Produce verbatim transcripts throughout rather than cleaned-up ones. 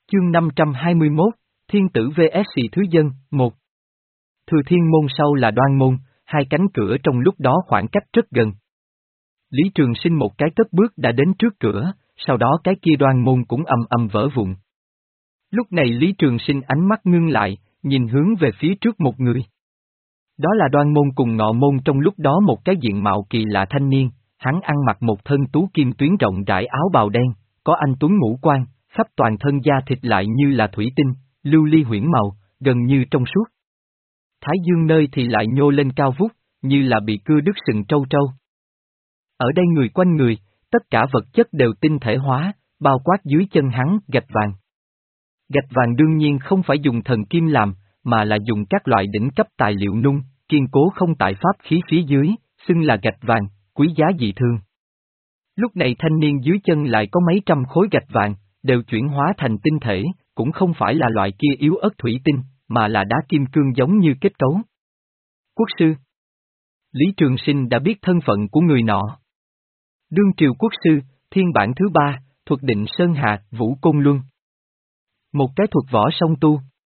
Chương năm trăm hai mươi mốt, Thiên tử vs Thứ dân, một. Thừa thiên môn sau là đoan môn, hai cánh cửa trong lúc đó khoảng cách rất gần. Lý Trường Sinh một cái cất bước đã đến trước cửa, sau đó cái kia đoan môn cũng ầm ầm vỡ vụn. Lúc này Lý Trường Sinh ánh mắt ngưng lại, nhìn hướng về phía trước một người. Đó là đoan môn cùng ngọ môn trong lúc đó một cái diện mạo kỳ lạ thanh niên, hắn ăn mặc một thân tú kim tuyến rộng rãi áo bào đen, có anh tuấn ngũ quan, khắp toàn thân da thịt lại như là thủy tinh, lưu ly huyễn màu, gần như trong suốt. Thái dương nơi thì lại nhô lên cao vút, như là bị cưa đứt sừng trâu trâu. Ở đây người quanh người, tất cả vật chất đều tinh thể hóa, bao quát dưới chân hắn gạch vàng. Gạch vàng đương nhiên không phải dùng thần kim làm, mà là dùng các loại đỉnh cấp tài liệu nung, kiên cố không tại pháp khí phía dưới, xưng là gạch vàng, quý giá dị thường. Lúc này thanh niên dưới chân lại có mấy trăm khối gạch vàng, đều chuyển hóa thành tinh thể, cũng không phải là loại kia yếu ớt thủy tinh, mà là đá kim cương giống như kết cấu. Quốc sư. Lý Trường Sinh đã biết thân phận của người nọ. Đương triều quốc sư, thiên bản thứ ba, thuật định Sơn Hà, Vũ Côn Luân. Một cái thuật võ song tu.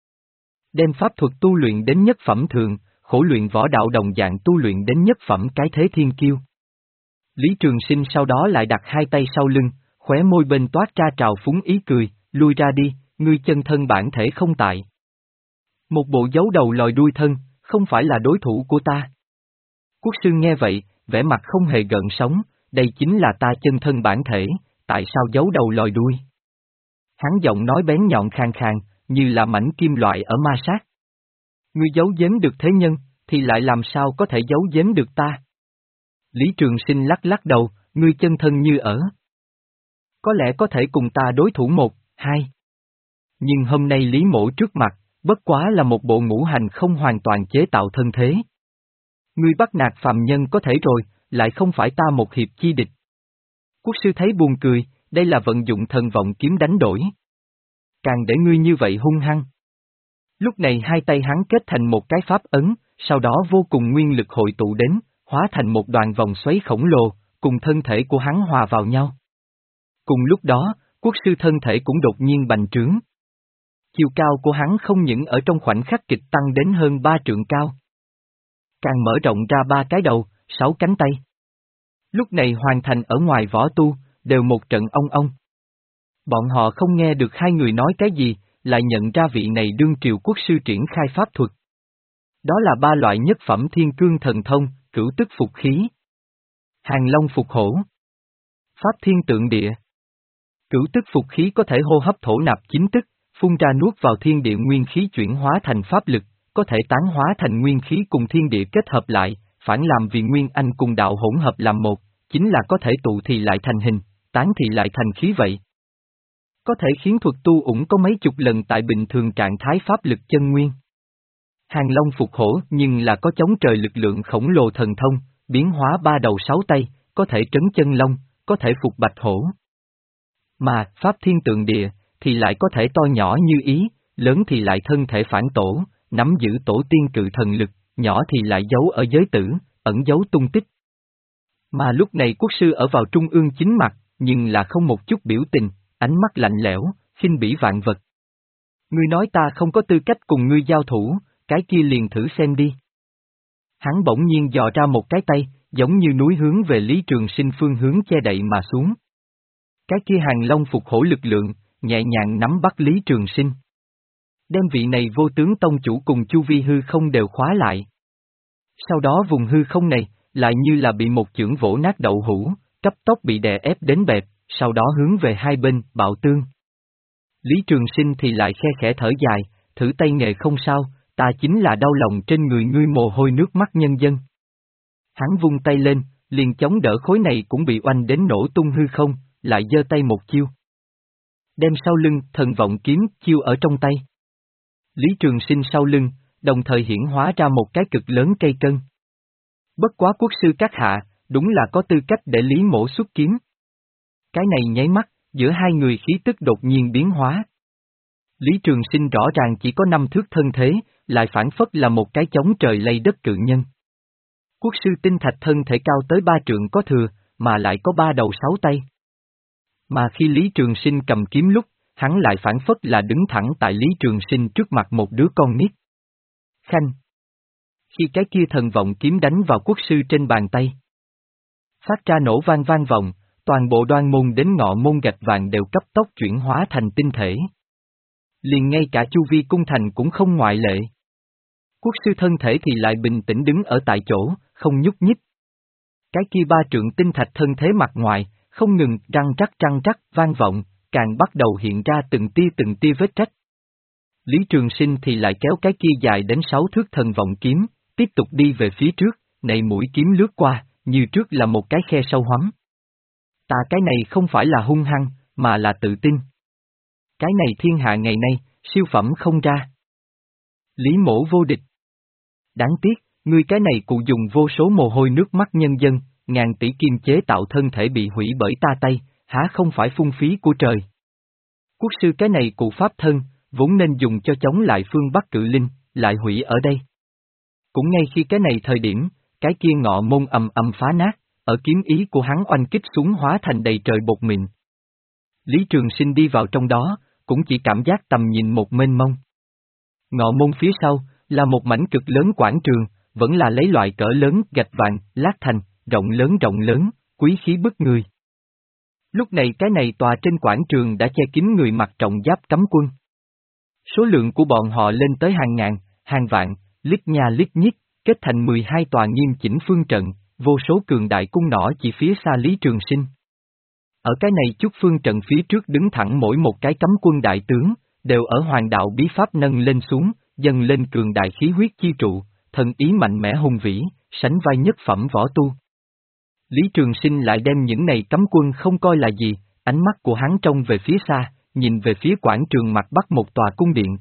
Đem pháp thuật tu luyện đến nhất phẩm thường, khổ luyện võ đạo đồng dạng tu luyện đến nhất phẩm cái thế thiên kiêu. Lý Trường Sinh sau đó lại đặt hai tay sau lưng, khóe môi bên toát ra trào phúng ý cười, lui ra đi, ngươi chân thân bản thể không tại. Một bộ dấu đầu lòi đuôi thân, không phải là đối thủ của ta. Quốc sư nghe vậy, vẻ mặt không hề gợn sóng, đây chính là ta chân thân bản thể, tại sao giấu đầu lòi đuôi? Hắn giọng nói bén nhọn khàn khàn, như là mảnh kim loại ở ma sát. Ngươi giấu giếm được thế nhân, thì lại làm sao có thể giấu giếm được ta? Lý Trường Sinh lắc lắc đầu, ngươi chân thân như ở. Có lẽ có thể cùng ta đối thủ một, hai. Nhưng hôm nay Lý Mỗ trước mặt, bất quá là một bộ ngũ hành không hoàn toàn chế tạo thân thế. Ngươi bắt nạt phàm nhân có thể rồi, lại không phải ta một hiệp chi địch. Quốc sư thấy buồn cười, đây là vận dụng thần vọng kiếm đánh đổi. Càng để ngươi như vậy hung hăng. Lúc này hai tay hắn kết thành một cái pháp ấn, sau đó vô cùng nguyên lực hội tụ đến, hóa thành một đoàn vòng xoáy khổng lồ, cùng thân thể của hắn hòa vào nhau. Cùng lúc đó, quốc sư thân thể cũng đột nhiên bành trướng. Chiều cao của hắn không những ở trong khoảnh khắc kịch tăng đến hơn ba trượng cao. Càng mở rộng ra ba cái đầu, sáu cánh tay. Lúc này hoàn thành ở ngoài võ tu, đều một trận ong ong. Bọn họ không nghe được hai người nói cái gì, lại nhận ra vị này đương triều quốc sư triển khai pháp thuật. Đó là ba loại nhất phẩm thiên cương thần thông, cửu tức phục khí. Hàng long phục hổ. Pháp thiên tượng địa. Cửu tức phục khí có thể hô hấp thổ nạp chính tức, phun ra nuốt vào thiên địa nguyên khí chuyển hóa thành pháp lực, có thể tán hóa thành nguyên khí cùng thiên địa kết hợp lại, phản làm vì nguyên anh cùng đạo hỗn hợp làm một, chính là có thể tụ thì lại thành hình, tán thì lại thành khí vậy. Có thể khiến thuật tu ủng có mấy chục lần tại bình thường trạng thái pháp lực chân nguyên. Hàng long phục hổ nhưng là có chống trời lực lượng khổng lồ thần thông, biến hóa ba đầu sáu tay, có thể trấn chân long, có thể phục bạch hổ. Mà, pháp thiên tượng địa, thì lại có thể to nhỏ như ý, lớn thì lại thân thể phản tổ, nắm giữ tổ tiên cự thần lực, nhỏ thì lại giấu ở giới tử, ẩn giấu tung tích. Mà lúc này quốc sư ở vào trung ương chính mặt, nhưng là không một chút biểu tình, ánh mắt lạnh lẽo, khinh bỉ vạn vật. Ngươi nói ta không có tư cách cùng ngươi giao thủ, cái kia liền thử xem đi. Hắn bỗng nhiên dò ra một cái tay, giống như núi hướng về Lý Trường Sinh phương hướng che đậy mà xuống. Cái kia hàng long phục hổ lực lượng, nhẹ nhàng nắm bắt Lý Trường Sinh. Đem vị này vô tướng tông chủ cùng chu vi hư không đều khóa lại. Sau đó vùng hư không này, lại như là bị một chưởng vỗ nát đậu hũ, cấp tốc bị đè ép đến bẹp, sau đó hướng về hai bên, bạo tương. Lý Trường Sinh thì lại khe khẽ thở dài, thử tay nghề không sao, ta chính là đau lòng trên người ngươi mồ hôi nước mắt nhân dân. Hắn vung tay lên, liền chống đỡ khối này cũng bị oanh đến nổ tung hư không, lại giơ tay một chiêu. Đem sau lưng, thần vọng kiếm, chiêu ở trong tay. Lý Trường Sinh sau lưng, đồng thời hiển hóa ra một cái cực lớn cây cân. Bất quá quốc sư các hạ, đúng là có tư cách để Lý Mỗ xuất kiếm. Cái này nháy mắt, giữa hai người khí tức đột nhiên biến hóa. Lý Trường Sinh rõ ràng chỉ có năm thước thân thế, lại phản phất là một cái chống trời lay đất cự nhân. Quốc sư tinh thạch thân thể cao tới ba trượng có thừa, mà lại có ba đầu sáu tay. Mà khi Lý Trường Sinh cầm kiếm lúc, hắn lại phản phất là đứng thẳng tại Lý Trường Sinh trước mặt một đứa con nít. Khanh! Khi cái kia thần vọng kiếm đánh vào quốc sư trên bàn tay, phát ra nổ vang vang vọng, toàn bộ Đoan Môn đến ngọ môn gạch vàng đều cấp tốc chuyển hóa thành tinh thể. Liền ngay cả chu vi cung thành cũng không ngoại lệ. Quốc sư thân thể thì lại bình tĩnh đứng ở tại chỗ, không nhúc nhích. Cái kia ba trượng tinh thạch thân thế mặt ngoài, không ngừng răng rắc răng rắc vang vọng, càng bắt đầu hiện ra từng tia từng tia vết rách. Lý Trường Sinh thì lại kéo cái kia dài đến sáu thước thần vọng kiếm, tiếp tục đi về phía trước, này mũi kiếm lướt qua, như trước là một cái khe sâu hoắm. Ta cái này không phải là hung hăng, mà là tự tin. Cái này thiên hạ ngày nay, siêu phẩm không ra. Lý Mỗ vô địch. Đáng tiếc, ngươi cái này cụ dùng vô số mồ hôi nước mắt nhân dân, ngàn tỷ kim chế tạo thân thể bị hủy bởi ta tay, há không phải phung phí của trời. Quốc sư cái này cụ pháp thân, vốn nên dùng cho chống lại phương Bắc cự linh, lại hủy ở đây. Cũng ngay khi cái này thời điểm, cái kia ngọ môn ầm ầm phá nát, ở kiếm ý của hắn oanh kích xuống hóa thành đầy trời bột mịn. Lý Trường Sinh đi vào trong đó, cũng chỉ cảm giác tầm nhìn một mênh mông. Ngọ môn phía sau, là một mảnh cực lớn quảng trường, vẫn là lấy loại cỡ lớn gạch vàng, lát thành, rộng lớn rộng lớn, quý khí bức người. Lúc này cái này tòa trên quảng trường đã che kín người mặc trọng giáp cấm quân. Số lượng của bọn họ lên tới hàng ngàn, hàng vạn, lít nha lít nhít, kết thành mười hai tòa nghiêm chỉnh phương trận, vô số cường đại cung nỏ chỉ phía xa Lý Trường Sinh. Ở cái này chút phương trận phía trước đứng thẳng mỗi một cái cấm quân đại tướng, đều ở hoàng đạo bí pháp nâng lên xuống, dâng lên cường đại khí huyết chi trụ, thần ý mạnh mẽ hùng vĩ, sánh vai nhất phẩm võ tu. Lý Trường Sinh lại đem những này cấm quân không coi là gì, ánh mắt của hắn trông về phía xa, nhìn về phía quảng trường mặt bắc một tòa cung điện.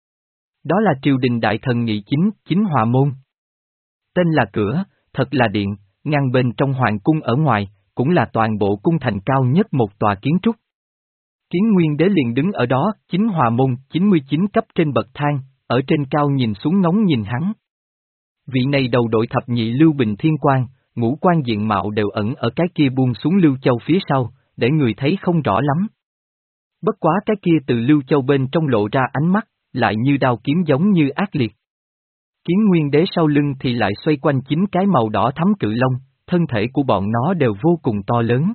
Đó là triều đình đại thần nghị chính, chính hòa môn. Tên là cửa, thật là điện, ngang bên trong hoàng cung ở ngoài, cũng là toàn bộ cung thành cao nhất một tòa kiến trúc. Kiến Nguyên Đế liền đứng ở đó, chính hòa môn, chín mươi chín cấp trên bậc thang, ở trên cao nhìn xuống ngóng nhìn hắn. Vị này đầu đội thập nhị lưu bình thiên quang, ngũ quan diện mạo đều ẩn ở cái kia buông xuống Lưu Châu phía sau, để người thấy không rõ lắm. Bất quá cái kia từ Lưu Châu bên trong lộ ra ánh mắt, lại như đao kiếm giống như ác liệt. Kiến Nguyên Đế sau lưng thì lại xoay quanh chín cái màu đỏ thắm cự long, thân thể của bọn nó đều vô cùng to lớn.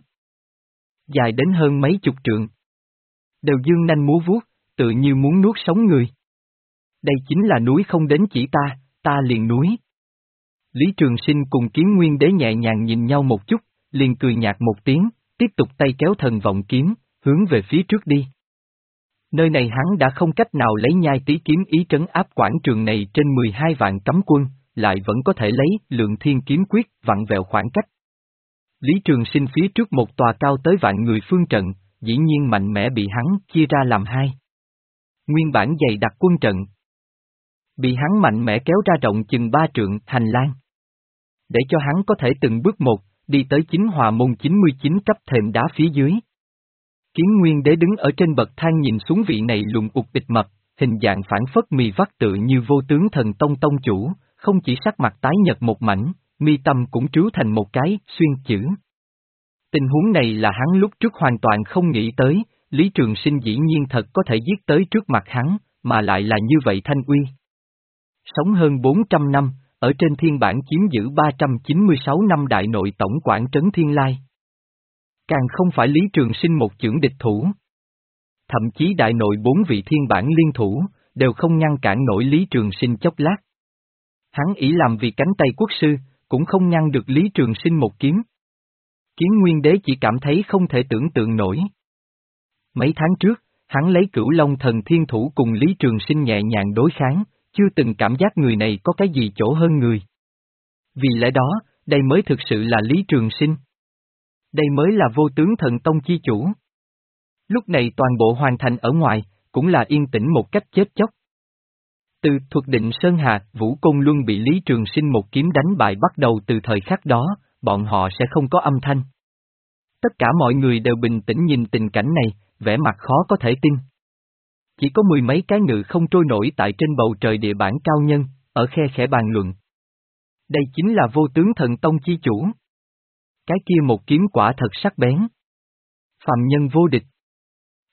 Dài đến hơn mấy chục trượng. Đều dương nanh múa vuốt, tự như muốn nuốt sống người. Đây chính là núi không đến chỉ ta, ta liền núi. Lý Trường Sinh cùng Kiến Nguyên Đế nhẹ nhàng nhìn nhau một chút, liền cười nhạt một tiếng, tiếp tục tay kéo thần vọng kiếm, hướng về phía trước đi. Nơi này hắn đã không cách nào lấy nhai tí kiếm ý trấn áp quảng trường này trên mười hai vạn cấm quân, lại vẫn có thể lấy lượng thiên kiếm quyết vặn vẹo khoảng cách. Lý Trường Sinh phía trước một tòa cao tới vạn người phương trận, dĩ nhiên mạnh mẽ bị hắn chia ra làm hai. Nguyên bản dày đặc quân trận, bị hắn mạnh mẽ kéo ra rộng chừng ba trượng hành lang. Để cho hắn có thể từng bước một, đi tới chính hòa môn chín mươi chín cấp thềm đá phía dưới. Kiến Nguyên Đế đứng ở trên bậc thang nhìn xuống vị này lùng ụt bịt mập, hình dạng phản phất mì vắt tự như vô tướng thần tông tông chủ, không chỉ sắc mặt tái nhợt một mảnh, mi tâm cũng trứu thành một cái xuyên chữ. Tình huống này là hắn lúc trước hoàn toàn không nghĩ tới, Lý Trường Sinh dĩ nhiên thật có thể giết tới trước mặt hắn, mà lại là như vậy thanh uy. Sống hơn bốn trăm năm, ở trên thiên bản chiếm giữ ba trăm chín mươi sáu năm đại nội tổng quản trấn Thiên Lai. Càng không phải Lý Trường Sinh một chưởng địch thủ. Thậm chí đại nội bốn vị thiên bản liên thủ, đều không ngăn cản nổi Lý Trường Sinh chốc lát. Hắn ý làm vì cánh tay quốc sư, cũng không ngăn được Lý Trường Sinh một kiếm. Kiến Nguyên Đế chỉ cảm thấy không thể tưởng tượng nổi. Mấy tháng trước, hắn lấy Cửu Long Thần Thiên Thủ cùng Lý Trường Sinh nhẹ nhàng đối kháng, chưa từng cảm giác người này có cái gì chỗ hơn người. Vì lẽ đó, đây mới thực sự là Lý Trường Sinh. Đây mới là vô tướng thần tông chi chủ. Lúc này toàn bộ hoàn thành ở ngoài, cũng là yên tĩnh một cách chết chóc. Từ Thuật Định Sơn Hà, Vũ Côn Luân bị Lý Trường Sinh một kiếm đánh bại bắt đầu từ thời khắc đó, bọn họ sẽ không có âm thanh. Tất cả mọi người đều bình tĩnh nhìn tình cảnh này, vẻ mặt khó có thể tin. Chỉ có mười mấy cái ngự không trôi nổi tại trên bầu trời địa bản cao nhân, ở khe khẽ bàn luận. Đây chính là vô tướng thần tông chi chủ. Cái kia một kiếm quả thật sắc bén. Phàm nhân vô địch.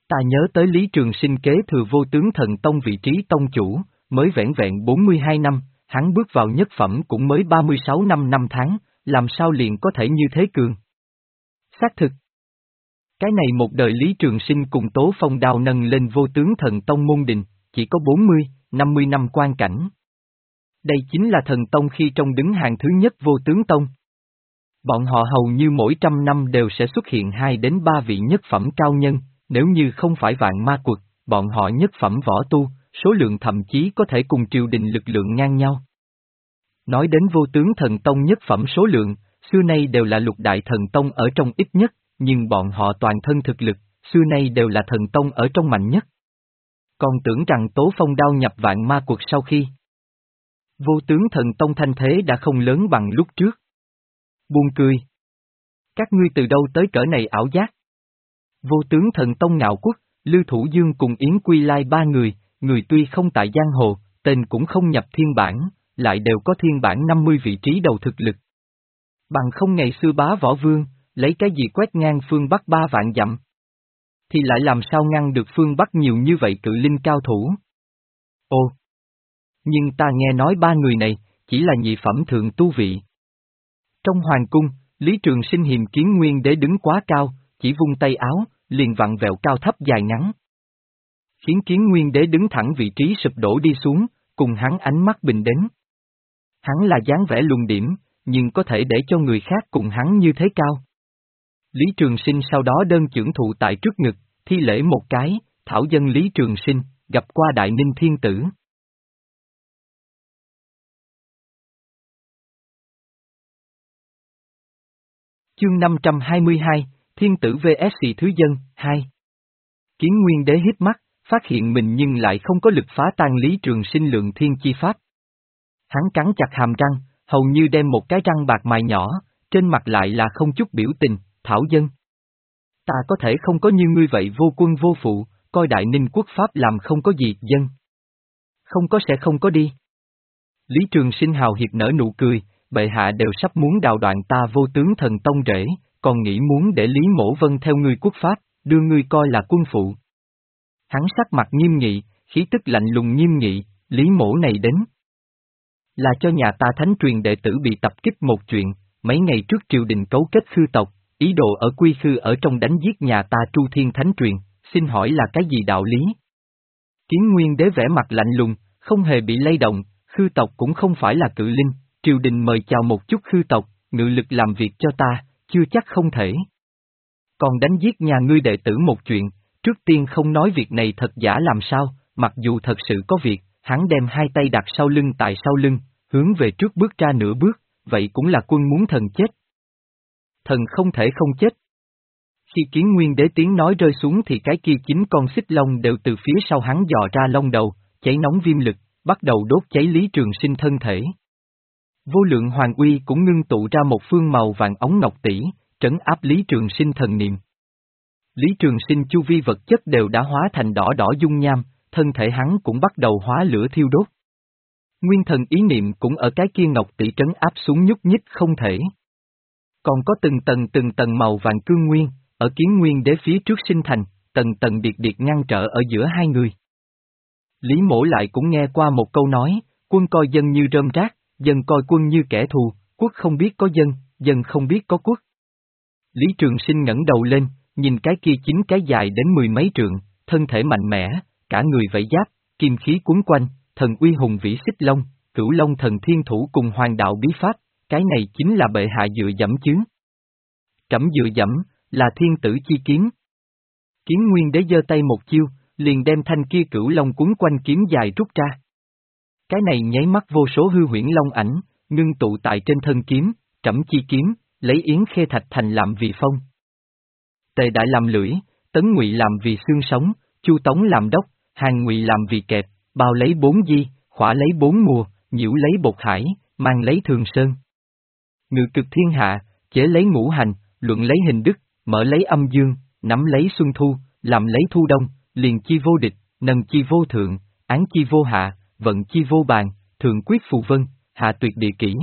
Ta nhớ tới Lý Trường Sinh kế thừa Vô Tướng Thần Tông vị trí tông chủ, mới vẻn vẹn bốn mươi hai năm, hắn bước vào nhất phẩm cũng mới ba mươi sáu năm năm tháng, làm sao liền có thể như thế cường? Xác thực. Cái này một đời Lý Trường Sinh cùng Tố Phong Đao nâng lên Vô Tướng Thần Tông môn đình, chỉ có bốn mươi, năm mươi năm quan cảnh. Đây chính là thần tông khi trong đứng hàng thứ nhất Vô Tướng Tông. Bọn họ hầu như mỗi trăm năm đều sẽ xuất hiện hai đến ba vị nhất phẩm cao nhân, nếu như không phải vạn ma quật, bọn họ nhất phẩm võ tu, số lượng thậm chí có thể cùng triều đình lực lượng ngang nhau. Nói đến Vô Tướng Thần Tông nhất phẩm số lượng, xưa nay đều là lục đại thần tông ở trong ít nhất, nhưng bọn họ toàn thân thực lực, xưa nay đều là thần tông ở trong mạnh nhất. Còn tưởng rằng Tố Phong Đao nhập vạn ma quật sau khi Vô Tướng Thần Tông thanh thế đã không lớn bằng lúc trước. Buồn cười. Các ngươi từ đâu tới cỡ này ảo giác? Vô Tướng Thần Tông ngạo quốc, Lưu Thủ Dương cùng Yến Quy Lai ba người, người tuy không tại giang hồ, tên cũng không nhập thiên bản, lại đều có thiên bản năm mươi vị trí đầu thực lực. Bằng không ngày xưa bá võ vương, lấy cái gì quét ngang phương Bắc ba vạn dặm? Thì lại làm sao ngăn được phương Bắc nhiều như vậy cự linh cao thủ? Ồ! Nhưng ta nghe nói ba người này, chỉ là nhị phẩm thượng tu vị. Trong hoàng cung, Lý Trường Sinh hiềm kiến Nguyên Đế đứng quá cao, chỉ vung tay áo, liền vặn vẹo cao thấp dài ngắn. Khiến Kiến Nguyên Đế đứng thẳng vị trí sụp đổ đi xuống, cùng hắn ánh mắt bình đến. Hắn là dáng vẻ luồn điểm, nhưng có thể để cho người khác cùng hắn như thế cao. Lý Trường Sinh sau đó đơn chưởng thụ tại trước ngực, thi lễ một cái, thảo dân Lý Trường Sinh, gặp qua Đại Ninh Thiên Tử. Chương năm trăm hai mươi hai, Thiên Tử vs Thứ Dân, hai. Kiến Nguyên Đế hít mắt, phát hiện mình nhưng lại không có lực phá tan Lý Trường Sinh lượng thiên chi pháp. Hắn cắn chặt hàm răng, hầu như đem một cái răng bạc mài nhỏ, trên mặt lại là không chút biểu tình, thảo dân. Ta có thể không có như ngươi vậy vô quân vô phụ, coi Đại Ninh quốc pháp làm không có gì, dân. Không có sẽ không có đi. Lý Trường Sinh hào hiệp nở nụ cười, bệ hạ đều sắp muốn đào đoạn ta Vô Tướng Thần Tông rễ, còn nghĩ muốn để Lý Mổ Vân theo ngươi quốc pháp, đưa ngươi coi là quân phụ. Hắn sắc mặt nghiêm nghị, khí tức lạnh lùng nghiêm nghị, Lý Mổ này đến. Là cho nhà ta thánh truyền đệ tử bị tập kích một chuyện, mấy ngày trước triều đình cấu kết khư tộc, ý đồ ở Quy Khư ở trong đánh giết nhà ta Tru Thiên Thánh Truyền, xin hỏi là cái gì đạo lý? Kiến Nguyên Đế vẻ mặt lạnh lùng, không hề bị lay động, khư tộc cũng không phải là cự linh, triều đình mời chào một chút khư tộc, ngự lực làm việc cho ta, chưa chắc không thể. Còn đánh giết nhà ngươi đệ tử một chuyện, trước tiên không nói việc này thật giả làm sao, mặc dù thật sự có việc, hắn đem hai tay đặt sau lưng tại sau lưng, hướng về trước bước ra nửa bước, vậy cũng là quân muốn thần chết. Thần không thể không chết. Khi Kiến Nguyên Đế tiếng nói rơi xuống thì cái kia chín con xích long đều từ phía sau hắn dò ra lông đầu, cháy nóng viêm lực, bắt đầu đốt cháy Lý Trường Sinh thân thể. Vô lượng hoàng uy cũng ngưng tụ ra một phương màu vàng ống ngọc tỷ, trấn áp Lý Trường Sinh thần niệm. Lý Trường Sinh chu vi vật chất đều đã hóa thành đỏ đỏ dung nham, thân thể hắn cũng bắt đầu hóa lửa thiêu đốt. Nguyên thần ý niệm cũng ở cái kia ngọc tỷ trấn áp xuống nhúc nhích không thể. Còn có từng tầng từng tầng màu vàng cương nguyên, ở Kiến Nguyên Đế phía trước sinh thành, tầng tầng biệt biệt ngăn trở ở giữa hai người. Lý Mổ lại cũng nghe qua một câu nói, quân coi dân như rơm rác, dân coi quân như kẻ thù, quốc không biết có dân, dân không biết có quốc. Lý Trường Sinh ngẩng đầu lên, nhìn cái kia chín cái dài đến mười mấy trượng, thân thể mạnh mẽ, cả người vảy giáp, kim khí cuốn quanh, thần uy hùng vĩ xích long, cửu long thần thiên thủ cùng hoàng đạo bí pháp, cái này chính là bệ hạ dựa dẫm chứ. Trẫm dựa dẫm, là thiên tử chi kiếm. Kiến Nguyên Đế giơ tay một chiêu, liền đem thanh kia cửu long cuốn quanh kiếm dài rút ra. Cái này nháy mắt vô số hư huyễn long ảnh, ngưng tụ tại trên thân kiếm, trẫm chi kiếm, lấy yến khê thạch thành làm vì phong. Tề Đại làm lưỡi, Tấn Ngụy làm vì xương sống, Chu Tống làm đốc, Hàn Ngụy làm vì kẹp, bao lấy bốn di, khỏa lấy bốn mùa, nhiễu lấy bột hải, mang lấy thường sơn. Ngự cực thiên hạ, chế lấy ngũ hành, luận lấy hình đức, mở lấy âm dương, nắm lấy xuân thu, làm lấy thu đông, liền chi vô địch, nâng chi vô thượng, án chi vô hạ, vận chi vô bàn, thượng quyết phù vân, hạ tuyệt địa kỷ.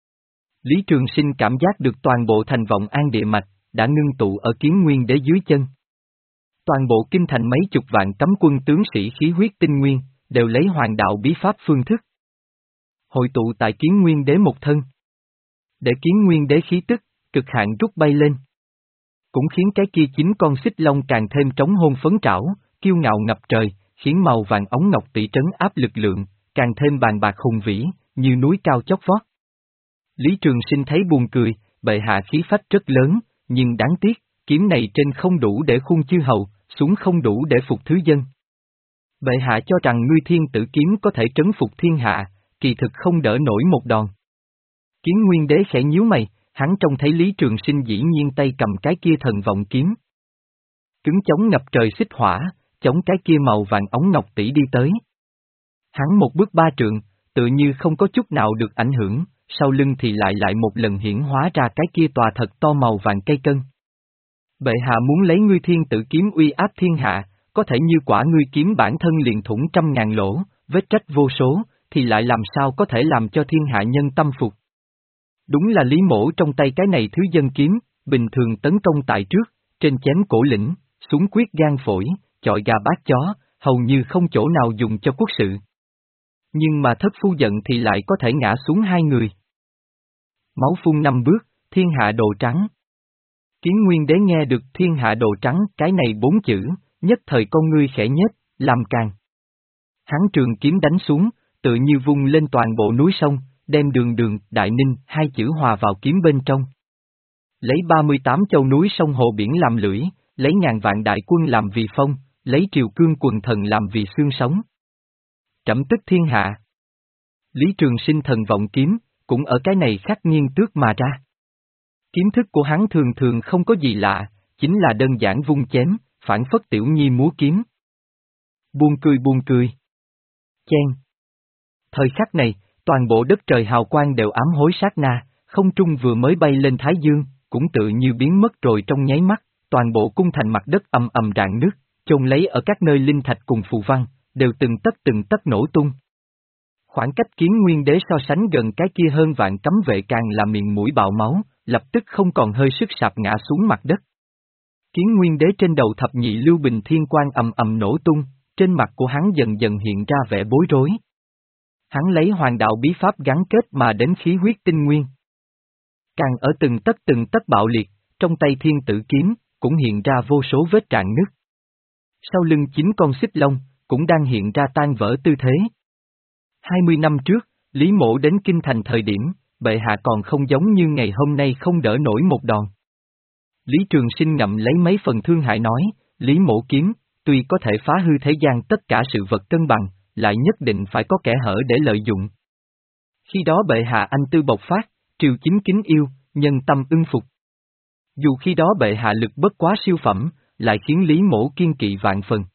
Lý Trường Sinh cảm giác được toàn bộ thành vọng an địa mạch, đã ngưng tụ ở Kiến Nguyên Đế dưới chân. Toàn bộ kinh thành mấy chục vạn cấm quân tướng sĩ khí huyết tinh nguyên, đều lấy hoàng đạo bí pháp phương thức. Hội tụ tại Kiến Nguyên Đế một thân. Để Kiến Nguyên Đế khí tức, cực hạn rút bay lên. Cũng khiến cái kia chín con xích long càng thêm trống hôn phấn trảo, kiêu ngạo ngập trời, khiến màu vàng ống ngọc tỷ trấn áp lực lượng, càng thêm bàn bạc hùng vĩ, như núi cao chót vót. Lý Trường Sinh thấy buồn cười, bệ hạ khí phách rất lớn, nhưng đáng tiếc, kiếm này trên không đủ để khuôn chư hầu, xuống không đủ để phục thứ dân. Bệ hạ cho rằng ngươi thiên tử kiếm có thể trấn phục thiên hạ, kỳ thực không đỡ nổi một đòn. Kiến Nguyên Đế khẽ nhíu mày, hắn trông thấy Lý Trường Sinh dĩ nhiên tay cầm cái kia thần vọng kiếm. Cứng chống ngập trời xích hỏa, chống cái kia màu vàng ống ngọc tỷ đi tới. Hắn một bước ba trượng, tự như không có chút nào được ảnh hưởng, sau lưng thì lại lại một lần hiển hóa ra cái kia tòa thật to màu vàng cây cân. Bệ hạ muốn lấy ngươi thiên tử kiếm uy áp thiên hạ, có thể như quả ngươi kiếm bản thân liền thủng trăm ngàn lỗ, vết trách vô số, thì lại làm sao có thể làm cho thiên hạ nhân tâm phục. Đúng là Lý Mỗ trong tay cái này thứ dân kiếm, bình thường tấn công tại trước, trên chém cổ lĩnh, xuống quyết gan phổi, chọi gà bát chó, hầu như không chỗ nào dùng cho quốc sự. Nhưng mà thất phu giận thì lại có thể ngã xuống hai người. Máu phun năm bước, thiên hạ đồ trắng. Kiến Nguyên Đế nghe được thiên hạ đồ trắng cái này bốn chữ, nhất thời con ngươi khẽ nhếch, làm càng. Hắn trường kiếm đánh xuống, tự như vung lên toàn bộ núi sông, đem Đường Đường, Đại Ninh hai chữ hòa vào kiếm bên trong. Lấy ba mươi tám châu núi sông hồ biển làm lưỡi, lấy ngàn vạn đại quân làm vì phong, lấy triều cương quần thần làm vì xương sống. Trẫm tức thiên hạ. Lý Trường Sinh thần vọng kiếm, cũng ở cái này khắc nghiêng tước mà ra. Kiếm thức của hắn thường thường không có gì lạ, chính là đơn giản vung chém, phản phất tiểu nhi múa kiếm. Buông cười buông cười. Chen. Thời khắc này, toàn bộ đất trời hào quang đều ám hối sát na, không trung vừa mới bay lên Thái Dương, cũng tự như biến mất rồi trong nháy mắt, toàn bộ cung thành mặt đất ầm ầm rạn nước, chôn lấy ở các nơi linh thạch cùng phù văn, đều từng tấc từng tấc nổ tung. Khoảng cách Kiến Nguyên Đế so sánh gần cái kia hơn vạn cấm vệ càng là miệng mũi bạo máu, lập tức không còn hơi sức sạp ngã xuống mặt đất. Kiến Nguyên Đế trên đầu thập nhị lưu bình thiên quang ầm ầm nổ tung, trên mặt của hắn dần dần hiện ra vẻ bối rối. Hắn lấy hoàng đạo bí pháp gắn kết mà đến khí huyết tinh nguyên. Càng ở từng tấc từng tấc bạo liệt, trong tay thiên tử kiếm, cũng hiện ra vô số vết rạn nứt. Sau lưng chín con xích long, cũng đang hiện ra tan vỡ tư thế. Hai mươi năm trước, Lý Mỗ đến Kinh Thành thời điểm, bệ hạ còn không giống như ngày hôm nay không đỡ nổi một đòn. Lý Trường Sinh ngậm lấy mấy phần thương hại nói, Lý Mỗ kiếm, tuy có thể phá hư thế gian tất cả sự vật cân bằng, lại nhất định phải có kẻ hở để lợi dụng. Khi đó bệ hạ anh tư bộc phát, triều chính kính yêu, nhân tâm ưng phục. Dù khi đó bệ hạ lực bất quá siêu phẩm, lại khiến Lý Mỗ kiên kỵ vạn phần.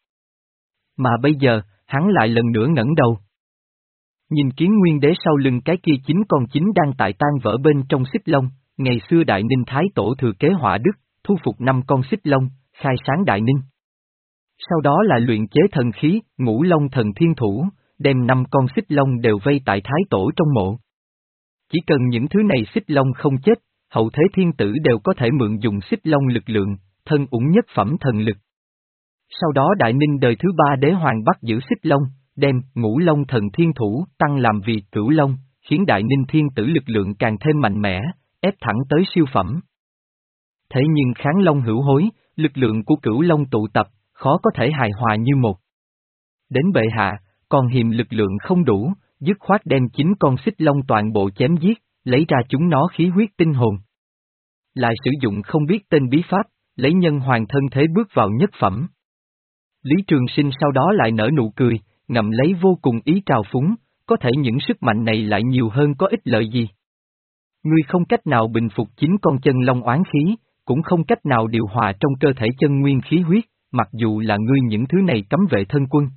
Mà bây giờ, hắn lại lần nữa ngẩng đầu. Nhìn Kiến Nguyên Đế sau lưng cái kia chín con chín đang tại tan vỡ bên trong xích long, ngày xưa Đại Ninh Thái Tổ thừa kế họa đức, thu phục năm con xích long, khai sáng Đại Ninh. Sau đó lại luyện chế thần khí, Ngũ Long Thần Thiên Thủ, đem năm con xích long đều vây tại Thái Tổ trong mộ. Chỉ cần những thứ này xích long không chết, hậu thế thiên tử đều có thể mượn dùng xích long lực lượng, thân ủng nhất phẩm thần lực. Sau đó Đại Ninh đời thứ ba đế hoàng bắt giữ xích long, đem Ngũ Long Thần Thiên Thủ tăng làm vì Cửu Long, khiến Đại Ninh thiên tử lực lượng càng thêm mạnh mẽ, ép thẳng tới siêu phẩm. Thế nhưng kháng long hữu hối, lực lượng của Cửu Long tụ tập, khó có thể hài hòa như một. Đến bệ hạ, còn hiềm lực lượng không đủ, dứt khoát đem chín con xích long toàn bộ chém giết, lấy ra chúng nó khí huyết tinh hồn. Lại sử dụng không biết tên bí pháp, lấy nhân hoàng thân thế bước vào nhất phẩm. Lý Trường Sinh sau đó lại nở nụ cười, ngậm lấy vô cùng ý trào phúng, có thể những sức mạnh này lại nhiều hơn có ích lợi gì. Ngươi không cách nào bình phục chín con chân long oán khí, cũng không cách nào điều hòa trong cơ thể chân nguyên khí huyết, mặc dù là ngươi những thứ này cấm vệ thân quân.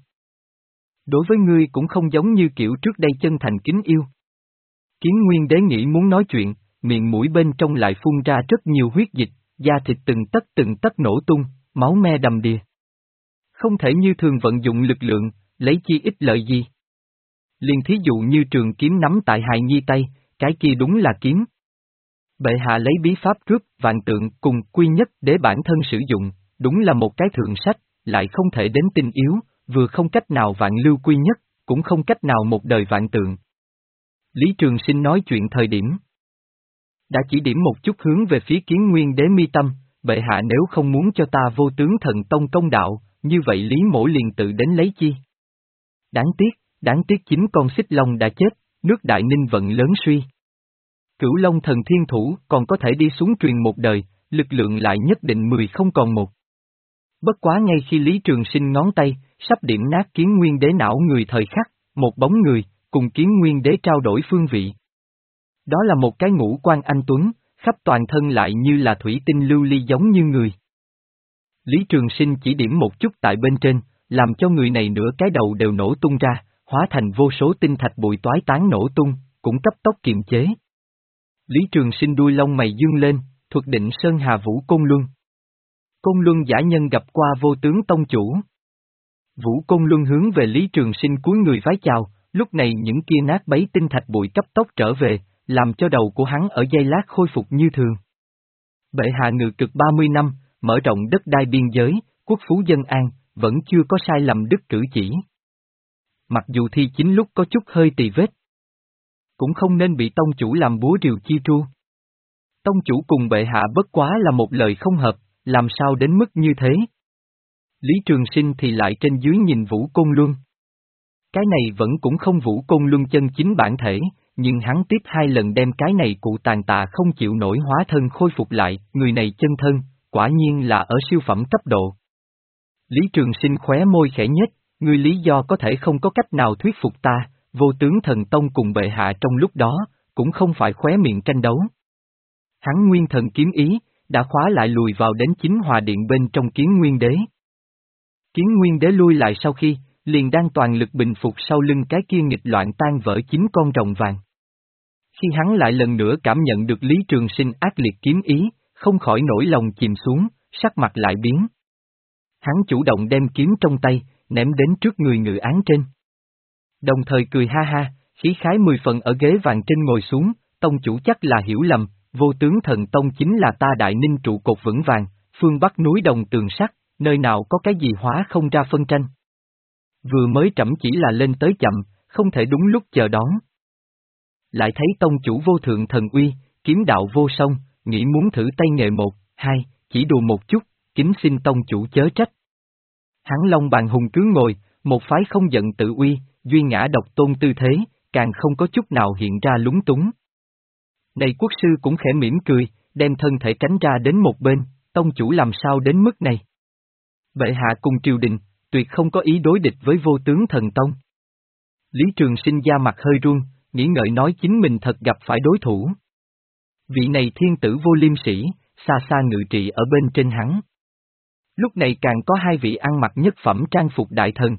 Đối với ngươi cũng không giống như kiểu trước đây chân thành kính yêu. Kiến Nguyên Đế nghĩ muốn nói chuyện, miệng mũi bên trong lại phun ra rất nhiều huyết dịch, da thịt từng tấc từng tấc nổ tung, máu me đầm đìa. Không thể như thường vận dụng lực lượng, lấy chi ích lợi gì. Liền thí dụ như trường kiếm nắm tại hài nhi tay, cái kia đúng là kiếm. Bệ hạ lấy bí pháp cướp vạn tượng cùng quy nhất để bản thân sử dụng, đúng là một cái thượng sách, lại không thể đến tinh yếu, vừa không cách nào vạn lưu quy nhất, cũng không cách nào một đời vạn tượng. Lý Trường Sinh nói chuyện thời điểm đã chỉ điểm một chút hướng về phía Kiến Nguyên Đế mi tâm, bệ hạ nếu không muốn cho ta Vô Tướng Thần Tông công đạo, như vậy Lý Mỗ liền tự đến lấy chi. Đáng tiếc, đáng tiếc chính con xích long đã chết, nước Đại Ninh vận lớn suy. Cửu Long Thần Thiên Thủ còn có thể đi xuống truyền một đời, lực lượng lại nhất định mười không còn một. Bất quá ngay khi Lý Trường Sinh ngón tay, sắp điểm nát Kiến Nguyên Đế não người thời khắc, một bóng người, cùng Kiến Nguyên Đế trao đổi phương vị. Đó là một cái ngũ quan anh tuấn, khắp toàn thân lại như là thủy tinh lưu ly giống như người. Lý Trường Sinh chỉ điểm một chút tại bên trên, làm cho người này nửa cái đầu đều nổ tung ra, hóa thành vô số tinh thạch bụi toái tán nổ tung, cũng cấp tốc kiềm chế. Lý Trường Sinh đuôi lông mày dương lên, thuật định Sơn Hà Vũ Côn Luân. Côn Luân giả nhân gặp qua Vô Tướng Tông chủ. Vũ Côn Luân hướng về Lý Trường Sinh cúi người vái chào, lúc này những kia nát bấy tinh thạch bụi cấp tốc trở về, làm cho đầu của hắn ở giây lát khôi phục như thường. Bệ hạ ngự cực ba mươi năm, mở rộng đất đai biên giới, quốc phú dân an, vẫn chưa có sai lầm đức cử chỉ. Mặc dù thi chính lúc có chút hơi tì vết, cũng không nên bị tông chủ làm búa rìu chi tru. Tông chủ cùng bệ hạ bất quá là một lời không hợp, làm sao đến mức như thế? Lý Trường Sinh thì lại trên dưới nhìn Vũ Côn Luân. Cái này vẫn cũng không Vũ Côn Luân chân chính bản thể, nhưng hắn tiếp hai lần đem cái này cụ tàn tạ không chịu nổi hóa thân khôi phục lại, người này chân thân, quả nhiên là ở siêu phẩm cấp độ. Lý Trường Sinh khóe môi khẽ nhếch, ngươi lý do có thể không có cách nào thuyết phục ta, Vô Tướng Thần Tông cùng bệ hạ trong lúc đó, cũng không phải khóe miệng tranh đấu. Hắn nguyên thần kiếm ý, đã khóa lại lùi vào đến chính hòa điện bên trong Kiến Nguyên Đế. Kiến Nguyên Đế lui lại sau khi, liền đang toàn lực bình phục sau lưng cái kia nghịch loạn tan vỡ chính con rồng vàng. Khi hắn lại lần nữa cảm nhận được Lý Trường Sinh ác liệt kiếm ý, không khỏi nổi lòng chìm xuống, sắc mặt lại biến. Hắn chủ động đem kiếm trong tay, ném đến trước người ngự án trên. Đồng thời cười ha ha, khí khái mười phần ở ghế vàng trên ngồi xuống, tông chủ chắc là hiểu lầm, Vô Tướng Thần Tông chính là ta Đại Ninh trụ cột vững vàng, phương Bắc núi đồng tường sắt, nơi nào có cái gì hóa không ra phân tranh. Vừa mới trẫm chỉ là lên tới chậm, không thể đúng lúc chờ đón. Lại thấy tông chủ vô thượng thần uy, kiếm đạo vô song, nghĩ muốn thử tay nghề một, hai, chỉ đùa một chút, kính xin tông chủ chớ trách. Hắn long bàn hùng cứ ngồi, một phái không giận tự uy, duy ngã độc tôn tư thế, càng không có chút nào hiện ra lúng túng. Này quốc sư cũng khẽ mỉm cười, đem thân thể tránh ra đến một bên, tông chủ làm sao đến mức này. Bệ hạ cùng triều đình, tuyệt không có ý đối địch với Vô Tướng Thần Tông. Lý Trường Sinh da mặt hơi run, nghĩ ngợi nói chính mình thật gặp phải đối thủ. Vị này thiên tử vô liêm sĩ, xa xa ngự trị ở bên trên hắn. Lúc này càng có hai vị ăn mặc nhất phẩm trang phục đại thần.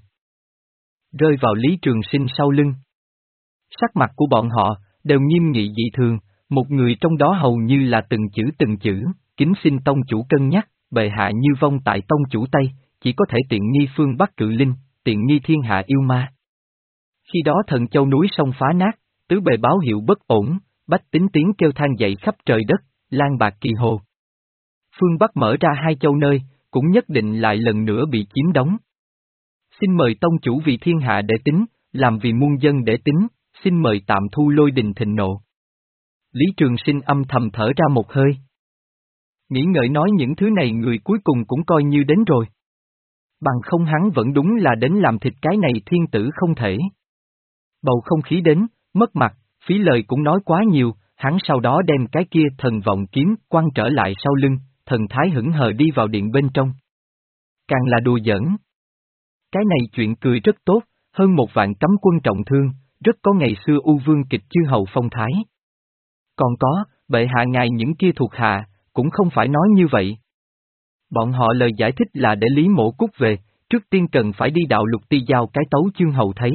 Rơi vào Lý Trường Sinh sau lưng. Sắc mặt của bọn họ, đều nghiêm nghị dị thường, một người trong đó hầu như là từng chữ từng chữ, kính xin tông chủ cân nhắc, bệ hạ như vong tại tông chủ Tây, chỉ có thể tiện nghi phương Bắc cự linh, tiện nghi thiên hạ yêu ma. Khi đó thần châu núi sông phá nát, tứ bề báo hiệu bất ổn, bách tính tiếng kêu than dậy khắp trời đất, lan bạc kỳ hồ. Phương Bắc mở ra hai châu nơi, cũng nhất định lại lần nữa bị chiếm đóng. Xin mời tông chủ vì thiên hạ để tính, làm vì muôn dân để tính, xin mời tạm thu lôi đình thịnh nộ. Lý Trường Sinh âm thầm thở ra một hơi. Nghĩ ngợi nói những thứ này người cuối cùng cũng coi như đến rồi. Bằng không hắn vẫn đúng là đến làm thịt cái này thiên tử không thể. Bầu không khí đến, mất mặt, phí lời cũng nói quá nhiều, hắn sau đó đem cái kia thần vọng kiếm quăng trở lại sau lưng, thần thái hững hờ đi vào điện bên trong. Càng là đùa giỡn. Cái này chuyện cười rất tốt, hơn một vạn cấm quân trọng thương, rất có ngày xưa U Vương kịch chư hầu phong thái. Còn có, bệ hạ ngài những kia thuộc hạ, cũng không phải nói như vậy. Bọn họ lời giải thích là để Lý Mỗ cút về, trước tiên cần phải đi đạo lục ti giao cái tấu chương hầu thấy.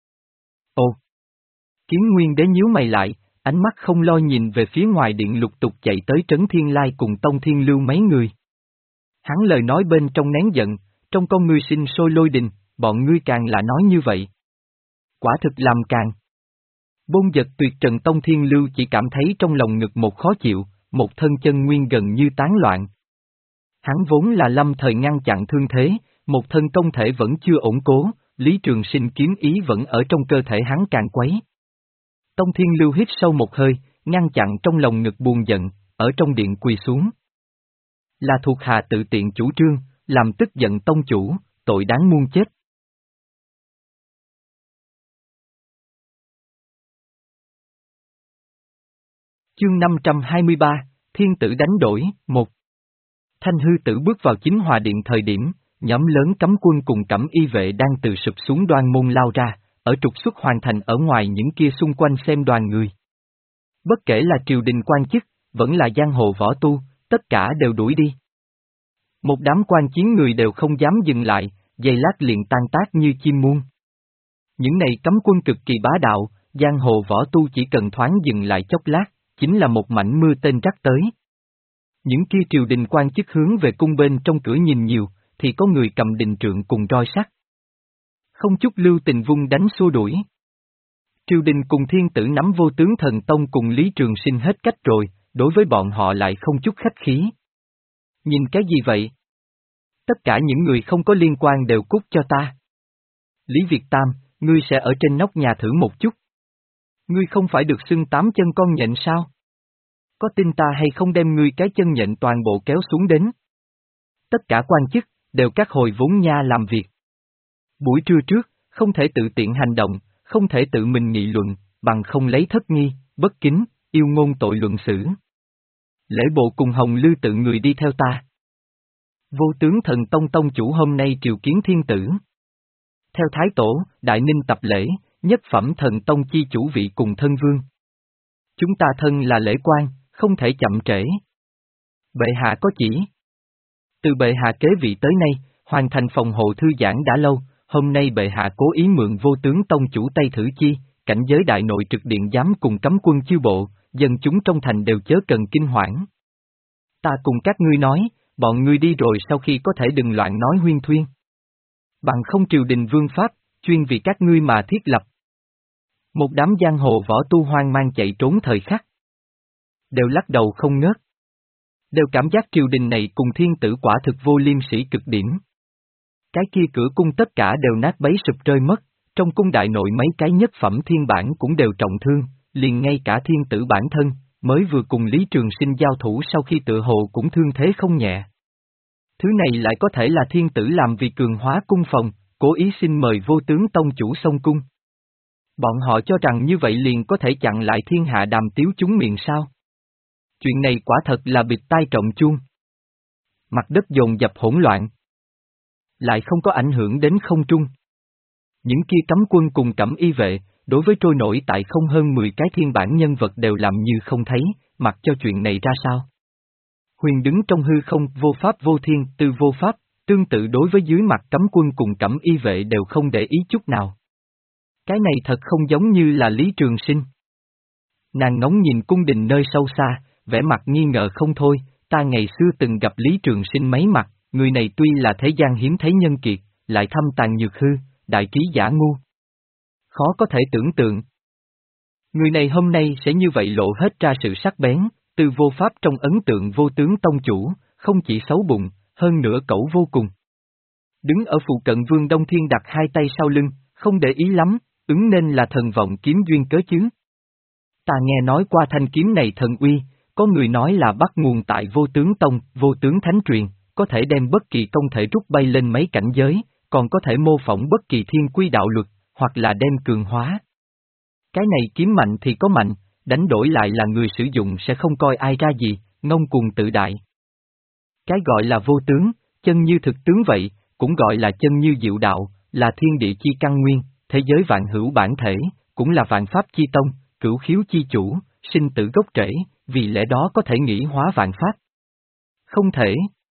Ồ! Kiến Nguyên Đế nhíu mày lại, ánh mắt không lo nhìn về phía ngoài điện lục tục chạy tới Trấn Thiên Lai cùng Tông Thiên Lưu mấy người. Hắn lời nói bên trong nén giận, trong con ngươi sinh sôi lôi đình, bọn ngươi càng là nói như vậy. Quả thực làm càng. Bôn giật tuyệt trần Tông Thiên Lưu chỉ cảm thấy trong lòng ngực một khó chịu, một thân chân nguyên gần như tán loạn. Hắn vốn là lâm thời ngăn chặn thương thế, một thân công thể vẫn chưa ổn cố, Lý Trường Sinh kiếm ý vẫn ở trong cơ thể hắn càng quấy. Tông Thiên Lưu hít sâu một hơi, ngăn chặn trong lòng ngực buồn giận, ở trong điện quỳ xuống. Là thuộc hạ tự tiện chủ trương, làm tức giận tông chủ, tội đáng muôn chết. Chương năm trăm hai mươi ba, Thiên tử đánh đổi, một. Thanh hư tử bước vào chính hòa điện thời điểm, nhóm lớn cấm quân cùng cẩm y vệ đang từ sụp xuống đoan môn lao ra, ở trục xuất hoàn thành ở ngoài những kia xung quanh xem đoàn người. Bất kể là triều đình quan chức, vẫn là giang hồ võ tu, tất cả đều đuổi đi. Một đám quan chiến người đều không dám dừng lại, giây lát liền tan tác như chim muôn. Những này cấm quân cực kỳ bá đạo, giang hồ võ tu chỉ cần thoáng dừng lại chốc lát, chính là một mảnh mưa tên rắc tới. Những kia triều đình quan chức hướng về cung bên trong cửa nhìn nhiều, thì có người cầm đình trượng cùng roi sắt. Không chút lưu tình vung đánh xua đuổi. Triều đình cùng thiên tử nắm vô tướng thần tông cùng Lý Trường Sinh hết cách rồi, đối với bọn họ lại không chút khách khí. Nhìn cái gì vậy? Tất cả những người không có liên quan đều cút cho ta. Lý Việt Tam, ngươi sẽ ở trên nóc nhà thử một chút. Ngươi không phải được xưng tám chân con nhện sao? Có tin ta hay không đem ngươi cái chân nhện toàn bộ kéo xuống đến? Tất cả quan chức, đều các hồi vốn nha làm việc. Buổi trưa trước, không thể tự tiện hành động, không thể tự mình nghị luận, bằng không lấy thất nghi, bất kính, yêu ngôn tội luận xử. Lễ bộ cùng Hồng Lư tự người đi theo ta. Vô tướng thần tông tông chủ hôm nay triều kiến thiên tử. Theo thái tổ, đại ninh tập lễ, nhất phẩm thần tông chi chủ vị cùng thân vương. Chúng ta thân là lễ quan, không thể chậm trễ. Bệ hạ có chỉ. Từ bệ hạ kế vị tới nay, hoàn thành phòng hộ thư giãn đã lâu, hôm nay bệ hạ cố ý mượn vô tướng tông chủ Tây Thử Chi, cảnh giới đại nội trực điện giám cùng cấm quân chư bộ, dân chúng trong thành đều chớ cần kinh hoảng. Ta cùng các ngươi nói, bọn ngươi đi rồi sau khi có thể đừng loạn nói huyên thuyên. Bằng không triều đình vương pháp, chuyên vì các ngươi mà thiết lập. Một đám giang hồ võ tu hoang mang chạy trốn thời khắc. Đều lắc đầu không ngớt. Đều cảm giác triều đình này cùng thiên tử quả thực vô liêm sĩ cực điểm. Cái kia cửa cung tất cả đều nát bấy sụp rơi mất, trong cung đại nội mấy cái nhất phẩm thiên bản cũng đều trọng thương, liền ngay cả thiên tử bản thân, mới vừa cùng Lý Trường Sinh giao thủ sau khi tự hồ cũng thương thế không nhẹ. Thứ này lại có thể là thiên tử làm vì cường hóa cung phòng, cố ý xin mời vô tướng tông chủ xông cung. Bọn họ cho rằng như vậy liền có thể chặn lại thiên hạ đàm tiếu chúng miệng sao? Chuyện này quả thật là bịt tai trọng chuông. Mặt đất dồn dập hỗn loạn. Lại không có ảnh hưởng đến không trung. Những kia cấm quân cùng cẩm y vệ, đối với trôi nổi tại không hơn mười cái thiên bản nhân vật đều làm như không thấy, mặc cho chuyện này ra sao. Huyền đứng trong hư không, vô pháp vô thiên, tư vô pháp, tương tự đối với dưới mặt cấm quân cùng cẩm y vệ đều không để ý chút nào. Cái này thật không giống như là Lý Trường Sinh. Nàng ngóng nhìn cung đình nơi sâu xa, vẻ mặt nghi ngờ không thôi, ta ngày xưa từng gặp Lý Trường Sinh mấy mặt, người này tuy là thế gian hiếm thấy nhân kiệt, lại thâm tàn nhược hư, đại trí giả ngu. Khó có thể tưởng tượng. Người này hôm nay sẽ như vậy lộ hết ra sự sắc bén, từ vô pháp trong ấn tượng vô tướng tông chủ, không chỉ xấu bụng, hơn nữa cẩu vô cùng. Đứng ở phụ cận Vương Đông Thiên đặt hai tay sau lưng, không để ý lắm, ứng nên là thần vọng kiếm duyên cớ chứ. Ta nghe nói qua thanh kiếm này thần uy, có người nói là bắt nguồn tại vô tướng tông, vô tướng thánh truyền, có thể đem bất kỳ công thể rút bay lên mấy cảnh giới, còn có thể mô phỏng bất kỳ thiên quy đạo luật, hoặc là đem cường hóa. Cái này kiếm mạnh thì có mạnh, đánh đổi lại là người sử dụng sẽ không coi ai ra gì, ngông cuồng tự đại. Cái gọi là vô tướng, chân như thực tướng vậy, cũng gọi là chân như diệu đạo, là thiên địa chi căn nguyên, thế giới vạn hữu bản thể, cũng là vạn pháp chi tông, cửu khiếu chi chủ, sinh tử gốc rễ, vì lẽ đó có thể nghĩ hóa vạn pháp. Không thể.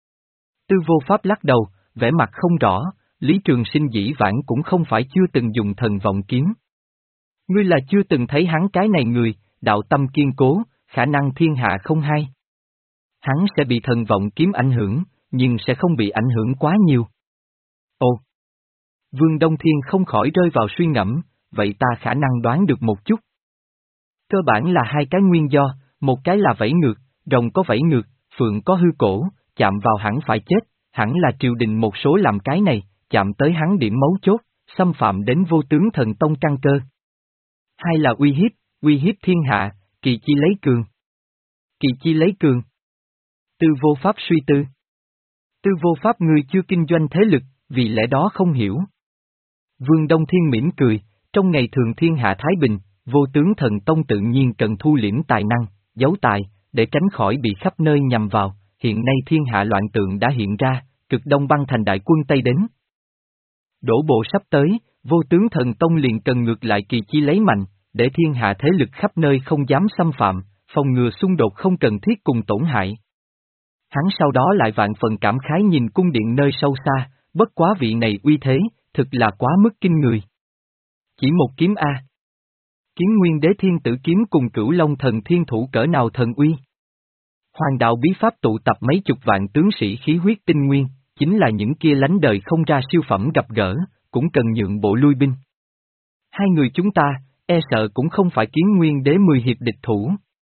Tư vô pháp lắc đầu, vẻ mặt không rõ, Lý Trường Sinh dĩ vãng cũng không phải chưa từng dùng thần vọng kiếm. Ngươi là chưa từng thấy hắn cái này người, đạo tâm kiên cố, khả năng thiên hạ không hay. Hắn sẽ bị thần vọng kiếm ảnh hưởng, nhưng sẽ không bị ảnh hưởng quá nhiều. Ồ! Vương Đông Thiên không khỏi rơi vào suy ngẫm, vậy ta khả năng đoán được một chút. Cơ bản là hai cái nguyên do, một cái là vẫy ngược, rồng có vẫy ngược, phượng có hư cổ, chạm vào hẳn phải chết, hẳn là triều đình một số làm cái này, chạm tới hắn điểm mấu chốt, xâm phạm đến vô tướng thần tông căn cơ. Hai là uy hiếp, uy hiếp thiên hạ, kỳ chi lấy cường. Kỳ chi lấy cường. Tư vô pháp suy tư. Tư vô pháp ngươi chưa kinh doanh thế lực, vì lẽ đó không hiểu. Vương Đông Thiên mỉm cười, trong ngày thường thiên hạ thái bình, vô tướng thần tông tự nhiên cần thu liễm tài năng, giấu tài, để tránh khỏi bị khắp nơi nhằm vào, hiện nay thiên hạ loạn tượng đã hiện ra, cực đông băng thành đại quân Tây đến. Đổ bộ sắp tới, vô tướng thần tông liền cần ngược lại kỳ chi lấy mạnh, để thiên hạ thế lực khắp nơi không dám xâm phạm, phòng ngừa xung đột không cần thiết cùng tổn hại. Hắn sau đó lại vạn phần cảm khái nhìn cung điện nơi sâu xa, bất quá vị này uy thế, thực là quá mức kinh người. Chỉ một kiếm A. Kiếm nguyên đế thiên tử kiếm cùng cửu long thần thiên thủ cỡ nào thần uy. Hoàng đạo bí pháp tụ tập mấy chục vạn tướng sĩ khí huyết tinh nguyên, chính là những kia lánh đời không ra siêu phẩm gặp gỡ, cũng cần nhượng bộ lui binh. Hai người chúng ta, e sợ cũng không phải kiếm nguyên đế mười hiệp địch thủ.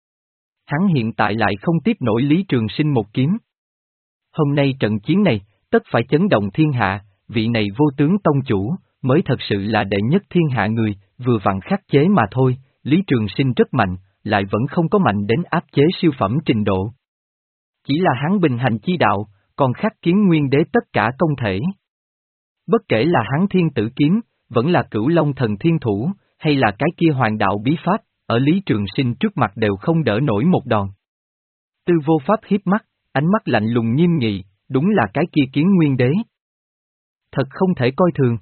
Hắn hiện tại lại không tiếp nổi Lý Trường Sinh một kiếm. Hôm nay trận chiến này, tất phải chấn động thiên hạ, vị này vô tướng tông chủ, mới thật sự là đệ nhất thiên hạ người, vừa vặn khắc chế mà thôi, Lý Trường Sinh rất mạnh, lại vẫn không có mạnh đến áp chế siêu phẩm trình độ. Chỉ là hắn bình hành chi đạo, còn khắc kiếm nguyên đế tất cả công thể. Bất kể là hắn thiên tử kiếm, vẫn là cửu long thần thiên thủ, hay là cái kia hoàng đạo bí pháp, ở Lý Trường Sinh trước mặt đều không đỡ nổi một đòn. Tư vô pháp hiếp mắt, ánh mắt lạnh lùng nghiêm nghị, đúng là cái kia kiếm nguyên đế. Thật không thể coi thường.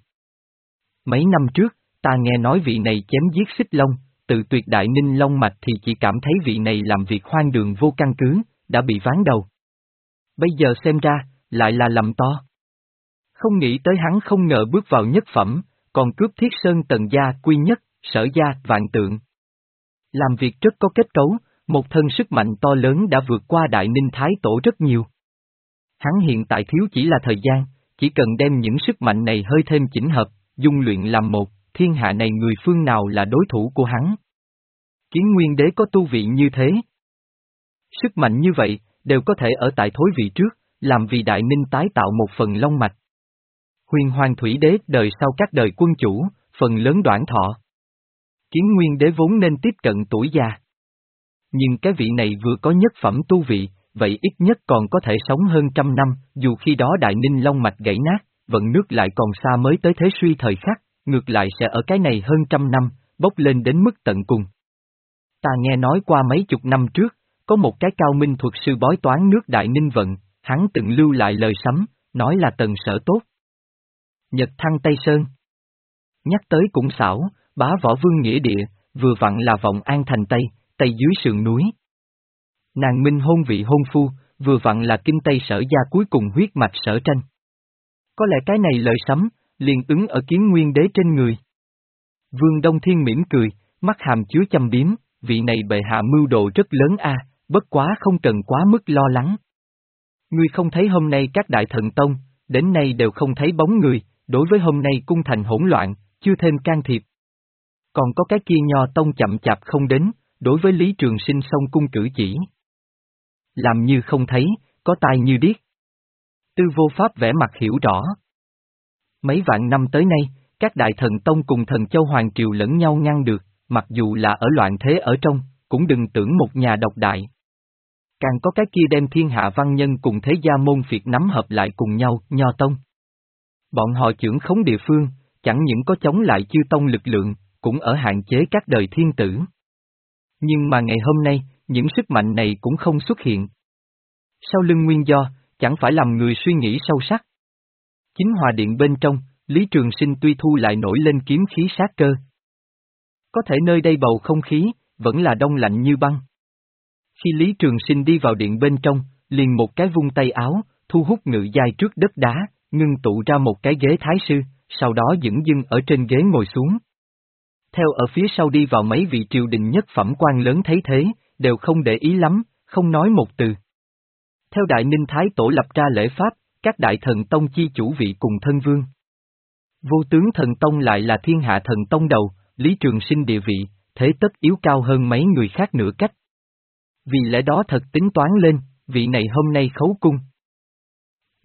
Mấy năm trước, ta nghe nói vị này chém giết Xích Long, tự tuyệt đại ninh long mạch thì chỉ cảm thấy vị này làm việc hoang đường vô căn cứ, đã bị ván đầu. Bây giờ xem ra, lại là lầm to. Không nghĩ tới hắn không ngờ bước vào nhất phẩm, còn cướp Thiết Sơn Tần gia quy nhất, Sở gia vạn tượng. Làm việc rất có kết cấu, một thân sức mạnh to lớn đã vượt qua đại ninh thái tổ rất nhiều. Hắn hiện tại thiếu chỉ là thời gian, chỉ cần đem những sức mạnh này hơi thêm chỉnh hợp, dung luyện làm một, thiên hạ này người phương nào là đối thủ của hắn. Kiến nguyên đế có tu vị như thế. Sức mạnh như vậy, đều có thể ở tại thối vị trước, làm vì đại ninh tái tạo một phần long mạch. Huyền Hoàng Thủy Đế đời sau các đời quân chủ, phần lớn đoạn thọ. Kiến nguyên đế vốn nên tiếp cận tuổi già. Nhưng cái vị này vừa có nhất phẩm tu vị, vậy ít nhất còn có thể sống hơn trăm năm, dù khi đó đại ninh long mạch gãy nát, vận nước lại còn xa mới tới thế suy thời khắc, ngược lại sẽ ở cái này hơn trăm năm, bốc lên đến mức tận cùng. Ta nghe nói qua mấy chục năm trước, có một cái cao minh thuật sư bói toán nước đại ninh vận, hắn từng lưu lại lời sấm, nói là tần sở tốt. Nhật thăng Tây Sơn. Nhắc tới cũng xảo, bá võ vương nghĩa địa, vừa vặn là vọng an thành Tây, Tây dưới sườn núi. Nàng minh hôn vị hôn phu, vừa vặn là kinh Tây Sở gia cuối cùng huyết mạch Sở Tranh. Có lẽ cái này lời sấm, liền ứng ở Kiến nguyên đế trên người. Vương Đông Thiên mỉm cười, mắt hàm chứa châm biếm, vị này bệ hạ mưu đồ rất lớn a, bất quá không cần quá mức lo lắng. Ngươi không thấy hôm nay các đại thần tông, đến nay đều không thấy bóng người, đối với hôm nay cung thành hỗn loạn, chưa thêm can thiệp. Còn có cái kia Nho tông chậm chạp không đến, đối với Lý Trường Sinh xông cung cử chỉ. Làm như không thấy, có tai như điếc. Tư vô pháp vẽ mặt hiểu rõ. Mấy vạn năm tới nay, các đại thần tông cùng thần châu hoàng triều lẫn nhau ngăn được, mặc dù là ở loạn thế ở trong, cũng đừng tưởng một nhà độc đại. Càng có cái kia đem thiên hạ văn nhân cùng thế gia môn phiệt nắm hợp lại cùng nhau, Nho tông. Bọn họ trưởng khống địa phương, chẳng những có chống lại chư tông lực lượng, cũng ở hạn chế các đời thiên tử. Nhưng mà ngày hôm nay, những sức mạnh này cũng không xuất hiện. Sau lưng nguyên do, chẳng phải làm người suy nghĩ sâu sắc. Chính hòa điện bên trong, Lý Trường Sinh tuy thu lại nổi lên kiếm khí sát cơ. Có thể nơi đây bầu không khí, vẫn là đông lạnh như băng. Khi Lý Trường Sinh đi vào điện bên trong, liền một cái vung tay áo, thu hút ngự giai trước đất đá, ngưng tụ ra một cái ghế thái sư, sau đó dửng dưng ở trên ghế ngồi xuống. Theo ở phía sau đi vào mấy vị triều đình nhất phẩm quan lớn thấy thế, đều không để ý lắm, không nói một từ. Theo Đại Ninh Thái Tổ lập ra lễ pháp, các đại thần tông chi chủ vị cùng thân vương. Vô tướng thần tông lại là thiên hạ thần tông đầu, Lý Trường Sinh địa vị, thế tất yếu cao hơn mấy người khác nửa cách. Vì lẽ đó thật tính toán lên, vị này hôm nay khấu cung.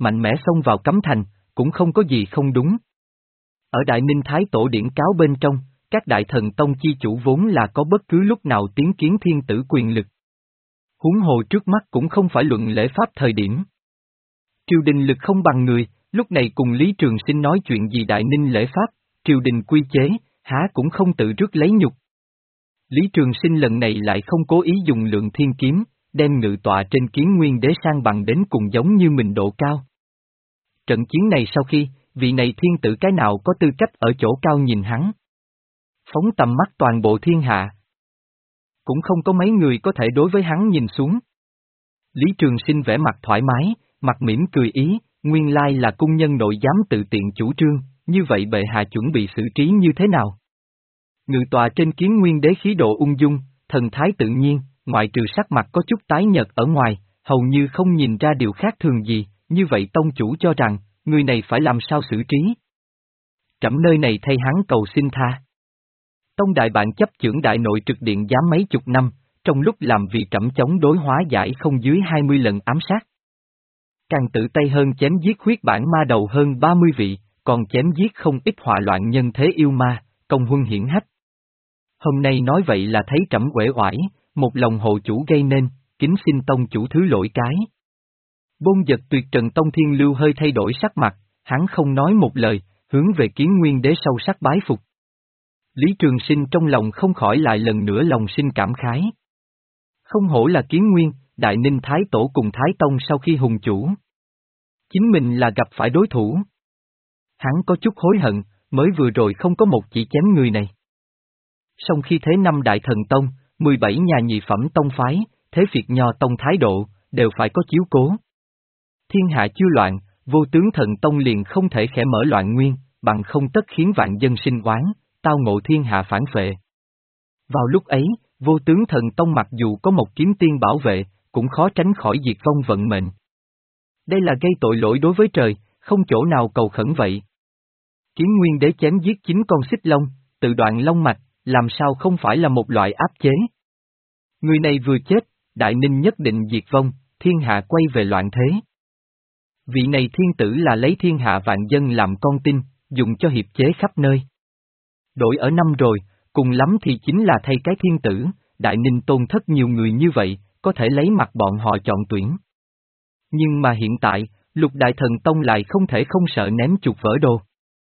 mạnh mẽ xông vào cấm thành, cũng không có gì không đúng. Ở Đại Ninh Thái Tổ điển cáo bên trong, các đại thần tông chi chủ vốn là có bất cứ lúc nào tiến kiến thiên tử quyền lực. Huống hồ trước mắt cũng không phải luận lễ pháp thời điểm. Triều đình lực không bằng người, lúc này cùng Lý Trường Sinh nói chuyện gì Đại Ninh lễ pháp, triều đình quy chế, há cũng không tự rước lấy nhục. Lý Trường Sinh lần này lại không cố ý dùng lượng thiên kiếm, đem ngự tọa trên Kiến Nguyên Đế sang bằng đến cùng giống như mình độ cao. Trận chiến này sau khi, vị này thiên tử cái nào có tư cách ở chỗ cao nhìn hắn. Phóng tầm mắt toàn bộ thiên hạ. Cũng không có mấy người có thể đối với hắn nhìn xuống. Lý Trường Sinh vẻ mặt thoải mái, mặt mỉm cười ý, nguyên lai là cung nhân nội giám tự tiện chủ trương, như vậy bệ hạ chuẩn bị xử trí như thế nào? Ngự tọa trên Kiến Nguyên Đế khí độ ung dung, thần thái tự nhiên, ngoại trừ sắc mặt có chút tái nhợt ở ngoài, hầu như không nhìn ra điều khác thường gì, như vậy tông chủ cho rằng, người này phải làm sao xử trí? Trẫm nơi này thay hắn cầu xin tha. Tông đại bạn chấp chưởng đại nội trực điện giám mấy chục năm, trong lúc làm việc trẫm chống đối hóa giải không dưới hai mươi lần ám sát. Càng tự tay hơn chém giết huyết bản ma đầu hơn ba mươi vị, còn chém giết không ít họa loạn nhân thế yêu ma, công huân hiển hách. Hôm nay nói vậy là thấy trẫm uể oải, một lòng hộ chủ gây nên, kính xin tông chủ thứ lỗi cái. Bôn Dật Tuyệt Trần Tông Thiên Lưu hơi thay đổi sắc mặt, hắn không nói một lời, hướng về Kiến Nguyên Đế sâu sắc bái phục. Lý Trường Sinh trong lòng không khỏi lại lần nữa lòng sinh cảm khái. Không hổ là Kiến Nguyên, Đại Ninh Thái Tổ cùng Thái Tông sau khi hùng chủ. Chính mình là gặp phải đối thủ. Hắn có chút hối hận, mới vừa rồi không có một chỉ chém người này. Song khi thế năm Đại Thần Tông, mười bảy nhà nhị phẩm tông phái, thế Việt Nho Tông thái độ, đều phải có chiếu cố. Thiên hạ chưa loạn, vô tướng thần tông liền không thể khẽ mở loạn nguyên, bằng không tất khiến vạn dân sinh oán, tao ngộ thiên hạ phản phệ. Vào lúc ấy, vô tướng thần tông mặc dù có một kiếm tiên bảo vệ, cũng khó tránh khỏi diệt vong vận mệnh. Đây là gây tội lỗi đối với trời, không chỗ nào cầu khẩn vậy. Kiến Nguyên Đế chém giết chín con xích long, tự đoạn long mạch, làm sao không phải là một loại áp chế. Người này vừa chết, Đại Ninh nhất định diệt vong, thiên hạ quay về loạn thế. Vị này thiên tử là lấy thiên hạ vạn dân làm con tin, dùng cho hiệp chế khắp nơi. Đổi ở năm rồi, cùng lắm thì chính là thay cái thiên tử, Đại Ninh tôn thất nhiều người như vậy, có thể lấy mặt bọn họ chọn tuyển. Nhưng mà hiện tại, lục đại thần tông lại không thể không sợ ném chuột vỡ đồ.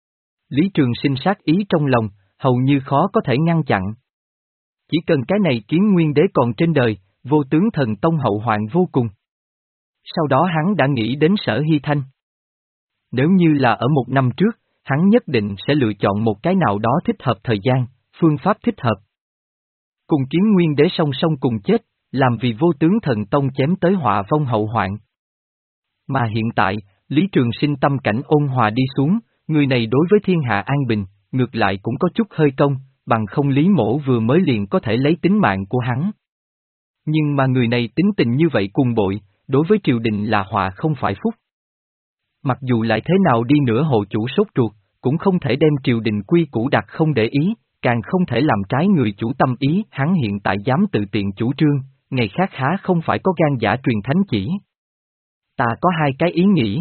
Lý Trường Sinh sát ý trong lòng, hầu như khó có thể ngăn chặn. Chỉ cần cái này Kiến Nguyên Đế còn trên đời, vô tướng thần tông hậu hoạn vô cùng. Sau đó hắn đã nghĩ đến Sở Hy Thanh. Nếu như là ở một năm trước, hắn nhất định sẽ lựa chọn một cái nào đó thích hợp thời gian, phương pháp thích hợp. Cùng Kiến Nguyên Đế song song cùng chết, làm vì vô tướng thần tông chém tới họa vong hậu hoạn. Mà hiện tại, Lý Trường Sinh tâm cảnh ôn hòa đi xuống, người này đối với thiên hạ an bình, ngược lại cũng có chút hơi công, bằng không Lý Mỗ vừa mới liền có thể lấy tính mạng của hắn. Nhưng mà người này tính tình như vậy cùng bội, đối với triều đình là họa không phải phúc. Mặc dù lại thế nào đi nữa hộ chủ sốt ruột, cũng không thể đem triều đình quy củ đặt không để ý, càng không thể làm trái người chủ tâm ý, hắn hiện tại dám tự tiện chủ trương, ngày khác há không phải có gan giả truyền thánh chỉ. Ta có hai cái ý nghĩ.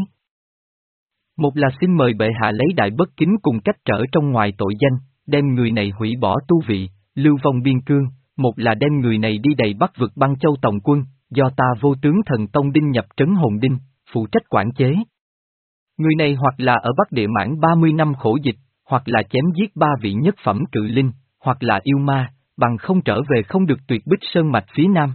Một là xin mời bệ hạ lấy đại bất kính cùng cách trở trong ngoài tội danh, đem người này hủy bỏ tu vị, lưu vong biên cương, một là đem người này đi đầy Bắc vực băng châu tổng quân, do ta vô tướng thần tông đinh nhập trấn hồn đinh, phụ trách quản chế. Người này hoặc là ở Bắc Địa mãn ba mươi năm khổ dịch, hoặc là chém giết ba vị nhất phẩm cự linh, hoặc là yêu ma, bằng không trở về không được tuyệt bích sơn mạch phía nam.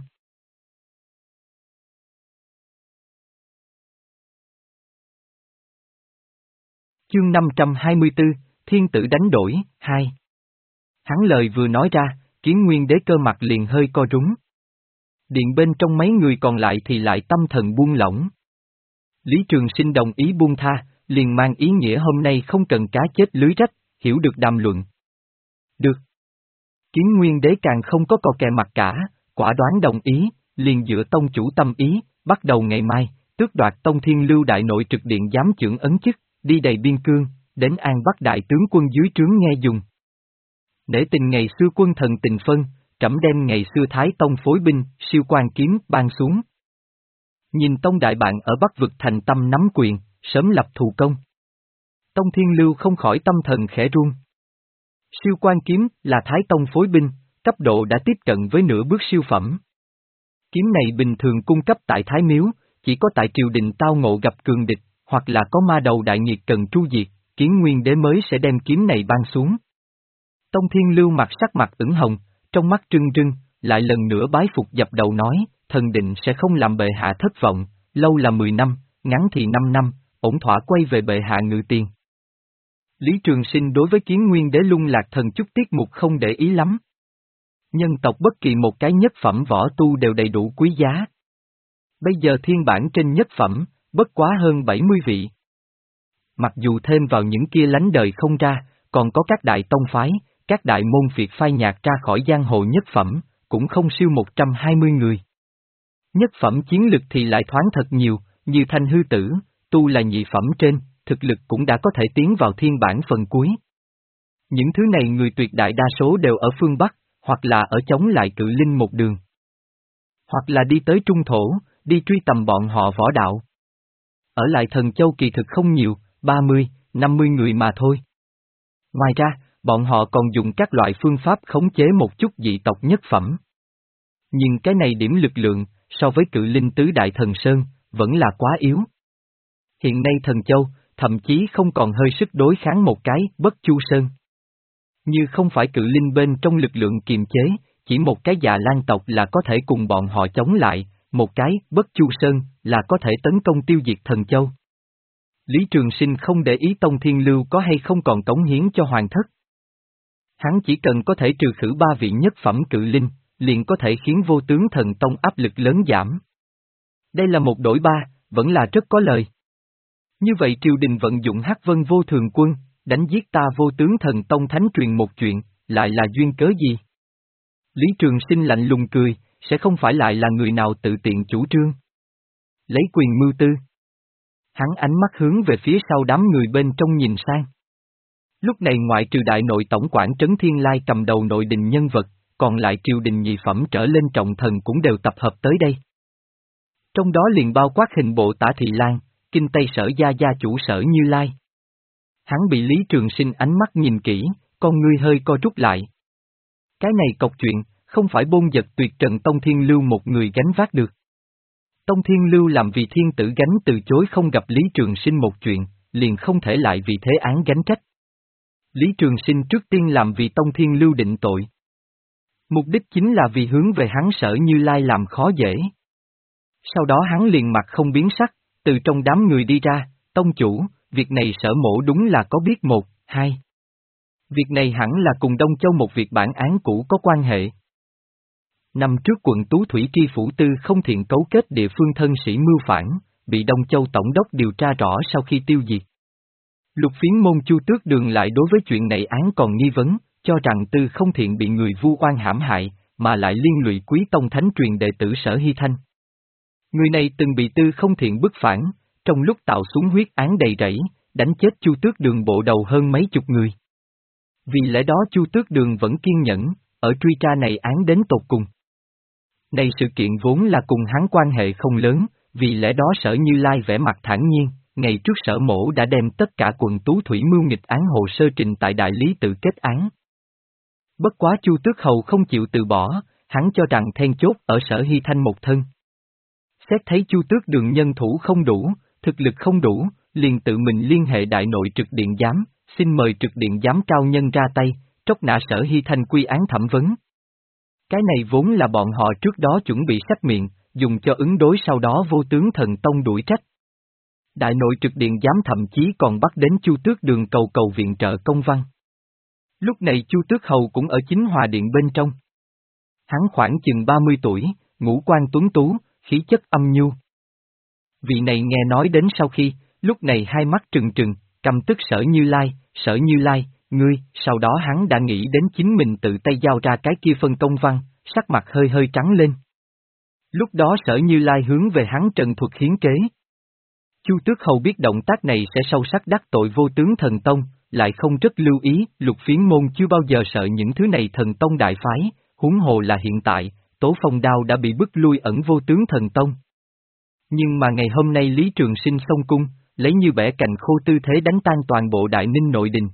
Chương năm trăm hai mươi tư, Thiên tử đánh đổi, hai. Hắn lời vừa nói ra, Kiến Nguyên Đế cơ mặt liền hơi co rúm. Điện bên trong mấy người còn lại thì lại tâm thần buông lỏng. Lý Trường Sinh đồng ý buông tha, liền mang ý nghĩa hôm nay không cần cá chết lưới rách, hiểu được đàm luận. Được. Kiến Nguyên Đế càng không có cò kè mặt cả, quả đoán đồng ý, liền dựa tông chủ tâm ý, bắt đầu ngày mai, tước đoạt tông thiên lưu đại nội trực điện giám chưởng ấn chức, đi đầy biên cương, đến An Bắc đại tướng quân dưới trướng nghe dùng. Để tình ngày xưa quân thần tình phân, trẫm đem ngày xưa Thái Tông phối binh, siêu quan kiếm ban xuống. Nhìn tông đại bạn ở Bắc vực thành tâm nắm quyền, sớm lập thù công. Tông Thiên Lưu không khỏi tâm thần khẽ run. Siêu quan kiếm là Thái Tông phối binh, cấp độ đã tiếp cận với nửa bước siêu phẩm. Kiếm này bình thường cung cấp tại Thái Miếu, chỉ có tại triều đình tao ngộ gặp cường địch, hoặc là có ma đầu đại nghiệt cần tru diệt, Kiến Nguyên Đế mới sẽ đem kiếm này ban xuống. Tông Thiên Lưu mặt sắc mặt ửng hồng, trong mắt trưng trưng, lại lần nữa bái phục dập đầu nói, thần định sẽ không làm bệ hạ thất vọng, lâu là mười năm, ngắn thì năm năm, ổn thỏa quay về bệ hạ ngự tiền. Lý Trường Sinh đối với Kiến Nguyên Đế lung lạc thần chút tiết mục không để ý lắm. Nhân tộc bất kỳ một cái nhất phẩm võ tu đều đầy đủ quý giá. Bây giờ thiên bản trên nhất phẩm, bất quá hơn bảy mươi vị. Mặc dù thêm vào những kia lánh đời không ra, còn có các đại tông phái, các đại môn phiệt phai nhạt ra khỏi giang hồ nhất phẩm, cũng không siêu một trăm hai mươi người. Nhất phẩm chiến lực thì lại thoáng thật nhiều, như Thanh Hư Tử, tu là nhị phẩm trên, thực lực cũng đã có thể tiến vào thiên bản phần cuối. Những thứ này người tuyệt đại đa số đều ở phương Bắc, hoặc là ở chống lại cự linh một đường. Hoặc là đi tới trung thổ, đi truy tầm bọn họ võ đạo. Ở lại Thần Châu kỳ thực không nhiều, ba mươi, năm mươi người mà thôi. Ngoài ra, bọn họ còn dùng các loại phương pháp khống chế một chút dị tộc nhất phẩm. Nhưng cái này điểm lực lượng, so với cự linh tứ đại thần sơn, vẫn là quá yếu. Hiện nay Thần Châu, thậm chí không còn hơi sức đối kháng một cái Bất Chu Sơn. Như không phải cự linh bên trong lực lượng kiềm chế, chỉ một cái Dạ Lan tộc là có thể cùng bọn họ chống lại, một cái Bất Chu Sơn là có thể tấn công tiêu diệt Thần Châu. Lý Trường Sinh không để ý Tông Thiên Lưu có hay không còn cống hiến cho hoàng thất. Hắn chỉ cần có thể trừ khử ba vị nhất phẩm cự linh, liền có thể khiến vô tướng thần tông áp lực lớn giảm. Đây là một đổi ba, vẫn là rất có lời. Như vậy triều đình vận dụng Hắc Vân Vô Thường Quân, đánh giết ta vô tướng thần tông thánh truyền một chuyện, lại là duyên cớ gì? Lý Trường Sinh lạnh lùng cười, sẽ không phải lại là người nào tự tiện chủ trương. Lấy quyền mưu tư. Hắn ánh mắt hướng về phía sau đám người bên trong nhìn sang. Lúc này ngoại trừ đại nội tổng quản Trấn Thiên Lai cầm đầu nội đình nhân vật, còn lại triều đình nhị phẩm trở lên trọng thần cũng đều tập hợp tới đây. Trong đó liền bao quát hình bộ Tả Thị Lan, kinh Tây Sở gia gia chủ Sở Như Lai. Hắn bị Lý Trường Sinh ánh mắt nhìn kỹ, con ngươi hơi co rút lại. Cái này cọc chuyện, không phải bôn giật tuyệt trần Tông Thiên Lưu một người gánh vác được. Tông Thiên Lưu làm vì thiên tử gánh từ chối không gặp Lý Trường Sinh một chuyện, liền không thể lại vì thế án gánh trách. Lý Trường Sinh trước tiên làm vì Tông Thiên Lưu định tội. Mục đích chính là vì hướng về hắn Sở Như Lai làm khó dễ. Sau đó hắn liền mặt không biến sắc, từ trong đám người đi ra, tông chủ, việc này Sở mỗ đúng là có biết một, hai. Việc này hẳn là cùng Đông Châu một việc bản án cũ có quan hệ. Năm trước quận Tú Thủy Tri Phủ Tư không thiện cấu kết địa phương thân sĩ mưu phản, bị Đông Châu Tổng đốc điều tra rõ sau khi tiêu diệt. Lục Phiến môn Chu Tước Đường lại đối với chuyện này án còn nghi vấn, cho rằng Tư không thiện bị người vu oan hãm hại, mà lại liên lụy Quý Tông Thánh truyền đệ tử Sở Hy Thanh. Người này từng bị Tư không thiện bức phản, trong lúc tạo xuống huyết án đầy rẫy, đánh chết Chu Tước Đường bộ đầu hơn mấy chục người. Vì lẽ đó Chu Tước Đường vẫn kiên nhẫn, ở truy tra này án đến tột cùng. Này sự kiện vốn là cùng hắn quan hệ không lớn, vì lẽ đó Sở Như Lai vẻ mặt thản nhiên, ngày trước Sở mỗ đã đem tất cả quận Tú Thủy mưu nghịch án hồ sơ trình tại đại lý tự kết án. Bất quá Chu Tước Hầu không chịu từ bỏ, hắn cho rằng then chốt ở Sở Hy Thanh một thân. Xét thấy Chu Tước Đường nhân thủ không đủ, thực lực không đủ, liền tự mình liên hệ đại nội trực điện giám, xin mời trực điện giám cao nhân ra tay, tróc nã Sở Hy Thanh quy án thẩm vấn. Cái này vốn là bọn họ trước đó chuẩn bị sách miệng, dùng cho ứng đối sau đó vô tướng thần tông đuổi trách. Đại nội trực điện giám thậm chí còn bắt đến Chu Tước Đường cầu cầu viện trợ công văn. Lúc này Chu Tước Hầu cũng ở chính hòa điện bên trong. Hắn khoảng chừng ba mươi tuổi, ngũ quan tuấn tú, khí chất âm nhu. Vị này nghe nói đến sau khi, lúc này hai mắt trừng trừng, căm tức Sở Như Lai, Sở Như Lai, ngươi, sau đó hắn đã nghĩ đến chính mình tự tay giao ra cái kia phân công văn, sắc mặt hơi hơi trắng lên. Lúc đó Sở Như Lai hướng về hắn trần thuật hiến kế. Chu Tước Hầu biết động tác này sẽ sâu sắc đắc tội vô tướng thần tông, lại không rất lưu ý, Lục Phiến môn chưa bao giờ sợ những thứ này thần tông đại phái, huống hồ là hiện tại, Tố Phong Đao đã bị bức lui ẩn vô tướng thần tông. Nhưng mà ngày hôm nay Lý Trường Sinh xông cung, lấy như bẻ cành khô tư thế đánh tan toàn bộ Đại Ninh nội đình.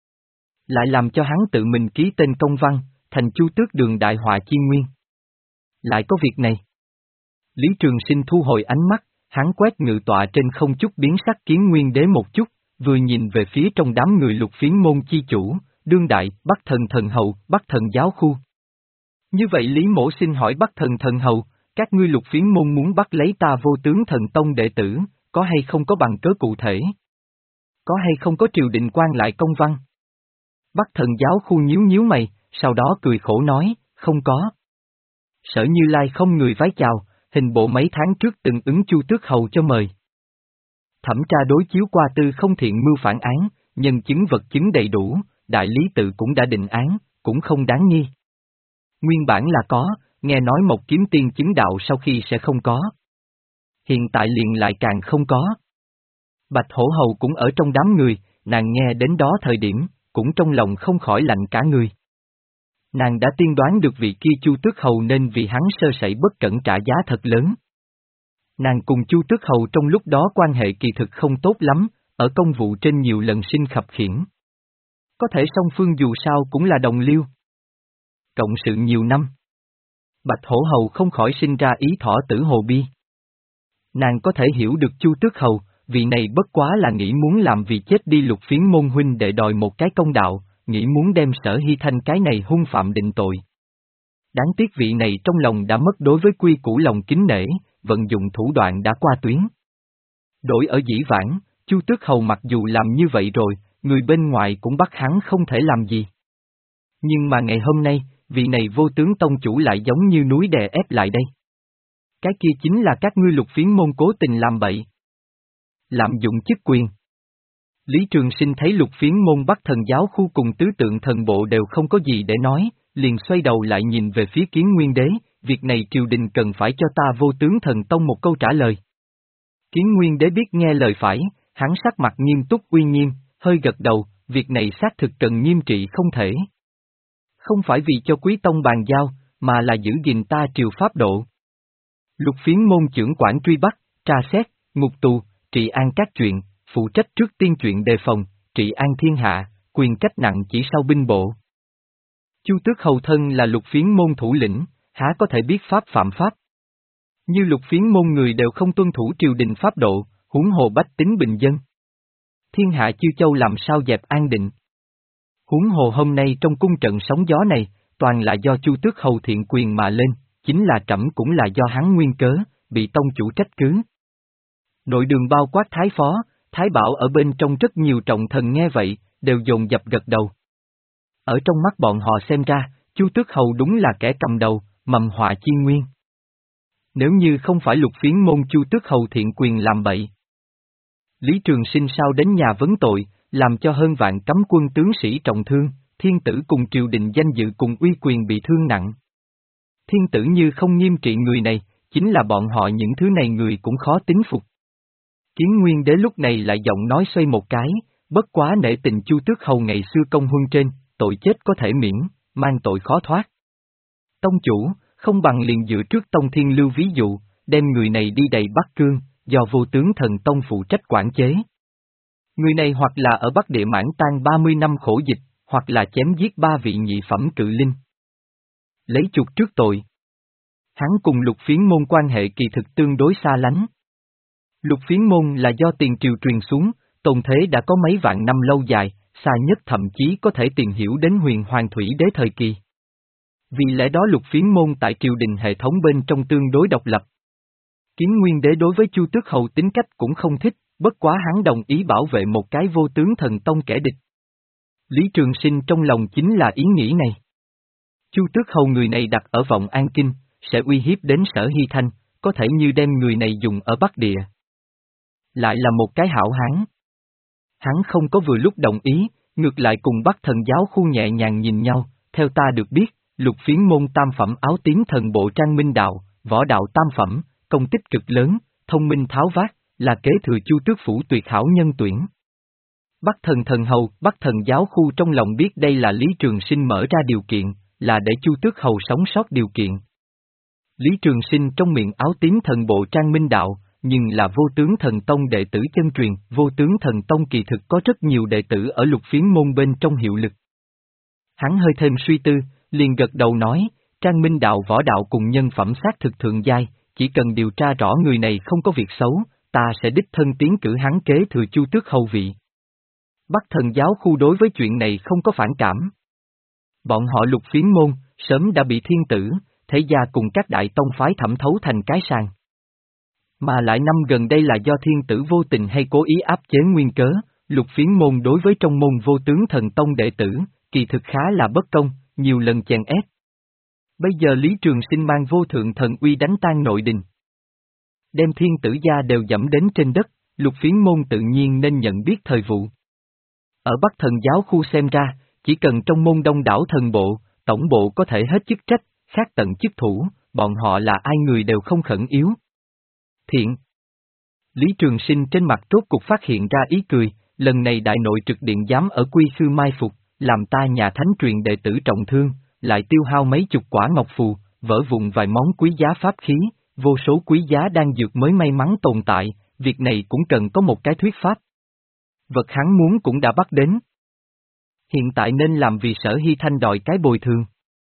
Lại làm cho hắn tự mình ký tên công văn, thành Chu Tước Đường đại họa chi nguyên. Lại có việc này. Lý Trường Sinh thu hồi ánh mắt, hắn quét ngự tọa trên không chút biến sắc Kiến Nguyên Đế một chút, vừa nhìn về phía trong đám người Lục Phiến môn chi chủ, đương đại, Bắc Thần Thần Hầu, Bắc Thần Giáo Khu. Như vậy Lý Mỗ xin hỏi Bắc Thần Thần Hầu, các ngươi Lục Phiến môn muốn bắt lấy ta Vô Tướng Thần Tông đệ tử, có hay không có bằng cớ cụ thể? Có hay không có triều đình quan lại công văn? Bắc Thần Giáo Khu nhíu nhíu mày, sau đó cười khổ nói, không có. Sở Như Lai không người vái chào, hình bộ mấy tháng trước từng ứng Chu Tước Hầu cho mời. Thẩm tra đối chiếu qua tư không thiện mưu phản án, nhân chứng vật chứng đầy đủ, đại lý tự cũng đã định án, cũng không đáng nghi. Nguyên bản là có, nghe nói một kiếm tiên chứng đạo sau khi sẽ không có. Hiện tại liền lại càng không có. Bạch Hổ Hầu cũng ở trong đám người, nàng nghe đến đó thời điểm, cũng trong lòng không khỏi lạnh cả người. Nàng đã tiên đoán được vị kia Chu Tước Hầu nên vì hắn sơ sẩy bất cẩn trả giá thật lớn. Nàng cùng Chu Tước Hầu trong lúc đó quan hệ kỳ thực không tốt lắm, ở công vụ trên nhiều lần sinh khập khiễng. Có thể song phương dù sao cũng là đồng liêu. Cộng sự nhiều năm. Bạch Hổ Hầu không khỏi sinh ra ý thỏ tử hồ bi. Nàng có thể hiểu được Chu Tước Hầu, vị này bất quá là nghĩ muốn làm vì chết đi Lục Phiến môn huynh để đòi một cái công đạo, nghĩ muốn đem Sở Hy Thanh cái này hung phạm định tội. Đáng tiếc vị này trong lòng đã mất đối với quy củ lòng kính nể, vận dụng thủ đoạn đã qua tuyến. Đổi ở dĩ vãng, Chu Tước Hầu mặc dù làm như vậy rồi, người bên ngoài cũng bắt hắn không thể làm gì. Nhưng mà ngày hôm nay, vị này Vô Tướng tông chủ lại giống như núi đè ép lại đây. Cái kia chính là các ngươi Lục Phiến môn cố tình làm bậy. Lạm dụng chức quyền. Lý Trường Sinh thấy Lục Phiến môn Bắc Thần Giáo Khu cùng tứ tượng thần bộ đều không có gì để nói, liền xoay đầu lại nhìn về phía Kiến Nguyên Đế, việc này triều đình cần phải cho ta Vô Tướng Thần Tông một câu trả lời. Kiến Nguyên Đế biết nghe lời phải, hắn sắc mặt nghiêm túc uy nghiêm, hơi gật đầu, việc này xác thực cần nghiêm trị không thể. Không phải vì cho Quý Tông bàn giao, mà là giữ gìn ta triều pháp độ. Lục Phiến môn trưởng quản truy bắt, tra xét, ngục tù, trị an các chuyện, phụ trách trước tiên chuyện đề phòng, trị an thiên hạ, quyền trách nặng chỉ sau binh bộ. Chu Tước Hầu thân là Lục Phiến môn thủ lĩnh, há có thể biết pháp phạm pháp. Như Lục Phiến môn người đều không tuân thủ triều đình pháp độ, huống hồ bách tính bình dân. Thiên hạ chư châu làm sao dẹp an định. Huống hồ hôm nay trong cung trận sóng gió này, toàn là do Chu Tước Hầu thiện quyền mà lên, chính là trẫm cũng là do hắn nguyên cớ, bị tông chủ trách cứ. Nội đường bao quát Thái Phó, Thái Bảo ở bên trong rất nhiều trọng thần nghe vậy, đều dồn dập gật đầu. Ở trong mắt bọn họ xem ra, Chu Tước Hầu đúng là kẻ cầm đầu, mầm họa chi nguyên. Nếu như không phải Lục Phiến môn Chu Tước Hầu thiện quyền làm bậy. Lý Trường Sinh sao đến nhà vấn tội, làm cho hơn vạn cấm quân tướng sĩ trọng thương, thiên tử cùng triều đình danh dự cùng uy quyền bị thương nặng. Thiên tử như không nghiêm trị người này, chính là bọn họ những thứ này người cũng khó tín phục. Kiến Nguyên Đế lúc này lại giọng nói xoay một cái, bất quá nể tình Chu Tước Hầu ngày xưa công huân trên, tội chết có thể miễn, mang tội khó thoát. Tông chủ, không bằng liền dựa trước Tông Thiên Lưu ví dụ, đem người này đi đầy Bắc Cương, do Vô Tướng Thần Tông phụ trách quản chế. Người này hoặc là ở Bắc Địa mãn tan ba mươi năm khổ dịch, hoặc là chém giết ba vị nhị phẩm cự linh. Lấy chuộc trước tội. Hắn cùng Lục Phiến môn quan hệ kỳ thực tương đối xa lánh. Lục Phiến môn là do tiền triều truyền xuống, tồn thế đã có mấy vạn năm lâu dài, xa nhất thậm chí có thể tìm hiểu đến huyền hoàng thủy đế thời kỳ. Vì lẽ đó Lục Phiến môn tại triều đình hệ thống bên trong tương đối độc lập. Kiến Nguyên Đế đối với Chu Tước Hầu tính cách cũng không thích, bất quá hắn đồng ý bảo vệ một cái Vô Tướng Thần Tông kẻ địch. Lý Trường Sinh trong lòng chính là ý nghĩ này. Chu Tước Hầu người này đặt ở vọng An Kinh, sẽ uy hiếp đến Sở Hy Thanh, có thể như đem người này dùng ở Bắc Địa. Lại là một cái hảo hán. Hắn không có vừa lúc đồng ý, ngược lại cùng Bắc Thần Giáo Khu nhẹ nhàng nhìn nhau, theo ta được biết, Lục Phiến môn tam phẩm áo tím thần bộ Trang Minh Đạo, võ đạo tam phẩm, công tích cực lớn, thông minh tháo vát, là kế thừa Chu Tước Phủ tuyệt hảo nhân tuyển. Bắc Thần Thần Hầu, Bắc Thần Giáo Khu trong lòng biết đây là Lý Trường Sinh mở ra điều kiện, là để Chu Tước Hầu sống sót điều kiện. Lý Trường Sinh trong miệng áo tím thần bộ Trang Minh Đạo, nhưng là vô tướng thần tông đệ tử chân truyền, vô tướng thần tông kỳ thực có rất nhiều đệ tử ở lục phiến môn bên trong hiệu lực. Hắn hơi thêm suy tư, liền gật đầu nói, Trang Minh đạo võ đạo cùng nhân phẩm xác thực thượng giai, chỉ cần điều tra rõ người này không có việc xấu, ta sẽ đích thân tiến cử hắn kế thừa Chu Tước hầu vị. Bắc Thần giáo khu đối với chuyện này không có phản cảm. Bọn họ lục phiến môn, sớm đã bị thiên tử, thế gia cùng các đại tông phái thẩm thấu thành cái sàng. Mà lại năm gần đây là do thiên tử vô tình hay cố ý áp chế nguyên cớ, lục phiến môn đối với trong môn vô tướng thần tông đệ tử, kỳ thực khá là bất công, nhiều lần chèn ép. Bây giờ Lý Trường Sinh mang vô thượng thần uy đánh tan nội đình. Đem thiên tử gia đều dẫm đến trên đất, lục phiến môn tự nhiên nên nhận biết thời vụ. Ở Bắc Thần giáo khu xem ra, chỉ cần trong môn đông đảo thần bộ, tổng bộ có thể hết chức trách, khác tận chức thủ, bọn họ là ai người đều không khẩn yếu. Thiện. Lý Trường Sinh trên mặt rốt cục phát hiện ra ý cười, lần này đại nội trực điện giám ở Quy Khư mai phục, làm ta nhà thánh truyền đệ tử trọng thương, lại tiêu hao mấy chục quả ngọc phù, vỡ vụn vài món quý giá pháp khí, vô số quý giá đan dược mới may mắn tồn tại, việc này cũng cần có một cái thuyết pháp. Vật hắn muốn cũng đã bắt đến. Hiện tại nên làm vì Sở Hy Thanh đòi cái bồi thường.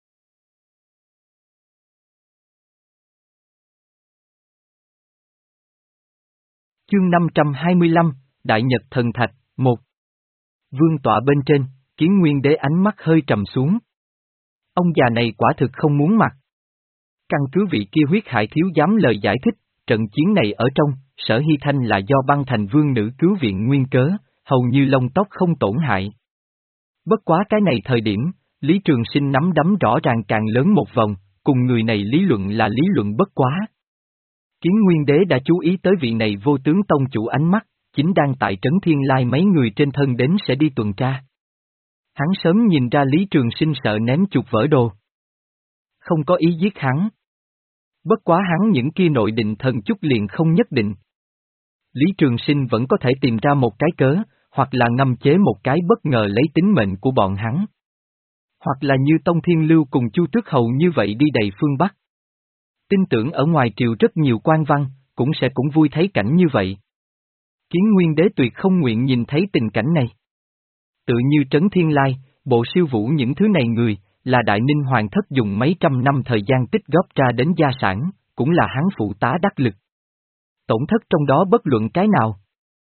Chương năm trăm hai mươi lăm, Đại Nhật Thần Thạch, một. Vương tọa bên trên, Kiến Nguyên Đế ánh mắt hơi trầm xuống. Ông già này quả thực không muốn mặt. Căn cứ vị kia huyết hải thiếu giám lời giải thích, trận chiến này ở trong, Sở Hy Thanh là do băng thành vương nữ cứu viện nguyên cớ, hầu như lông tóc không tổn hại. Bất quá cái này thời điểm, Lý Trường Sinh nắm đấm rõ ràng càng lớn một vòng, cùng người này lý luận là lý luận bất quá. Kiến Nguyên Đế đã chú ý tới vị này vô tướng tông chủ ánh mắt, chính đang tại Trấn Thiên Lai mấy người trên thân đến sẽ đi tuần tra. Hắn sớm nhìn ra Lý Trường Sinh sợ ném chuột vỡ đồ. Không có ý giết hắn. Bất quá hắn những kia nội định thần chút liền không nhất định. Lý Trường Sinh vẫn có thể tìm ra một cái cớ, hoặc là ngâm chế một cái bất ngờ lấy tính mệnh của bọn hắn. Hoặc là như Tông Thiên Lưu cùng Chu Tước Hầu như vậy đi đầy phương Bắc. Tin tưởng ở ngoài triều rất nhiều quan văn, cũng sẽ cũng vui thấy cảnh như vậy. Kiến Nguyên Đế tuyệt không nguyện nhìn thấy tình cảnh này. Tự như Trấn Thiên Lai, Bộ Siêu Vũ những thứ này người, là Đại Ninh Hoàng thất dùng mấy trăm năm thời gian tích góp ra đến gia sản, cũng là hắn phụ tá đắc lực. Tổn thất trong đó bất luận cái nào,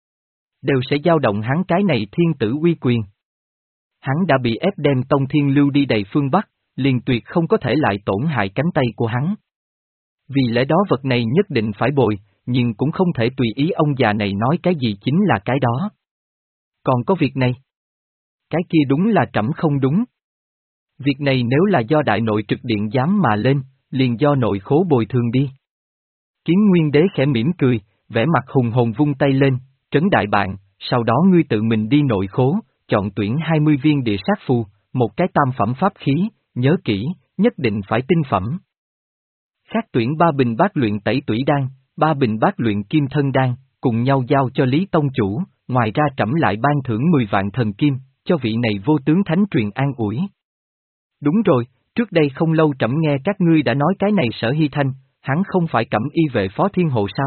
đều sẽ dao động hắn cái này thiên tử uy quyền. Hắn đã bị ép đem Tông Thiên Lưu đi đầy phương Bắc, liền tuyệt không có thể lại tổn hại cánh tay của hắn. Vì lẽ đó vật này nhất định phải bồi, nhưng cũng không thể tùy ý ông già này nói cái gì chính là cái đó. Còn có việc này. Cái kia đúng là trẫm không đúng. Việc này nếu là do đại nội trực điện giám mà lên, liền do nội khố bồi thường đi. Kiến Nguyên Đế khẽ mỉm cười, vẻ mặt hùng hồn vung tay lên, Trấn đại bạn, sau đó ngươi tự mình đi nội khố, chọn tuyển hai mươi viên địa sát phù, một cái tam phẩm pháp khí, nhớ kỹ, nhất định phải tinh phẩm. Khác tuyển ba bình bát luyện tẩy tủy đan, ba bình bát luyện kim thân đan, cùng nhau giao cho Lý Tông Chủ, ngoài ra trẫm lại ban thưởng mười vạn thần kim, cho vị này vô tướng thánh truyền an ủi. Đúng rồi, trước đây không lâu trẫm nghe các ngươi đã nói cái này Sở Hy Thanh, hắn không phải Cẩm Y vệ phó thiên hộ sao?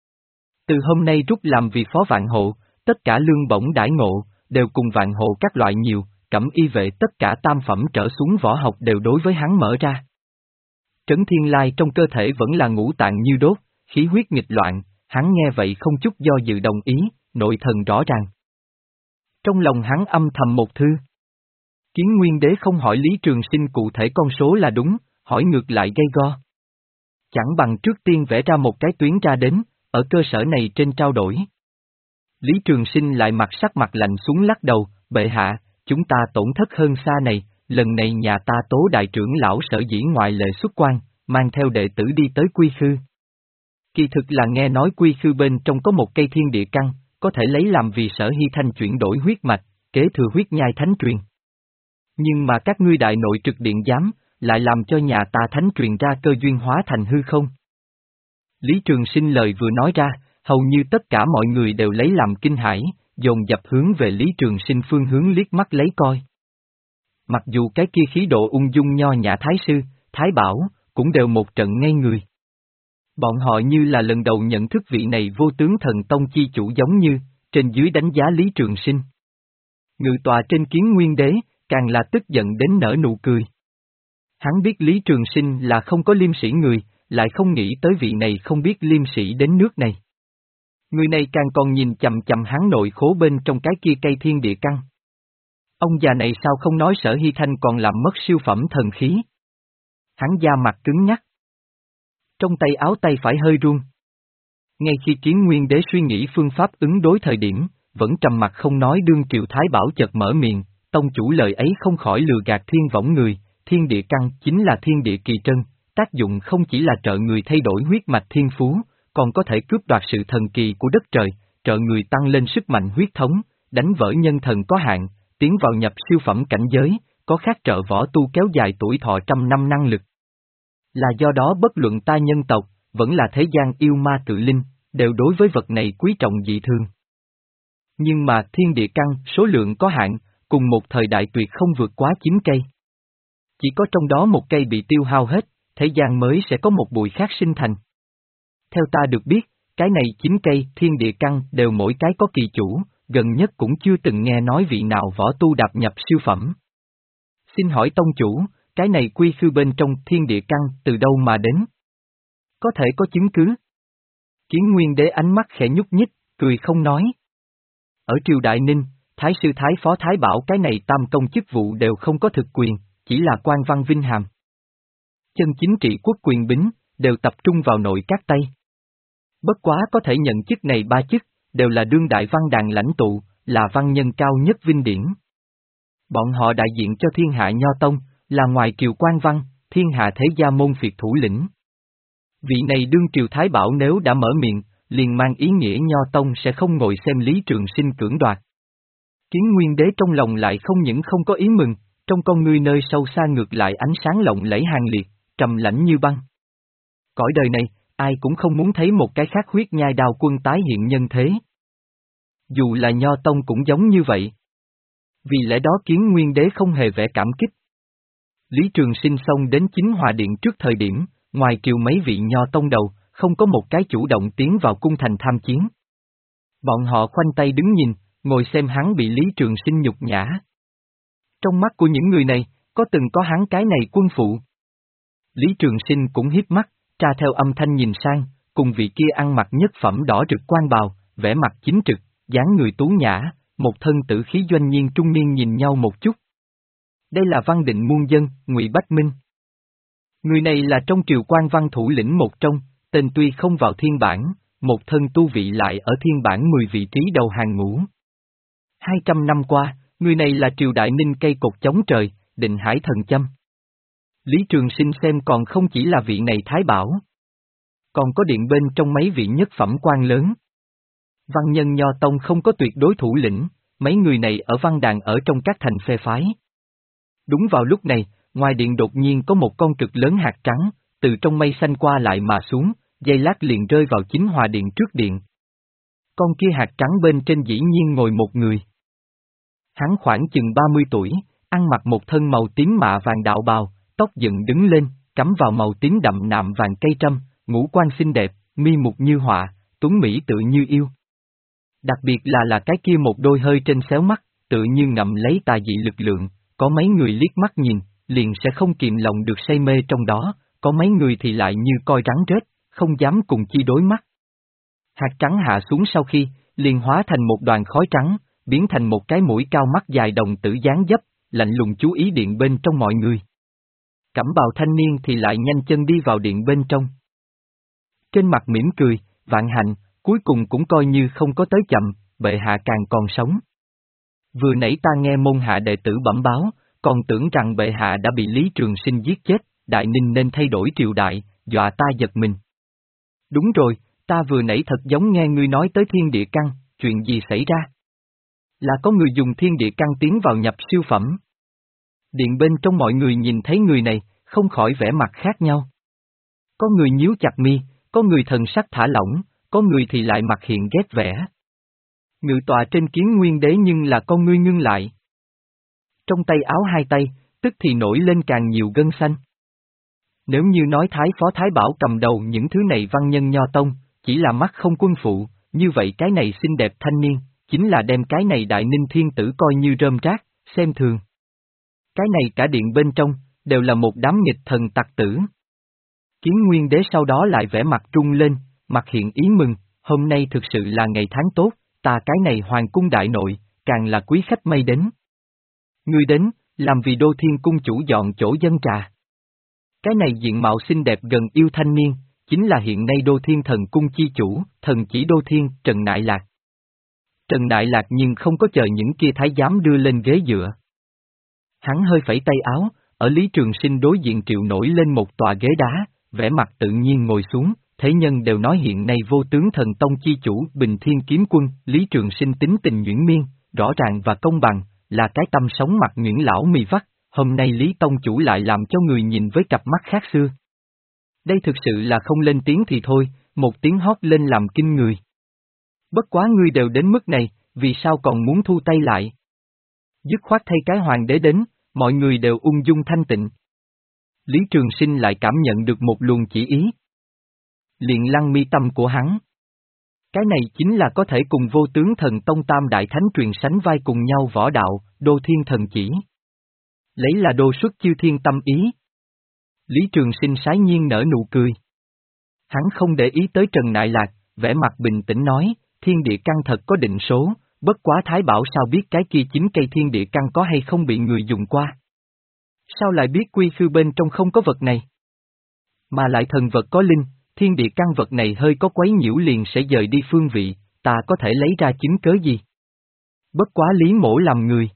Từ hôm nay rút làm vì phó vạn hộ, tất cả lương bổng đãi ngộ, đều cùng vạn hộ các loại nhiều, Cẩm Y vệ tất cả tam phẩm trở xuống võ học đều đối với hắn mở ra. Trấn Thiên Lai trong cơ thể vẫn là ngũ tạng như đốt, khí huyết nghịch loạn, hắn nghe vậy không chút do dự đồng ý, nội thần rõ ràng. Trong lòng hắn âm thầm một thư. Kiến Nguyên Đế không hỏi Lý Trường Sinh cụ thể con số là đúng, hỏi ngược lại gây go. Chẳng bằng trước tiên vẽ ra một cái tuyến ra đến, ở cơ sở này trên trao đổi. Lý Trường Sinh lại mặt sắc mặt lạnh xuống lắc đầu, bệ hạ, chúng ta tổn thất hơn xa này, lần này nhà ta Tố đại trưởng lão sở dĩ ngoại lệ xuất quan, mang theo đệ tử đi tới Quy Khư. Kỳ thực là nghe nói Quy Khư bên trong có một cây thiên địa căn, có thể lấy làm vì Sở Hy Thanh chuyển đổi huyết mạch, kế thừa huyết nhai thánh truyền. Nhưng mà các ngươi đại nội trực điện giám, lại làm cho nhà ta thánh truyền ra cơ duyên hóa thành hư không. Lý Trường Sinh lời vừa nói ra, hầu như tất cả mọi người đều lấy làm kinh hãi, dồn dập hướng về Lý Trường Sinh phương hướng liếc mắt lấy coi. Mặc dù cái kia khí độ ung dung nho nhã thái sư, thái bảo, cũng đều một trận ngây người. Bọn họ như là lần đầu nhận thức vị này vô tướng thần tông chi chủ, giống như, trên dưới đánh giá Lý Trường Sinh. Ngự tọa trên Kiến Nguyên Đế, càng là tức giận đến nở nụ cười. Hắn biết Lý Trường Sinh là không có liêm sĩ người, lại không nghĩ tới vị này không biết liêm sĩ đến nước này. Người này càng còn nhìn chằm chằm hắn nội khố bên trong cái kia cây thiên địa căn. Ông già này sao không nói Sở Hy Thanh còn làm mất siêu phẩm thần khí. Hắn da mặt cứng nhắc. Trong tay áo tay phải hơi run. Ngay khi Kiến Nguyên Đế suy nghĩ phương pháp ứng đối thời điểm, vẫn trầm mặt không nói, đương Triệu Thái Bảo chợt mở miệng, tông chủ lời ấy không khỏi lừa gạt thiên võng người, thiên địa căn chính là thiên địa kỳ trân, tác dụng không chỉ là trợ người thay đổi huyết mạch thiên phú, còn có thể cướp đoạt sự thần kỳ của đất trời, trợ người tăng lên sức mạnh huyết thống, đánh vỡ nhân thần có hạn, tiến vào nhập siêu phẩm cảnh giới, có khác trợ võ tu kéo dài tuổi thọ trăm năm năng lực. Là do đó bất luận ta nhân tộc, vẫn là thế gian yêu ma cự linh, đều đối với vật này quý trọng dị thường. Nhưng mà thiên địa căn số lượng có hạn, cùng một thời đại tuyệt không vượt quá chín cây. Chỉ có trong đó một cây bị tiêu hao hết, thế gian mới sẽ có một bụi khác sinh thành. Theo ta được biết, cái này chín cây thiên địa căn đều mỗi cái có kỳ chủ, gần nhất cũng chưa từng nghe nói vị nào võ tu đạp nhập siêu phẩm. Xin hỏi tông chủ, cái này quy khư bên trong thiên địa căn từ đâu mà đến? Có thể có chứng cứ? Kiến Nguyên Đế ánh mắt khẽ nhúc nhích, cười không nói. Ở triều Đại Ninh, Thái sư Thái phó Thái Bảo cái này tam công chức vụ đều không có thực quyền, chỉ là quan văn vinh hàm. Chân chính trị quốc quyền bính, đều tập trung vào nội các Tây. Bất quá có thể nhận chức này ba chức, đều là đương đại văn đàn lãnh tụ, là văn nhân cao nhất vinh điển. Bọn họ đại diện cho thiên hạ Nho Tông, là ngoài triều quan văn, thiên hạ thế gia môn phiệt thủ lĩnh. Vị này đương triều Thái Bảo nếu đã mở miệng, liền mang ý nghĩa Nho Tông sẽ không ngồi xem Lý Trường Sinh cưỡng đoạt. Kiến Nguyên Đế trong lòng lại không những không có ý mừng, trong con ngươi nơi sâu xa ngược lại ánh sáng lộng lẫy hàng liệt, trầm lãnh như băng. Cõi đời này, ai cũng không muốn thấy một cái khác huyết nhai đao quân tái hiện nhân thế. Dù là Nho Tông cũng giống như vậy. Vì lẽ đó Kiến Nguyên Đế không hề vẻ cảm kích. Lý Trường Sinh xông đến Chính Hòa Điện trước thời điểm, ngoài triều mấy vị Nho Tông đầu, không có một cái chủ động tiến vào cung thành tham chiến. Bọn họ khoanh tay đứng nhìn, ngồi xem hắn bị Lý Trường Sinh nhục nhã. Trong mắt của những người này, có từng có hắn cái này quân phụ. Lý Trường Sinh cũng hiếp mắt, tra theo âm thanh nhìn sang, cùng vị kia ăn mặc nhất phẩm đỏ rực quan bào, vẻ mặt chính trực, dáng người tú nhã, một thân tử khí doanh nhiên trung niên nhìn nhau một chút. Đây là Văn Định muôn dân, Ngụy Bách Minh. Người này là trong triều quan văn thủ lĩnh một trong, tên tuy không vào thiên bản, một thân tu vị lại ở thiên bản mười vị trí đầu hàng ngũ. Hai trăm năm qua, người này là triều Đại Ninh cây cột chống trời, Định Hải thần châm. Lý Trường Sinh xem còn không chỉ là vị này Thái Bảo. Còn có điện bên trong mấy vị nhất phẩm quan lớn. Văn nhân Nho Tông không có tuyệt đối thủ lĩnh, mấy người này ở văn đàn ở trong các thành phe phái. Đúng vào lúc này, ngoài điện đột nhiên có một con cực lớn hạt trắng, từ trong mây xanh qua lại mà xuống, giây lát liền rơi vào Chính Hòa Điện trước điện. Con kia hạt trắng bên trên dĩ nhiên ngồi một người. Hắn khoảng chừng ba mươi tuổi, ăn mặc một thân màu tím mạ vàng đạo bào, tóc dựng đứng lên, cắm vào màu tím đậm nạm vàng cây trâm, ngũ quan xinh đẹp, mi mục như họa, tuấn mỹ tự như yêu. Đặc biệt là là cái kia một đôi hơi trên xéo mắt, tự như ngậm lấy tà dị lực lượng, có mấy người liếc mắt nhìn, liền sẽ không kìm lòng được say mê trong đó, có mấy người thì lại như coi rắn rết, không dám cùng chi đối mắt. Hạt trắng hạ xuống sau khi, liền hóa thành một đoàn khói trắng, biến thành một cái mũi cao mắt dài đồng tử dáng dấp, lạnh lùng chú ý điện bên trong mọi người. Cẩm bào thanh niên thì lại nhanh chân đi vào điện bên trong. Trên mặt mỉm cười, vạn hạnh, cuối cùng cũng coi như không có tới chậm, bệ hạ càng còn sống. Vừa nãy ta nghe môn hạ đệ tử bẩm báo, còn tưởng rằng bệ hạ đã bị Lý Trường Sinh giết chết, Đại Ninh nên thay đổi triều đại, dọa ta giật mình. Đúng rồi, ta vừa nãy thật giống nghe ngươi nói tới thiên địa căn, chuyện gì xảy ra? Là có người dùng thiên địa căn tiến vào nhập siêu phẩm. Điện bên trong mọi người nhìn thấy người này, không khỏi vẻ mặt khác nhau. Có người nhíu chặt mi, có người thần sắc thả lỏng, có người thì lại mặt hiện ghét vẻ. Ngự tọa trên Kiến Nguyên Đế nhưng là con ngươi ngưng lại. Trong tay áo hai tay, tức thì nổi lên càng nhiều gân xanh. Nếu như nói Thái Phó Thái Bảo cầm đầu những thứ này văn nhân nho tông, chỉ là mắt không quân phụ, như vậy cái này xinh đẹp thanh niên, chính là đem cái này Đại Ninh thiên tử coi như rơm rác, xem thường. Cái này cả điện bên trong, đều là một đám nghịch thần tặc tử. Kiến Nguyên Đế sau đó lại vẽ mặt trung lên, mặt hiện ý mừng, hôm nay thực sự là ngày tháng tốt, ta cái này hoàng cung đại nội, càng là quý khách may đến. Ngươi đến, làm vì Đô Thiên cung chủ dọn chỗ dân trà. Cái này diện mạo xinh đẹp gần yêu thanh niên, chính là hiện nay Đô Thiên thần cung chi chủ, thần chỉ Đô Thiên, Trần Nại Lạc. Trần Nại Lạc nhưng không có chờ những kia thái giám đưa lên ghế dựa. Hắn hơi phẩy tay áo, ở Lý Trường Sinh đối diện triệu nổi lên một tòa ghế đá, vẻ mặt tự nhiên ngồi xuống, thế nhân đều nói hiện nay vô tướng thần tông chi chủ Bình Thiên Kiếm Quân, Lý Trường Sinh tính tình nhuyễn miên, rõ ràng và công bằng, là cái tâm sống mặt nhuyễn lão mì vắt, hôm nay Lý Tông chủ lại làm cho người nhìn với cặp mắt khác xưa. Đây thực sự là không lên tiếng thì thôi, một tiếng hót lên làm kinh người. Bất quá ngươi đều đến mức này, vì sao còn muốn thu tay lại? Dứt khoát thay cái hoàng đế đến, mọi người đều ung dung thanh tịnh. Lý Trường Sinh lại cảm nhận được một luồng chỉ ý. Liền lăng mi tâm của hắn. Cái này chính là có thể cùng vô tướng thần tông tam đại thánh truyền sánh vai cùng nhau võ đạo, Đô Thiên thần chỉ. Lấy là đô xuất chiêu thiên tâm ý. Lý Trường Sinh sái nhiên nở nụ cười. Hắn không để ý tới Trần Nại Lạc, vẻ mặt bình tĩnh nói, thiên địa căn thật có định số, bất quá Thái Bảo sao biết cái kia chín cây thiên địa căn có hay không bị người dùng qua. Sao lại biết quy khư bên trong không có vật này? Mà lại thần vật có linh, thiên địa căn vật này hơi có quấy nhiễu liền sẽ dời đi phương vị, ta có thể lấy ra chứng cớ gì? Bất quá Lý Mỗ làm người.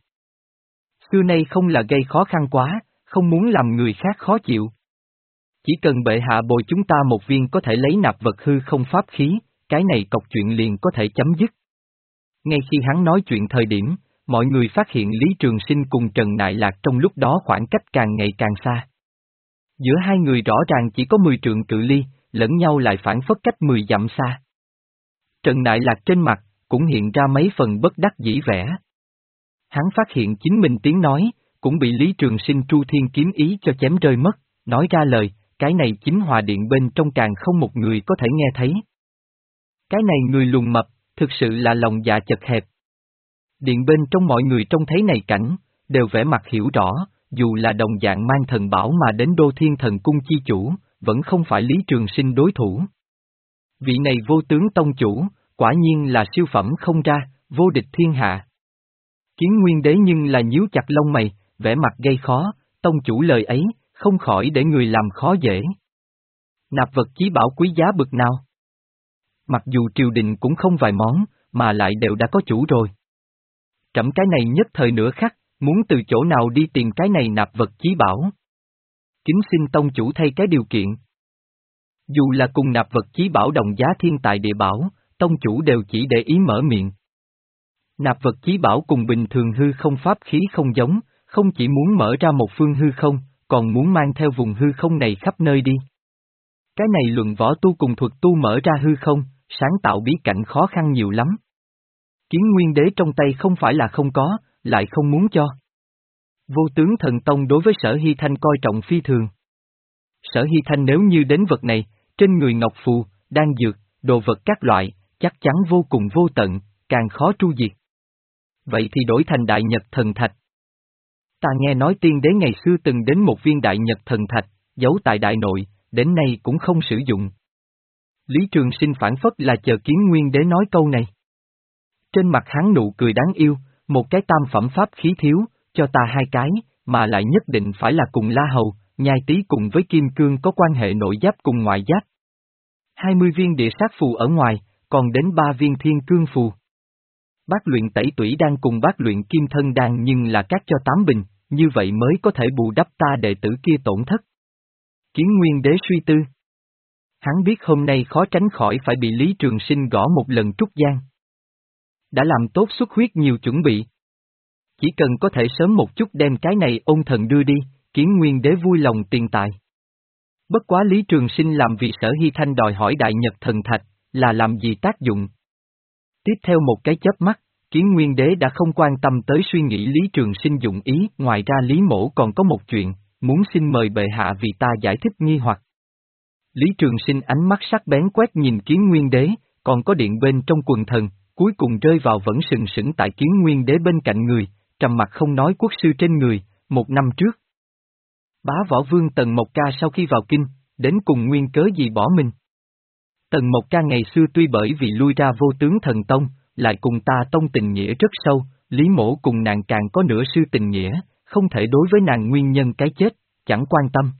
Xưa nay không là gây khó khăn quá, không muốn làm người khác khó chịu. Chỉ cần bệ hạ bồi chúng ta một viên có thể lấy nạp vật hư không pháp khí, cái này cọc chuyện liền có thể chấm dứt. Ngay khi hắn nói chuyện thời điểm, mọi người phát hiện Lý Trường Sinh cùng Trần Nại Lạc trong lúc đó khoảng cách càng ngày càng xa. Giữa hai người rõ ràng chỉ có mười trượng cự ly, lẫn nhau lại phản phất cách mười dặm xa. Trần Nại Lạc trên mặt, cũng hiện ra mấy phần bất đắc dĩ vẻ. Hắn phát hiện chính mình tiếng nói, cũng bị Lý Trường Sinh tru thiên kiếm ý cho chém rơi mất, nói ra lời, cái này chính hòa điện bên trong càng không một người có thể nghe thấy. Cái này người lùn mập, thực sự là lòng dạ chật hẹp. Điện bên trong mọi người trông thấy này cảnh, đều vẻ mặt hiểu rõ, dù là đồng dạng mang thần bảo mà đến Đô Thiên thần cung chi chủ, vẫn không phải Lý Trường Sinh đối thủ. Vị này vô tướng tông chủ, quả nhiên là siêu phẩm không ra, vô địch thiên hạ. Kiến Nguyên Đế nhưng là nhíu chặt lông mày, vẻ mặt gây khó, tông chủ lời ấy, không khỏi để người làm khó dễ. Nạp vật chí bảo quý giá bực nào? Mặc dù triều đình cũng không vài món, mà lại đều đã có chủ rồi. Trẫm cái này nhất thời nửa khắc, muốn từ chỗ nào đi tìm cái này nạp vật chí bảo. Kính xin tông chủ thay cái điều kiện. Dù là cùng nạp vật chí bảo đồng giá thiên tài địa bảo, tông chủ đều chỉ để ý mở miệng. Nạp vật chí bảo cùng bình thường hư không pháp khí không giống, không chỉ muốn mở ra một phương hư không, còn muốn mang theo vùng hư không này khắp nơi đi. Cái này luận võ tu cùng thuật tu mở ra hư không, sáng tạo bí cảnh khó khăn nhiều lắm. Kiến Nguyên Đế trong tay không phải là không có, lại không muốn cho. Vô tướng thần tông đối với Sở Hy Thanh coi trọng phi thường. Sở Hy Thanh nếu như đến vật này, trên người ngọc phù, đan dược, đồ vật các loại, chắc chắn vô cùng vô tận, càng khó tru diệt. Vậy thì đổi thành Đại Nhật Thần Thạch. Ta nghe nói tiên đế ngày xưa từng đến một viên Đại Nhật Thần Thạch, giấu tại Đại Nội, đến nay cũng không sử dụng. Lý Trường Sinh phản phất là chờ Kiến Nguyên Đế nói câu này. Trên mặt hắn nụ cười đáng yêu, một cái tam phẩm pháp khí thiếu, cho ta hai cái, mà lại nhất định phải là cùng La Hầu, Nhai Tý cùng với Kim Cương có quan hệ nội giáp cùng ngoại giáp. hai mươi viên địa sát phù ở ngoài, còn đến ba viên thiên cương phù. Bác luyện tẩy tủy đan cùng bác luyện kim thân đan nhưng là các cho tám bình, như vậy mới có thể bù đắp ta đệ tử kia tổn thất. Kiến Nguyên Đế suy tư. Hắn biết hôm nay khó tránh khỏi phải bị Lý Trường Sinh gõ một lần trút giang. Đã làm tốt xuất huyết nhiều chuẩn bị. Chỉ cần có thể sớm một chút đem cái này ôn thần đưa đi, Kiến Nguyên Đế vui lòng tiền tài. Bất quá Lý Trường Sinh làm vì Sở Hy Thanh đòi hỏi Đại Nhật Thần Thạch, là làm gì tác dụng? Tiếp theo một cái chớp mắt, Kiến Nguyên Đế đã không quan tâm tới suy nghĩ Lý Trường Sinh dụng ý, ngoài ra Lý Mỗ còn có một chuyện, muốn xin mời bệ hạ vì ta giải thích nghi hoặc. Lý Trường Sinh ánh mắt sắc bén quét nhìn Kiến Nguyên Đế, còn có điện bên trong quần thần, cuối cùng rơi vào vẫn sừng sững tại Kiến Nguyên Đế bên cạnh người, trầm mặt không nói quốc sư trên người, một năm trước. Bá Võ Vương Tần Mộc Ca sau khi vào kinh, đến cùng nguyên cớ gì bỏ mình. Tần Mộc Ca ngày xưa tuy bởi vì lui ra Vô Tướng Thần Tông, lại cùng ta tông tình nghĩa rất sâu, Lý Mỗ cùng nàng càng có nửa sư tình nghĩa, không thể đối với nàng nguyên nhân cái chết, chẳng quan tâm.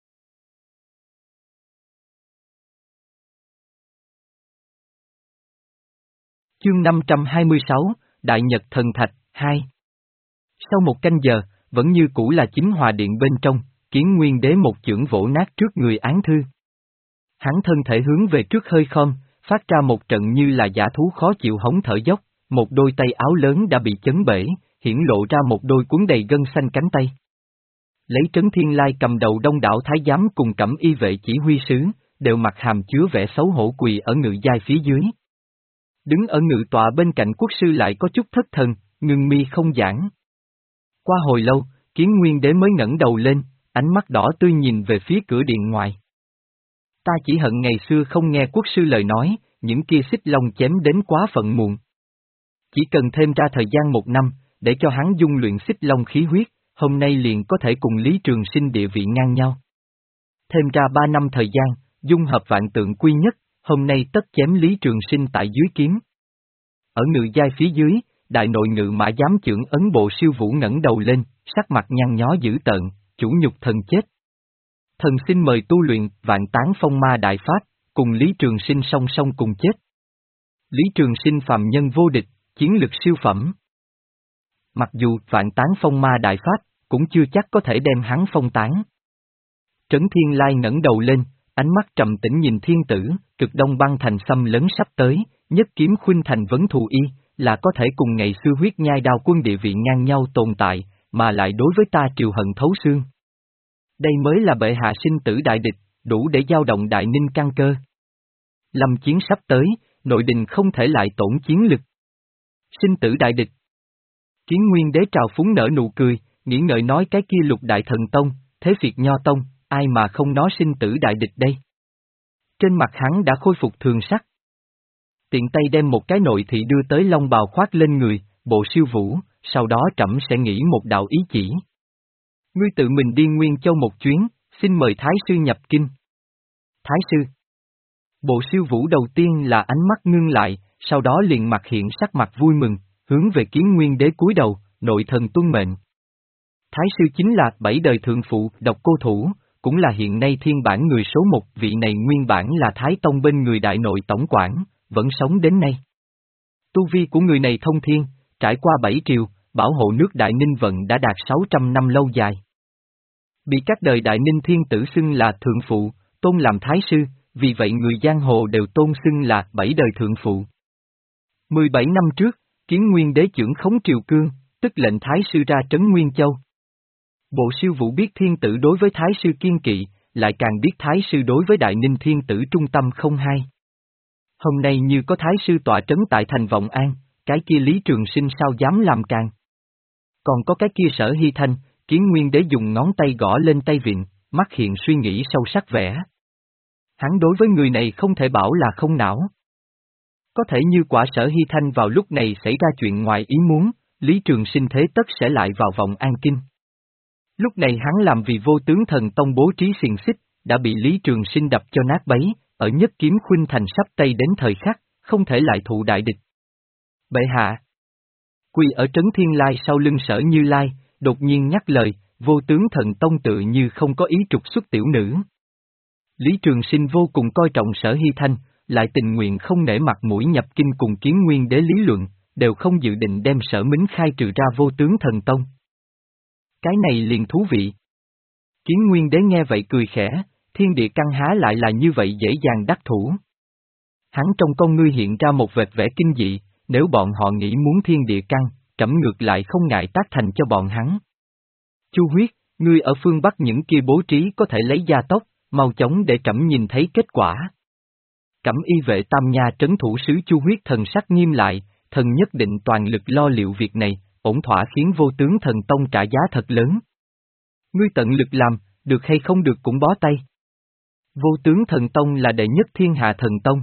Chương năm trăm hai mươi sáu, Đại Nhật Thần Thạch, hai. Sau một canh giờ, vẫn như cũ là chính hòa điện bên trong, Kiến Nguyên Đế một chưởng vỗ nát trước người án thư. Hắn thân thể hướng về trước hơi khom, phát ra một trận như là giả thú khó chịu hống thở dốc, một đôi tay áo lớn đã bị chấn bể, hiển lộ ra một đôi cuốn đầy gân xanh cánh tay. Lấy Trấn Thiên Lai cầm đầu đông đảo thái giám cùng Cẩm Y vệ chỉ huy sứ, đều mặt hàm chứa vẻ xấu hổ quỳ ở ngự giai phía dưới. Đứng ở ngự tọa bên cạnh quốc sư lại có chút thất thần, ngưng mi không giảng. Qua hồi lâu, Kiến Nguyên Đế mới ngẩng đầu lên, ánh mắt đỏ tươi nhìn về phía cửa điện ngoài. Ta chỉ hận ngày xưa không nghe quốc sư lời nói, những kia xích long chém đến quá phận muộn. Chỉ cần thêm ra thời gian một năm, để cho hắn dung luyện xích long khí huyết, hôm nay liền có thể cùng Lý Trường Sinh địa vị ngang nhau. Thêm ra ba năm thời gian, dung hợp vạn tượng quy nhất, hôm nay tất chém Lý Trường Sinh tại dưới kiếm. Ở ngự giai phía dưới, đại nội ngự mã giám chưởng Ấn Bộ Siêu Vũ ngẩng đầu lên, sắc mặt nhăn nhó dữ tợn, chủ nhục thần chết. Thần xin mời tu luyện Vạn Tán Phong Ma Đại Pháp, cùng Lý Trường Sinh song song cùng chết. Lý Trường Sinh phàm nhân vô địch, chiến lực siêu phẩm. Mặc dù Vạn Tán Phong Ma Đại Pháp, cũng chưa chắc có thể đem hắn phong tán. Trấn Thiên Lai ngẩng đầu lên, ánh mắt trầm tĩnh nhìn thiên tử, cực đông băng thành xâm lấn sắp tới, nhất kiếm khuynh thành vấn thù y, là có thể cùng ngày xưa huyết nhai đao quân địa vị ngang nhau tồn tại, mà lại đối với ta triều hận thấu xương. Đây mới là bệ hạ sinh tử đại địch, đủ để dao động đại ninh căn cơ. Lâm chiến sắp tới, nội đình không thể lại tổn chiến lực. Sinh tử đại địch. Kiến Nguyên Đế trào phúng nở nụ cười, nghĩ ngợi nói cái kia Lục Đại Thần Tông, Thế Việt Nho Tông, ai mà không nói sinh tử đại địch đây. Trên mặt hắn đã khôi phục thường sắc. Tiện tay đem một cái nội thị đưa tới long bào khoác lên người, bộ siêu vũ, sau đó trẫm sẽ nghĩ một đạo ý chỉ. Ngươi tự mình đi Nguyên Châu một chuyến, xin mời Thái sư nhập kinh. Thái sư. Bộ siêu vũ đầu tiên là ánh mắt ngưng lại, sau đó liền mặt hiện sắc mặt vui mừng, hướng về Kiến Nguyên Đế cúi đầu, nội thần tuân mệnh. Thái sư chính là bảy đời thượng phụ, Độc Cô Thủ, cũng là hiện nay thiên bản người số một, vị này nguyên bản là Thái Tông bên người đại nội tổng quản, vẫn sống đến nay. Tu vi của người này thông thiên, trải qua bảy triều, bảo hộ nước Đại Ninh vận đã đạt sáu trăm năm lâu dài. Bị các đời Đại Ninh thiên tử xưng là thượng phụ, tôn làm thái sư, vì vậy người giang hồ đều tôn xưng là bảy đời thượng phụ. mười bảy năm trước, Kiến Nguyên Đế chưởng khống triều cương, tức lệnh thái sư ra trấn Nguyên Châu. Bộ siêu vũ biết thiên tử đối với thái sư kiên kỵ, lại càng biết thái sư đối với Đại Ninh thiên tử trung tâm không hai. Hôm nay như có thái sư tọa trấn tại thành Vọng An, cái kia Lý Trường Sinh sao dám làm càng. Còn có cái kia Sở Hy Thanh, Kiến Nguyên Đế dùng ngón tay gõ lên tay vịn, mắt hiện suy nghĩ sâu sắc vẻ. Hắn đối với người này không thể bảo là không não. Có thể như quả Sở Hy Thanh vào lúc này xảy ra chuyện ngoài ý muốn, Lý Trường Sinh thế tất sẽ lại vào Vọng An Kinh. Lúc này hắn làm vì Vô Tướng Thần Tông bố trí xiềng xích, đã bị Lý Trường Sinh đập cho nát bấy, ở nhất kiếm khuynh thành sắp tay đến thời khắc, không thể lại thụ đại địch. Bệ hạ. Quỳ ở Trấn Thiên Lai sau lưng Sở Như Lai, đột nhiên nhắc lời, Vô Tướng Thần Tông tự như không có ý trục xuất tiểu nữ. Lý Trường Sinh vô cùng coi trọng Sở Hy Thanh, lại tình nguyện không nể mặt mũi nhập kinh cùng Kiến Nguyên Đế lý luận, đều không dự định đem Sở Mính khai trừ ra Vô Tướng Thần Tông. Cái này liền thú vị. Kiến Nguyên Đế nghe vậy cười khẽ, thiên địa căn há lại là như vậy dễ dàng đắc thủ. Hắn trong con ngươi hiện ra một vệt vẻ kinh dị, nếu bọn họ nghĩ muốn thiên địa căn, trẫm ngược lại không ngại tác thành cho bọn hắn. Chu Huyết, ngươi ở phương Bắc những kia bố trí có thể lấy gia tốc, mau chóng để trẫm nhìn thấy kết quả. Cẩm Y vệ Tam Nha trấn thủ sứ Chu Huyết thần sắc nghiêm lại, thần nhất định toàn lực lo liệu việc này, ổn thỏa khiến Vô Tướng Thần Tông trả giá thật lớn. Ngươi tận lực làm, được hay không được cũng bó tay. Vô tướng thần tông là đệ nhất thiên hạ thần tông.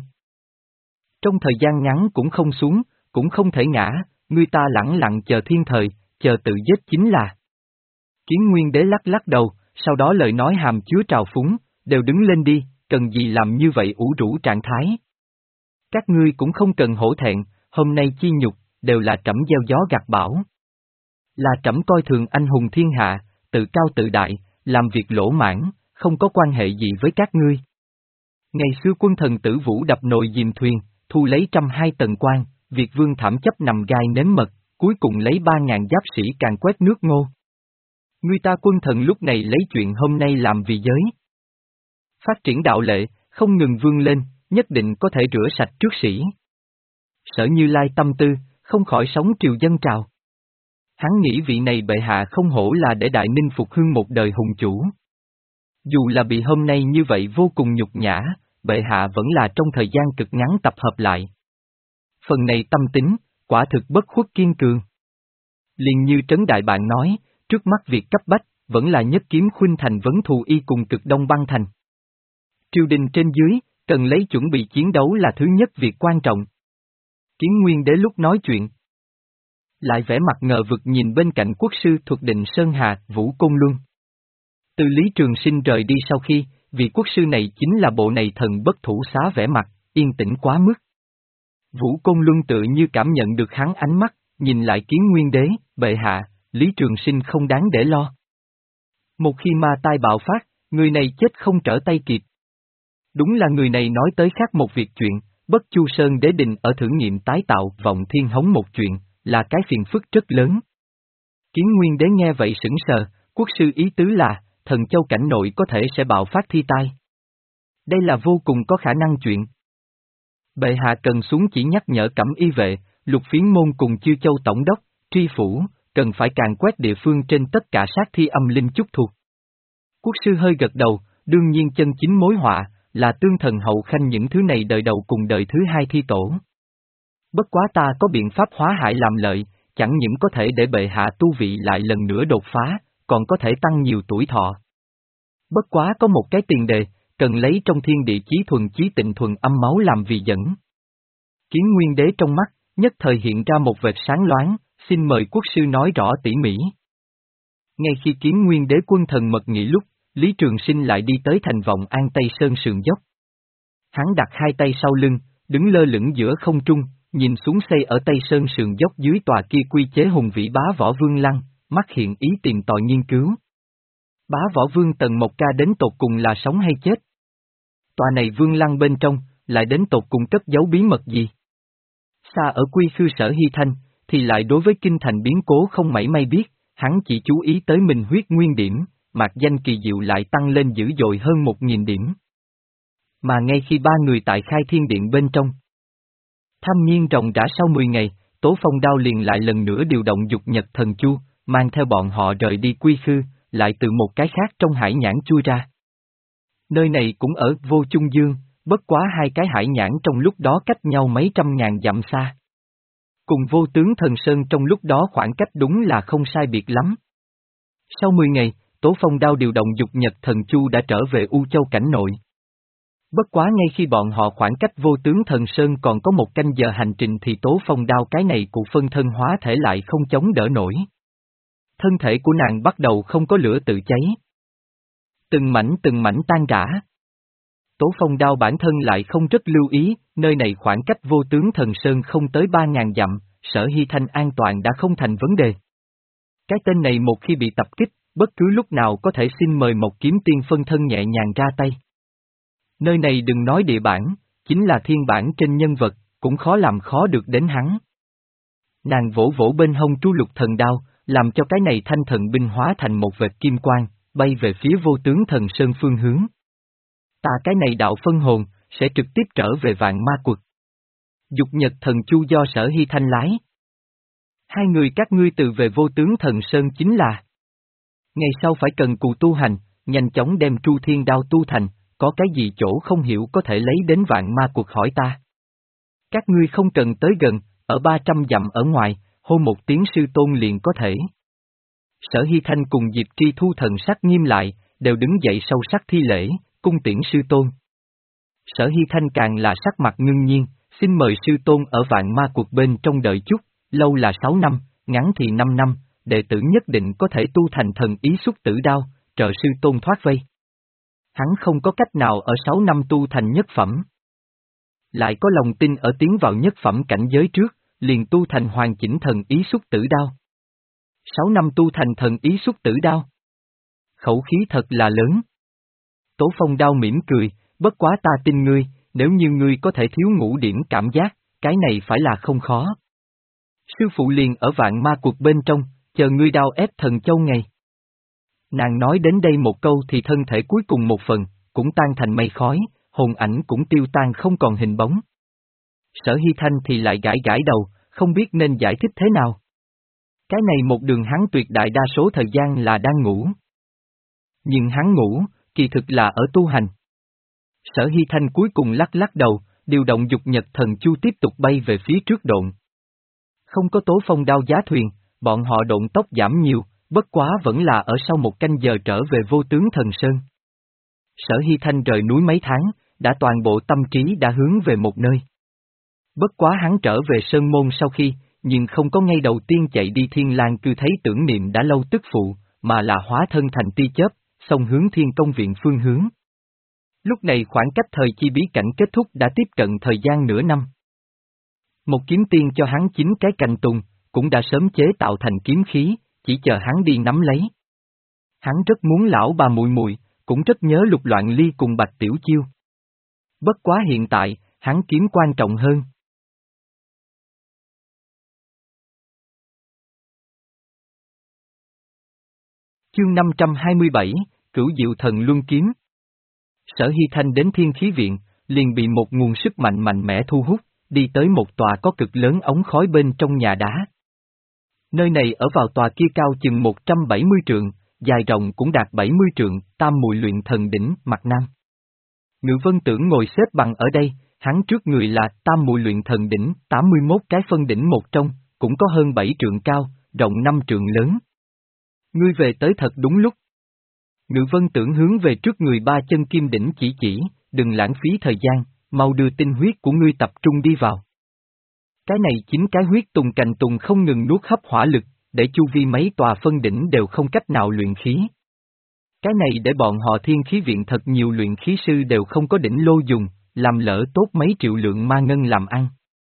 Trong thời gian ngắn cũng không xuống, cũng không thể ngã, ngươi ta lẳng lặng chờ thiên thời, chờ tự giết chính là. Kiến Nguyên Đế lắc lắc đầu, sau đó lời nói hàm chứa trào phúng, đều đứng lên đi, cần gì làm như vậy ủ rũ trạng thái. Các ngươi cũng không cần hổ thẹn, hôm nay chi nhục, đều là trẫm gieo gió gặt bão. Là trẫm coi thường anh hùng thiên hạ, tự cao tự đại, làm việc lỗ mãn, không có quan hệ gì với các ngươi. Ngày xưa quân thần Tử Vũ đập nồi dìm thuyền, thu lấy trăm hai tầng quan, Việt vương thảm chấp nằm gai nếm mật, cuối cùng lấy ba ngàn giáp sĩ càng quét nước Ngô. Ngươi ta quân thần lúc này lấy chuyện hôm nay làm vì giới. Phát triển đạo lệ, không ngừng vươn lên, nhất định có thể rửa sạch trước sĩ. Sở Như Lai tâm tư, không khỏi sống triều dân trào. Hắn nghĩ vị này bệ hạ không hổ là để Đại Ninh phục hưng một đời hùng chủ. Dù là bị hôm nay như vậy vô cùng nhục nhã, bệ hạ vẫn là trong thời gian cực ngắn tập hợp lại. Phần này tâm tính, quả thực bất khuất kiên cường. Liền như Trấn Đại Bạn nói, trước mắt việc cấp bách, vẫn là nhất kiếm khuynh thành vấn thù y cùng cực đông băng thành. Triều đình trên dưới, cần lấy chuẩn bị chiến đấu là thứ nhất việc quan trọng. Kiến Nguyên Đế lúc nói chuyện, lại vẻ mặt ngờ vực nhìn bên cạnh quốc sư Thuật Định Sơn Hà, Vũ Côn Luân. Từ Lý Trường Sinh rời đi sau khi, vị quốc sư này chính là bộ này thần bất thủ xá vẻ mặt, yên tĩnh quá mức. Vũ Côn Luân tự như cảm nhận được hắn ánh mắt, nhìn lại Kiến Nguyên Đế, bệ hạ, Lý Trường Sinh không đáng để lo. Một khi ma tai bạo phát, người này chết không trở tay kịp. Đúng là người này nói tới khác một việc chuyện, Bất Chu Sơn Đế Đình ở thử nghiệm tái tạo vọng thiên hống một chuyện, là cái phiền phức rất lớn. Kiến Nguyên Đế nghe vậy sững sờ, quốc sư ý tứ là, thần châu cảnh nội có thể sẽ bạo phát thi tai. Đây là vô cùng có khả năng chuyện. Bệ hạ cần xuống chỉ nhắc nhở Cẩm Y vệ, Lục Phiến môn cùng Chư Châu tổng đốc, tri phủ, cần phải càn quét địa phương trên tất cả sát thi âm linh chúc thuộc. Quốc sư hơi gật đầu, đương nhiên chân chính mối họa, là tương thần hậu khanh những thứ này đời đầu cùng đời thứ hai thi tổ. Bất quá ta có biện pháp hóa hại làm lợi, chẳng những có thể để bệ hạ tu vị lại lần nữa đột phá, còn có thể tăng nhiều tuổi thọ. Bất quá có một cái tiền đề, cần lấy trong thiên địa chí thuần chí tịnh thuần âm máu làm vì dẫn. Kiến Nguyên Đế trong mắt, nhất thời hiện ra một vệt sáng loáng, xin mời quốc sư nói rõ tỉ mỉ. Ngay khi Kiến Nguyên Đế quân thần mật nghị lúc, Lý Trường Sinh lại đi tới thành Vọng An Tây Sơn sườn dốc. Hắn đặt hai tay sau lưng, đứng lơ lửng giữa không trung, nhìn xuống xây ở Tây Sơn sườn dốc dưới tòa kia quy chế hùng vĩ Bá Võ Vương Lăng, mắt hiện ý tìm tòi nghiên cứu. Bá Võ Vương Tần Mộc Ca đến tột cùng là sống hay chết? Tòa này Vương Lăng bên trong, lại đến tột cùng cất giấu bí mật gì? Xa ở quy khư Sở Hy Thanh, thì lại đối với kinh thành biến cố không mảy may biết, hắn chỉ chú ý tới mình huyết nguyên điểm, mạc danh kỳ diệu lại tăng lên dữ dội hơn một nghìn điểm. Mà ngay khi ba người tại Khai Thiên Điện bên trong, thâm nhiên ròng rã sau mười ngày, Tố Phong Đao liền lại lần nữa điều động dục nhật thần chu, mang theo bọn họ rời đi quy khư, lại từ một cái khác trong hải nhãn chui ra. Nơi này cũng ở Vô Chung Dương, bất quá hai cái hải nhãn trong lúc đó cách nhau mấy trăm ngàn dặm xa. Cùng Vô Tướng Thần Sơn trong lúc đó khoảng cách đúng là không sai biệt lắm. Sau mười ngày, Tố Phong Đao điều động dục nhật thần chu đã trở về U Châu cảnh nội. Bất quá ngay khi bọn họ khoảng cách Vô Tướng Thần Sơn còn có một canh giờ hành trình thì Tố Phong Đao cái này cụ phân thân hóa thể lại không chống đỡ nổi. Thân thể của nàng bắt đầu không có lửa tự cháy. Từng mảnh từng mảnh tan rã. Tố Phong Đao bản thân lại không rất lưu ý, nơi này khoảng cách Vô Tướng Thần Sơn không tới ba ngàn dặm, Sở Hy Thanh an toàn đã không thành vấn đề. Cái tên này một khi bị tập kích, bất cứ lúc nào có thể xin mời Mộc Kiếm Tiên phân thân nhẹ nhàng ra tay. Nơi này đừng nói địa bản, chính là thiên bản trên nhân vật, cũng khó làm khó được đến hắn. Nàng vỗ vỗ bên hông Tru Lục Thần Đao, làm cho cái này thanh thần binh hóa thành một vệt kim quang, bay về phía Vô Tướng Thần Sơn phương hướng. Ta cái này đạo phân hồn, sẽ trực tiếp trở về Vạn Ma Quật. Dục nhật thần chu do Sở Hy Thanh lái. Hai người các ngươi từ về Vô Tướng Thần Sơn chính là. Ngày sau phải cần cù tu hành, nhanh chóng đem Tru Thiên Đao tu thành, có cái gì chỗ không hiểu có thể lấy đến Vạn Ma Quật hỏi ta. Các ngươi không cần tới gần, ở ba trăm dặm ở ngoài, hô một tiếng sư tôn liền có thể. Sở Hy Thanh cùng Diệp Tri Thu thần sắc nghiêm lại, đều đứng dậy sâu sắc thi lễ, cung tiễn sư tôn. Sở Hy Thanh càng là sắc mặt ngưng nhiên, xin mời sư tôn ở vạn ma cuộc bên trong đợi chút, lâu là sáu năm, ngắn thì năm năm, đệ tử nhất định có thể tu thành thần ý xuất tử đao, trợ sư tôn thoát vây. Hắn không có cách nào ở sáu năm tu thành nhất phẩm. Lại có lòng tin ở tiến vào nhất phẩm cảnh giới trước, liền tu thành hoàn chỉnh thần ý xuất tử đao. Sáu năm tu thành thần ý xuất tử đao. Khẩu khí thật là lớn. Tố Phong Đao mỉm cười, bất quá ta tin ngươi, nếu như ngươi có thể thiếu ngũ điểm cảm giác, cái này phải là không khó. Sư phụ liền ở vạn ma cuộc bên trong, chờ ngươi đao ép thần châu ngày. Nàng nói đến đây một câu thì thân thể cuối cùng một phần, cũng tan thành mây khói, hồn ảnh cũng tiêu tan không còn hình bóng. Sở Hy Thanh thì lại gãi gãi đầu, không biết nên giải thích thế nào. Cái này một đường hắn tuyệt đại đa số thời gian là đang ngủ. Nhưng hắn ngủ, kỳ thực là ở tu hành. Sở Hy Thanh cuối cùng lắc lắc đầu, điều động dục nhật thần chu tiếp tục bay về phía trước độn. Không có Tố Phong Đao giá thuyền, bọn họ độn tốc giảm nhiều, bất quá vẫn là ở sau một canh giờ trở về Vô Tướng Thần Sơn. Sở Hy Thanh rời núi mấy tháng, đã toàn bộ tâm trí đã hướng về một nơi. Bất quá hắn trở về Sơn Môn sau khi, nhưng không có ngay đầu tiên chạy đi Thiên Lang Cư thấy tưởng niệm đã lâu tức phụ, mà là hóa thân thành tia chớp, xông hướng Thiên Công Viện phương hướng. Lúc này khoảng cách thời chi bí cảnh kết thúc đã tiếp cận thời gian nửa năm. Một kiếm tiên cho hắn chín cái cành tùng, cũng đã sớm chế tạo thành kiếm khí, chỉ chờ hắn đi nắm lấy. Hắn rất muốn lão bà mùi mùi, cũng rất nhớ Lục Loạn Ly cùng Bạch Tiểu Chiêu. Bất quá hiện tại, hắn kiếm quan trọng hơn. Chương năm trăm hai mươi bảy, Cửu Diệu Thần Luân Kiếm. Sở Hy Thanh đến Thiên Khí Viện, liền bị một nguồn sức mạnh mạnh mẽ thu hút, đi tới một tòa có cực lớn ống khói bên trong nhà đá. Nơi này ở vào tòa kia cao chừng một trăm bảy mươi trượng, dài rộng cũng đạt bảy mươi trượng, Tam Mùi Luyện Thần Đỉnh, mặt nam. Ngự Vân Tưởng ngồi xếp bằng ở đây, hắn trước người là Tam Mùi Luyện Thần Đỉnh, tám mươi mốt cái phân đỉnh một trong, cũng có hơn bảy trượng cao, rộng năm trượng lớn. Ngươi về tới thật đúng lúc. Ngự Vân Tưởng hướng về trước người ba chân kim đỉnh chỉ chỉ, đừng lãng phí thời gian, mau đưa tinh huyết của ngươi tập trung đi vào. Cái này chính cái huyết tùng cành tùng không ngừng nuốt hấp hỏa lực, để chu vi mấy tòa phân đỉnh đều không cách nào luyện khí. Cái này để bọn họ Thiên Khí Viện thật nhiều luyện khí sư đều không có đỉnh lô dùng, làm lỡ tốt mấy triệu lượng ma ngân làm ăn.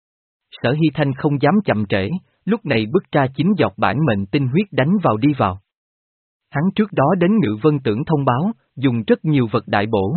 Sở Hy Thanh không dám chậm trễ, lúc này bức ra chín giọt bản mệnh tinh huyết đánh vào đi vào. Hắn trước đó đến Ngự Vân Tưởng thông báo, dùng rất nhiều vật đại bổ.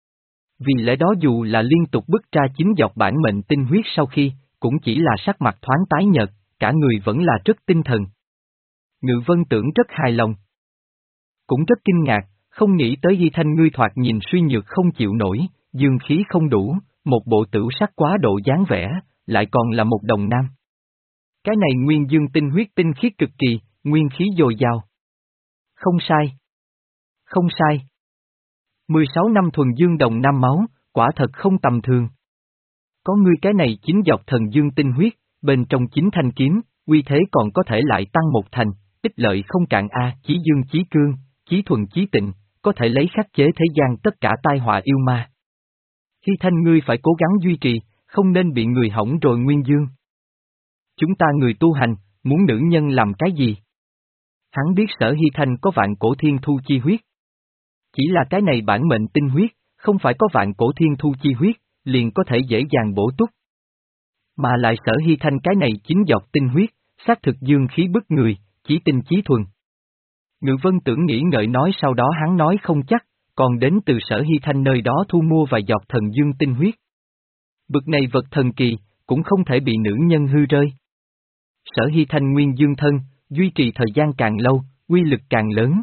Vì lẽ đó dù là liên tục bức ra chín giọt bản mệnh tinh huyết sau khi, cũng chỉ là sắc mặt thoáng tái nhợt, cả người vẫn là rất tinh thần. Ngự Vân Tưởng rất hài lòng. Cũng rất kinh ngạc, không nghĩ tới Hy Thanh ngươi thoạt nhìn suy nhược không chịu nổi, dương khí không đủ, một bộ tửu sắc quá độ dáng vẻ, lại còn là một đồng nam. Cái này nguyên dương tinh huyết tinh khiết cực kỳ, nguyên khí dồi dào. Không sai. Không sai. mười sáu năm thuần dương đồng nam máu, quả thật không tầm thường. Có ngươi cái này chín giọt thần dương tinh huyết, bên trong chín thanh kiếm, uy thế còn có thể lại tăng một thành, ích lợi không cạn a, chí dương chí cương, chí thuần chí tịnh, có thể lấy khắc chế thế gian tất cả tai họa yêu ma. Hy Thanh ngươi phải cố gắng duy trì, không nên bị người hỏng rồi nguyên dương. Chúng ta người tu hành, muốn nữ nhân làm cái gì? Hắn biết Sở Hy Thanh có vạn cổ thiên thu chi huyết. Chỉ là cái này bản mệnh tinh huyết, không phải có vạn cổ thiên thu chi huyết, liền có thể dễ dàng bổ túc. Mà lại Sở Hy Thanh cái này chín giọt tinh huyết, xác thực dương khí bức người, chỉ tinh chí thuần. Ngự Vân Tưởng nghĩ ngợi nói sau đó hắn nói không chắc, còn đến từ Sở Hy Thanh nơi đó thu mua vài giọt thần dương tinh huyết. Bực này vật thần kỳ, cũng không thể bị nữ nhân hư rơi. Sở Hy Thanh nguyên dương thân, duy trì thời gian càng lâu, uy lực càng lớn.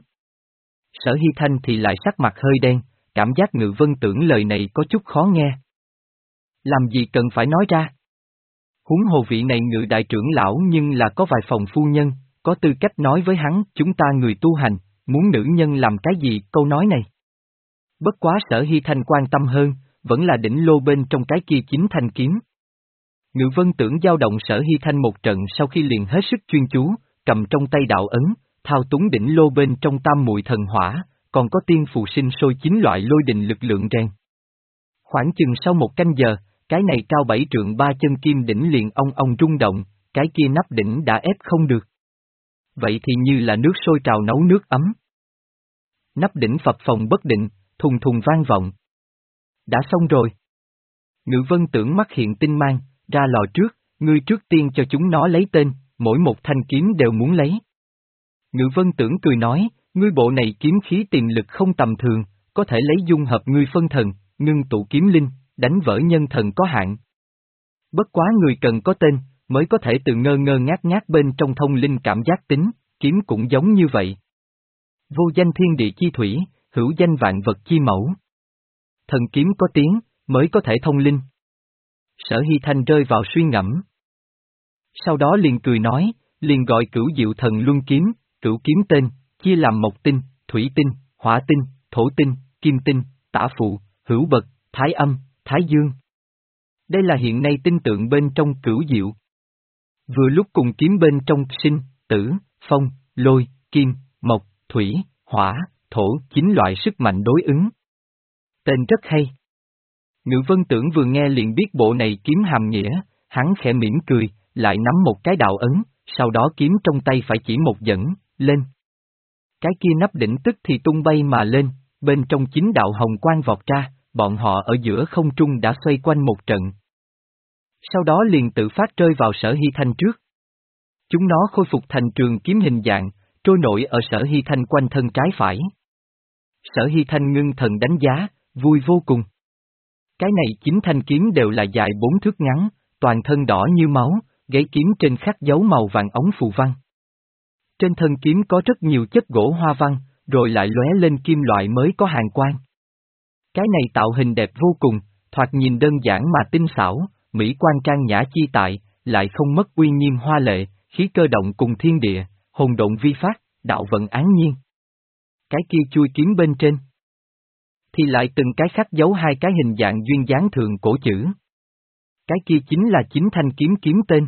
Sở Hy Thanh thì lại sắc mặt hơi đen, cảm giác Ngự Vân Tưởng lời này có chút khó nghe. Làm gì cần phải nói ra? Huống hồ vị này Ngự đại trưởng lão nhưng là có vài phòng phu nhân, có tư cách nói với hắn, chúng ta người tu hành, muốn nữ nhân làm cái gì, câu nói này. Bất quá Sở Hy Thanh quan tâm hơn, vẫn là đỉnh lô bên trong cái kia chín thanh kiếm. Ngự Vân Tưởng dao động Sở Hy Thanh một trận sau khi liền hết sức chuyên chú, cầm trong tay đạo ấn, thao túng đỉnh lô bên trong tam muội thần hỏa, còn có tiên phù sinh sôi chín loại lôi đình lực lượng rèn. Khoảng chừng sau một canh giờ, cái này cao bảy trượng ba chân kim đỉnh liền ong ong rung động, cái kia nắp đỉnh đã ép không được. Vậy thì như là nước sôi trào nấu nước ấm. Nắp đỉnh phập phồng bất định, thùng thùng vang vọng. Đã xong rồi. Ngự Vân Tưởng mắt hiện tinh mang, ra lò trước, ngươi trước tiên cho chúng nó lấy tên, mỗi một thanh kiếm đều muốn lấy. Ngự Vân Tưởng cười nói, ngươi bộ này kiếm khí tiềm lực không tầm thường, có thể lấy dung hợp ngươi phân thần, ngưng tụ kiếm linh, đánh vỡ nhân thần có hạn. Bất quá người cần có tên, mới có thể từ ngơ ngơ ngác ngác bên trong thông linh cảm giác tính, kiếm cũng giống như vậy. Vô danh thiên địa chi thủy, hữu danh vạn vật chi mẫu. Thần kiếm có tiếng, mới có thể thông linh. Sở Hy Thanh rơi vào suy ngẫm. Sau đó liền cười nói, liền gọi cửu diệu thần luân kiếm, cửu kiếm tên, chia làm mộc tinh, thủy tinh, hỏa tinh, thổ tinh, kim tinh, tả phụ, hữu bật, thái âm, thái dương. Đây là hiện nay tinh tượng bên trong cửu diệu. Vừa lúc cùng kiếm bên trong sinh, tử, phong, lôi, kim, mộc, thủy, hỏa, thổ chín loại sức mạnh đối ứng. Tên rất hay. Ngự Vân Tưởng vừa nghe liền biết bộ này kiếm hàm nghĩa, hắn khẽ mỉm cười, lại nắm một cái đạo ấn, sau đó kiếm trong tay phải chỉ một dẫn, lên. Cái kia nắp đỉnh tức thì tung bay mà lên, bên trong chín đạo hồng quang vọt ra, bọn họ ở giữa không trung đã xoay quanh một trận. Sau đó liền tự phát rơi vào Sở Hy Thanh trước. Chúng nó khôi phục thành trường kiếm hình dạng, trôi nổi ở Sở Hy Thanh quanh thân trái phải. Sở Hy Thanh ngưng thần đánh giá, vui vô cùng. Cái này chín thanh kiếm đều là dài bốn thước ngắn, toàn thân đỏ như máu, gáy kiếm trên khắc dấu màu vàng ống phù văn. Trên thân kiếm có rất nhiều chất gỗ hoa văn, rồi lại lóe lên kim loại mới có hàn quang. Cái này tạo hình đẹp vô cùng, thoạt nhìn đơn giản mà tinh xảo, mỹ quan trang nhã chi tại, lại không mất uy nghiêm hoa lệ, khí cơ động cùng thiên địa, hồn động vi phát, đạo vận án nhiên. Cái kia chui kiếm bên trên thì lại từng cái khắc dấu hai cái hình dạng duyên dáng thượng cổ chữ. Cái kia chính là chín thanh kiếm kiếm tên.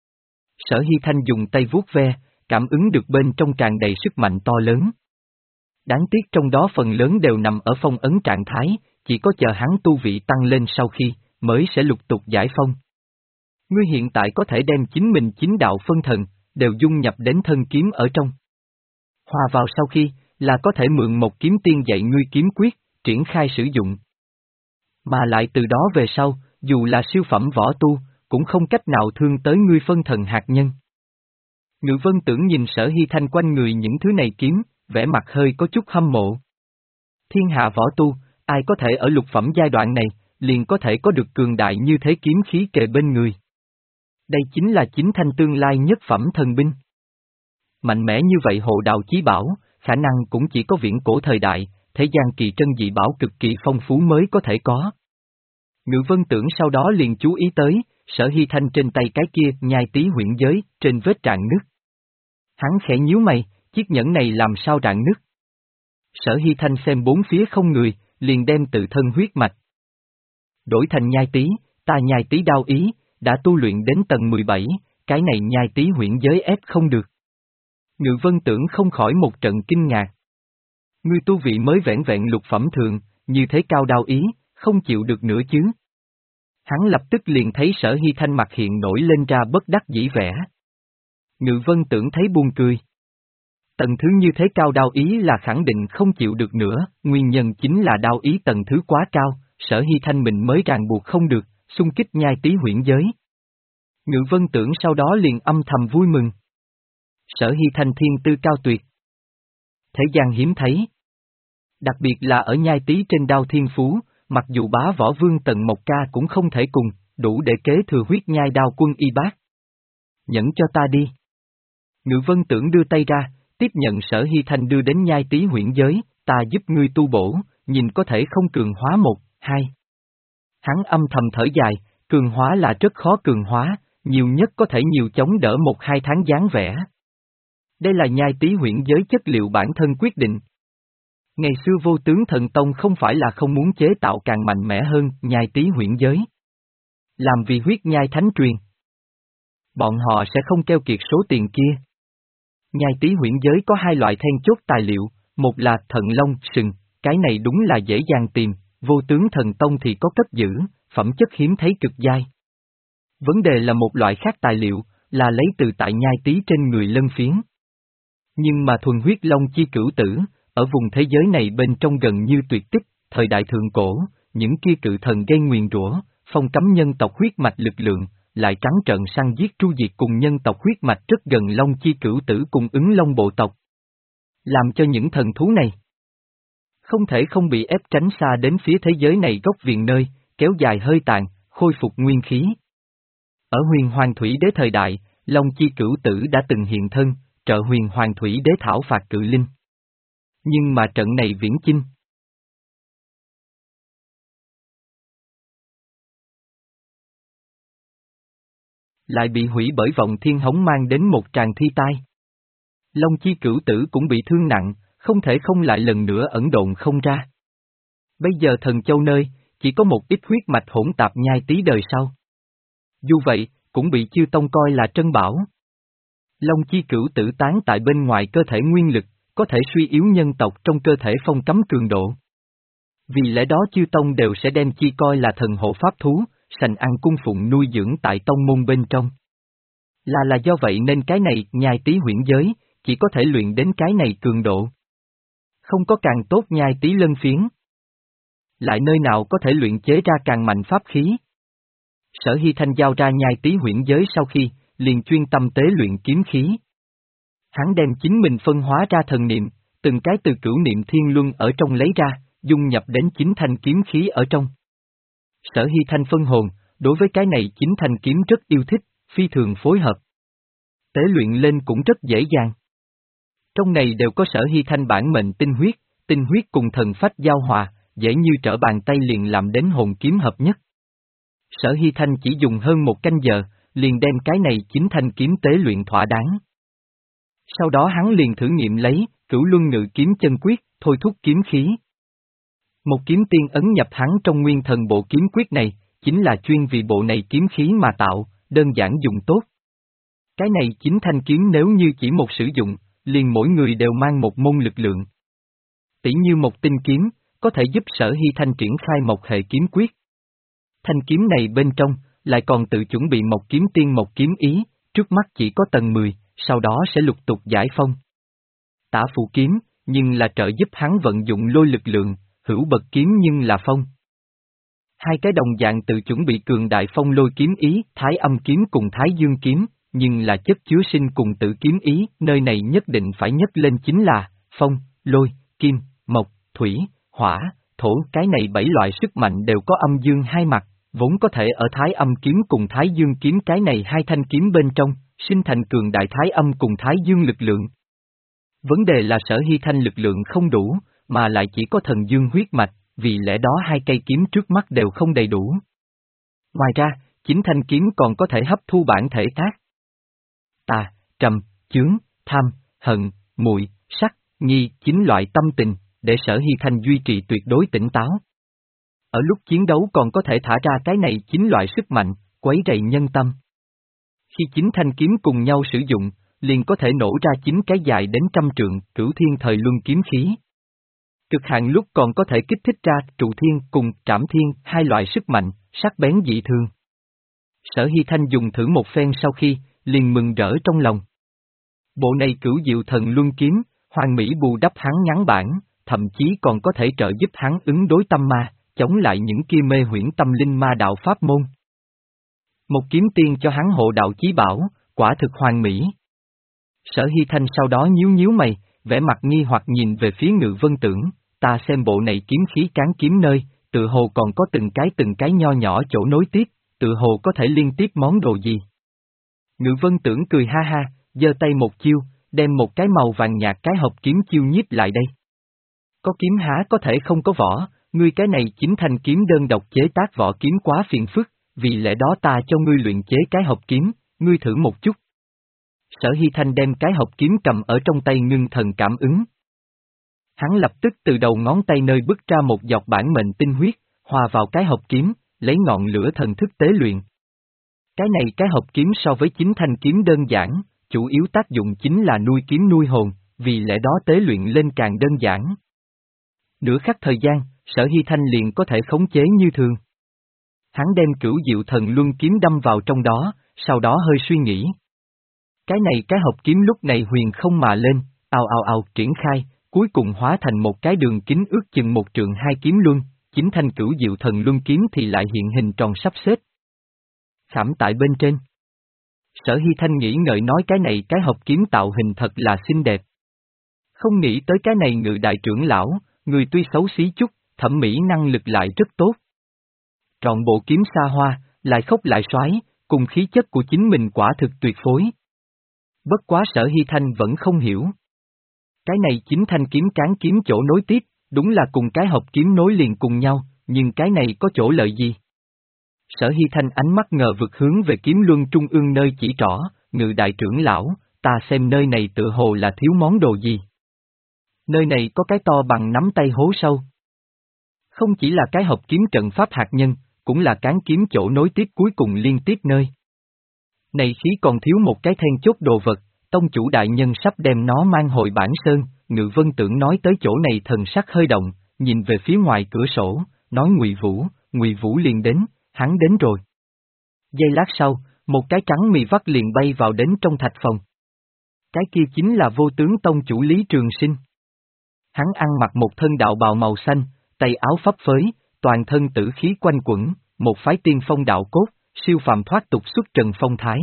Sở Hy Thanh dùng tay vuốt ve, cảm ứng được bên trong tràn đầy sức mạnh to lớn. Đáng tiếc trong đó phần lớn đều nằm ở phong ấn trạng thái, chỉ có chờ hắn tu vị tăng lên sau khi, mới sẽ lục tục giải phong. Ngươi hiện tại có thể đem chính mình chín đạo phân thần, đều dung nhập đến thân kiếm ở trong. Hòa vào sau khi, là có thể mượn một kiếm tiên dạy ngươi kiếm quyết, triển khai sử dụng. Mà lại từ đó về sau, dù là siêu phẩm võ tu, cũng không cách nào thương tới ngươi phân thần hạt nhân. Ngự Vân Tưởng nhìn Sở Hy Thanh quanh người những thứ này kiếm, vẻ mặt hơi có chút hâm mộ. Thiên hạ võ tu, ai có thể ở lục phẩm giai đoạn này, liền có thể có được cường đại như thế kiếm khí kề bên người. Đây chính là chính thanh tương lai nhất phẩm thần binh. Mạnh mẽ như vậy hộ đạo chí bảo, khả năng cũng chỉ có viễn cổ thời đại, thế gian kỳ trân dị bảo cực kỳ phong phú mới có thể có. Ngự Vân Tưởng sau đó liền chú ý tới, Sở Hy Thanh trên tay cái kia nhai tí huyễn giới, trên vết rạn nứt. Hắn khẽ nhíu mày, chiếc nhẫn này làm sao rạn nứt? Sở Hy Thanh xem bốn phía không người, liền đem tự thân huyết mạch đổi thành nhai tí, ta nhai tí đao ý, đã tu luyện đến tầng mười bảy, cái này nhai tí huyễn giới ép không được. Ngự Vân Tưởng không khỏi một trận kinh ngạc. Ngươi tu vị mới vẹn vẹn lục phẩm thường, như thế cao đao ý, không chịu được nữa chứ. Hắn lập tức liền thấy Sở Hy Thanh mặt hiện nổi lên ra bất đắc dĩ vẻ. Ngự Vân Tưởng thấy buồn cười. Tầng thứ như thế cao đao ý là khẳng định không chịu được nữa, nguyên nhân chính là đao ý tầng thứ quá cao, Sở Hy Thanh mình mới ràng buộc không được, xung kích nhai tí huyễn giới. Ngự Vân Tưởng sau đó liền âm thầm vui mừng. Sở Hy Thanh thiên tư cao tuyệt. Thế gian hiếm thấy. Đặc biệt là ở nhai tí trên đao thiên phú, mặc dù bá võ vương Tần Mộc Ca cũng không thể cùng, đủ để kế thừa huyết nhai đao quân y bác. Nhẫn cho ta đi. Ngự Vân Tưởng đưa tay ra, tiếp nhận Sở Hy Thanh đưa đến nhai tí huyễn giới, ta giúp ngươi tu bổ, nhìn có thể không cường hóa một, hai. Hắn âm thầm thở dài, cường hóa là rất khó cường hóa, nhiều nhất có thể nhiều chống đỡ một hai tháng dáng vẻ. Đây là nhai tí huyễn giới chất liệu bản thân quyết định. Ngày xưa Vô Tướng Thần Tông không phải là không muốn chế tạo càng mạnh mẽ hơn nhai tí huyễn giới. Làm vì huyết nhai thánh truyền. Bọn họ sẽ không keo kiệt số tiền kia. Nhai tí huyễn giới có hai loại then chốt tài liệu, một là thận long, sừng, cái này đúng là dễ dàng tìm, vô tướng thần tông thì có cất giữ, phẩm chất hiếm thấy cực giai. Vấn đề là một loại khác tài liệu, là lấy từ tại nhai tí trên người lân phiến. Nhưng mà thuần huyết long chi cửu tử, ở vùng thế giới này bên trong gần như tuyệt tích, thời đại thượng cổ, những kia cự thần gây nguyền rủa, phong cấm nhân tộc huyết mạch lực lượng, lại trắng trợn săn giết tru diệt cùng nhân tộc huyết mạch rất gần long chi cửu tử cùng ứng long bộ tộc. Làm cho những thần thú này không thể không bị ép tránh xa đến phía thế giới này góc viền nơi, kéo dài hơi tàn, khôi phục nguyên khí. Ở huyền hoàng thủy đế thời đại, long chi cửu tử đã từng hiện thân, trợ huyền hoàng thủy đế thảo phạt cự linh. Nhưng mà trận này viễn chinh lại bị hủy bởi vọng thiên hống mang đến một tràng thi tai. Long chi cửu tử cũng bị thương nặng, không thể không lại lần nữa ẩn độn không ra. Bây giờ thần châu nơi, chỉ có một ít huyết mạch hỗn tạp nhai tí đời sau. Dù vậy, cũng bị chư tông coi là trân bảo. Long chi cửu tử tán tại bên ngoài cơ thể nguyên lực, có thể suy yếu nhân tộc trong cơ thể phong cấm cường độ. Vì lẽ đó chư tông đều sẽ đem chi coi là thần hộ pháp thú, sành ăn cung phụng nuôi dưỡng tại tông môn bên trong. Là là do vậy nên cái này, nhai tí huyễn giới, chỉ có thể luyện đến cái này cường độ. Không có càng tốt nhai tí lân phiến. Lại nơi nào có thể luyện chế ra càng mạnh pháp khí. Sở Hy Thanh giao ra nhai tí huyễn giới sau khi, liền chuyên tâm tế luyện kiếm khí. Hắn đem chính mình phân hóa ra thần niệm, từng cái từ cửu niệm thiên luân ở trong lấy ra, dung nhập đến chính thanh kiếm khí ở trong. Sở Hy Thanh phân hồn, đối với cái này chính thanh kiếm rất yêu thích, phi thường phối hợp. Tế luyện lên cũng rất dễ dàng. Trong này đều có Sở Hy Thanh bản mệnh tinh huyết, tinh huyết cùng thần phách giao hòa, dễ như trở bàn tay liền làm đến hồn kiếm hợp nhất. Sở Hy Thanh chỉ dùng hơn một canh giờ, liền đem cái này chính thanh kiếm tế luyện thỏa đáng. Sau đó hắn liền thử nghiệm lấy, cửu luân ngự kiếm chân quyết, thôi thúc kiếm khí. Một kiếm tiên ấn nhập hắn trong nguyên thần bộ kiếm quyết này, chính là chuyên vì bộ này kiếm khí mà tạo, đơn giản dùng tốt. Cái này chính thanh kiếm nếu như chỉ một sử dụng, liền mỗi người đều mang một môn lực lượng. Tỷ như một tinh kiếm, có thể giúp Sở Hy Thanh triển khai một hệ kiếm quyết. Thanh kiếm này bên trong, lại còn tự chuẩn bị một kiếm tiên một kiếm ý, trước mắt chỉ có tầng mười, sau đó sẽ lục tục giải phong. Tả phụ kiếm, nhưng là trợ giúp hắn vận dụng lôi lực lượng, hữu bật kiếm nhưng là phong. Hai cái đồng dạng tự chuẩn bị cường đại phong lôi kiếm ý, thái âm kiếm cùng thái dương kiếm, nhưng là chất chứa sinh cùng tự kiếm ý, nơi này nhất định phải nhấc lên chính là, phong, lôi, kim, mộc, thủy, hỏa, thổ, cái này bảy loại sức mạnh đều có âm dương hai mặt, vốn có thể ở thái âm kiếm cùng thái dương kiếm cái này hai thanh kiếm bên trong, sinh thành cường đại thái âm cùng thái dương lực lượng. Vấn đề là Sở Hy Thanh lực lượng không đủ, mà lại chỉ có thần dương huyết mạch, vì lẽ đó hai cây kiếm trước mắt đều không đầy đủ. Ngoài ra, chính thanh kiếm còn có thể hấp thu bản thể tác. Tà, trầm, chướng, tham, hận, muội, sắc, nghi, chín loại tâm tình, để Sở Hy Thanh duy trì tuyệt đối tỉnh táo. Ở lúc chiến đấu còn có thể thả ra cái này chín loại sức mạnh, quấy rầy nhân tâm. Khi chín thanh kiếm cùng nhau sử dụng, liền có thể nổ ra chín cái dài đến trăm trượng, cửu thiên thời luân kiếm khí. Cực hạn lúc còn có thể kích thích ra trụ thiên cùng trảm thiên hai loại sức mạnh, sắc bén dị thường. Sở Hy Thanh dùng thử một phen sau khi, liền mừng rỡ trong lòng. Bộ này cửu diệu thần luân kiếm, hoàn mỹ bù đắp hắn ngắn bản, thậm chí còn có thể trợ giúp hắn ứng đối tâm ma, chống lại những kia mê huyễn tâm linh ma đạo pháp môn. Một kiếm tiên cho hắn hộ đạo chí bảo, quả thực hoàn mỹ. Sở Hy Thanh sau đó nhíu nhíu mày, vẻ mặt nghi hoặc nhìn về phía Ngự Vân Tưởng, ta xem bộ này kiếm khí cán kiếm nơi, tự hồ còn có từng cái từng cái nho nhỏ chỗ nối tiếp, tự hồ có thể liên tiếp món đồ gì. Ngự Vân Tưởng cười ha ha, giơ tay một chiêu, đem một cái màu vàng nhạt cái hộp kiếm chiêu nhiếp lại đây. Có kiếm há có thể không có vỏ, ngươi cái này chính thanh kiếm đơn độc chế tác vỏ kiếm quá phiền phức, vì lẽ đó ta cho ngươi luyện chế cái hộp kiếm, ngươi thử một chút. Sở Hy Thanh đem cái hộp kiếm cầm ở trong tay ngưng thần cảm ứng. Hắn lập tức từ đầu ngón tay nơi bứt ra một giọt bản mệnh tinh huyết, hòa vào cái hộp kiếm, lấy ngọn lửa thần thức tế luyện. Cái này cái hộp kiếm so với chính thanh kiếm đơn giản, chủ yếu tác dụng chính là nuôi kiếm nuôi hồn, vì lẽ đó tế luyện lên càng đơn giản. Nửa khắc thời gian, Sở Hy Thanh liền có thể khống chế như thường. Hắn đem Cửu Diệu Thần Luân kiếm đâm vào trong đó, sau đó hơi suy nghĩ. Cái này cái hộp kiếm lúc này huyền không mà lên, ào ào ào triển khai, cuối cùng hóa thành một cái đường kính ước chừng một trượng hai kiếm luân, chính thanh Cửu Diệu Thần Luân kiếm thì lại hiện hình tròn sắp xếp. Khảm tại bên trên. Sở Hy Thanh nghĩ ngợi nói cái này cái hộp kiếm tạo hình thật là xinh đẹp. Không nghĩ tới cái này Ngự đại trưởng lão, người tuy xấu xí chút, thẩm mỹ năng lực lại rất tốt. Trọn bộ kiếm xa hoa, lại khốc lại soái, cùng khí chất của chính mình quả thực tuyệt phối. Bất quá Sở Hy Thanh vẫn không hiểu. Cái này chính thanh kiếm cán kiếm chỗ nối tiếp, đúng là cùng cái hộp kiếm nối liền cùng nhau, nhưng cái này có chỗ lợi gì? Sở Hy Thanh ánh mắt ngờ vực hướng về kiếm luân trung ương nơi chỉ trỏ, Ngự đại trưởng lão, ta xem nơi này tựa hồ là thiếu món đồ gì. Nơi này có cái to bằng nắm tay hố sâu. Không chỉ là cái hộp kiếm trận pháp hạt nhân, cũng là cán kiếm chỗ nối tiếp cuối cùng liên tiếp nơi. Này khí còn thiếu một cái then chốt đồ vật, tông chủ đại nhân sắp đem nó mang hồi bản sơn, Ngự Vân Tưởng nói tới chỗ này thần sắc hơi động, nhìn về phía ngoài cửa sổ, nói Ngụy Vũ, Ngụy Vũ liền đến, hắn đến rồi. Giây lát sau, một cái trắng mì vắt liền bay vào đến trong thạch phòng. Cái kia chính là Vô Tướng tông chủ Lý Trường Sinh. Hắn ăn mặc một thân đạo bào màu xanh, tay áo phấp phới, toàn thân tử khí quanh quẩn, một phái tiên phong đạo cốt, siêu phàm thoát tục xuất trần phong thái.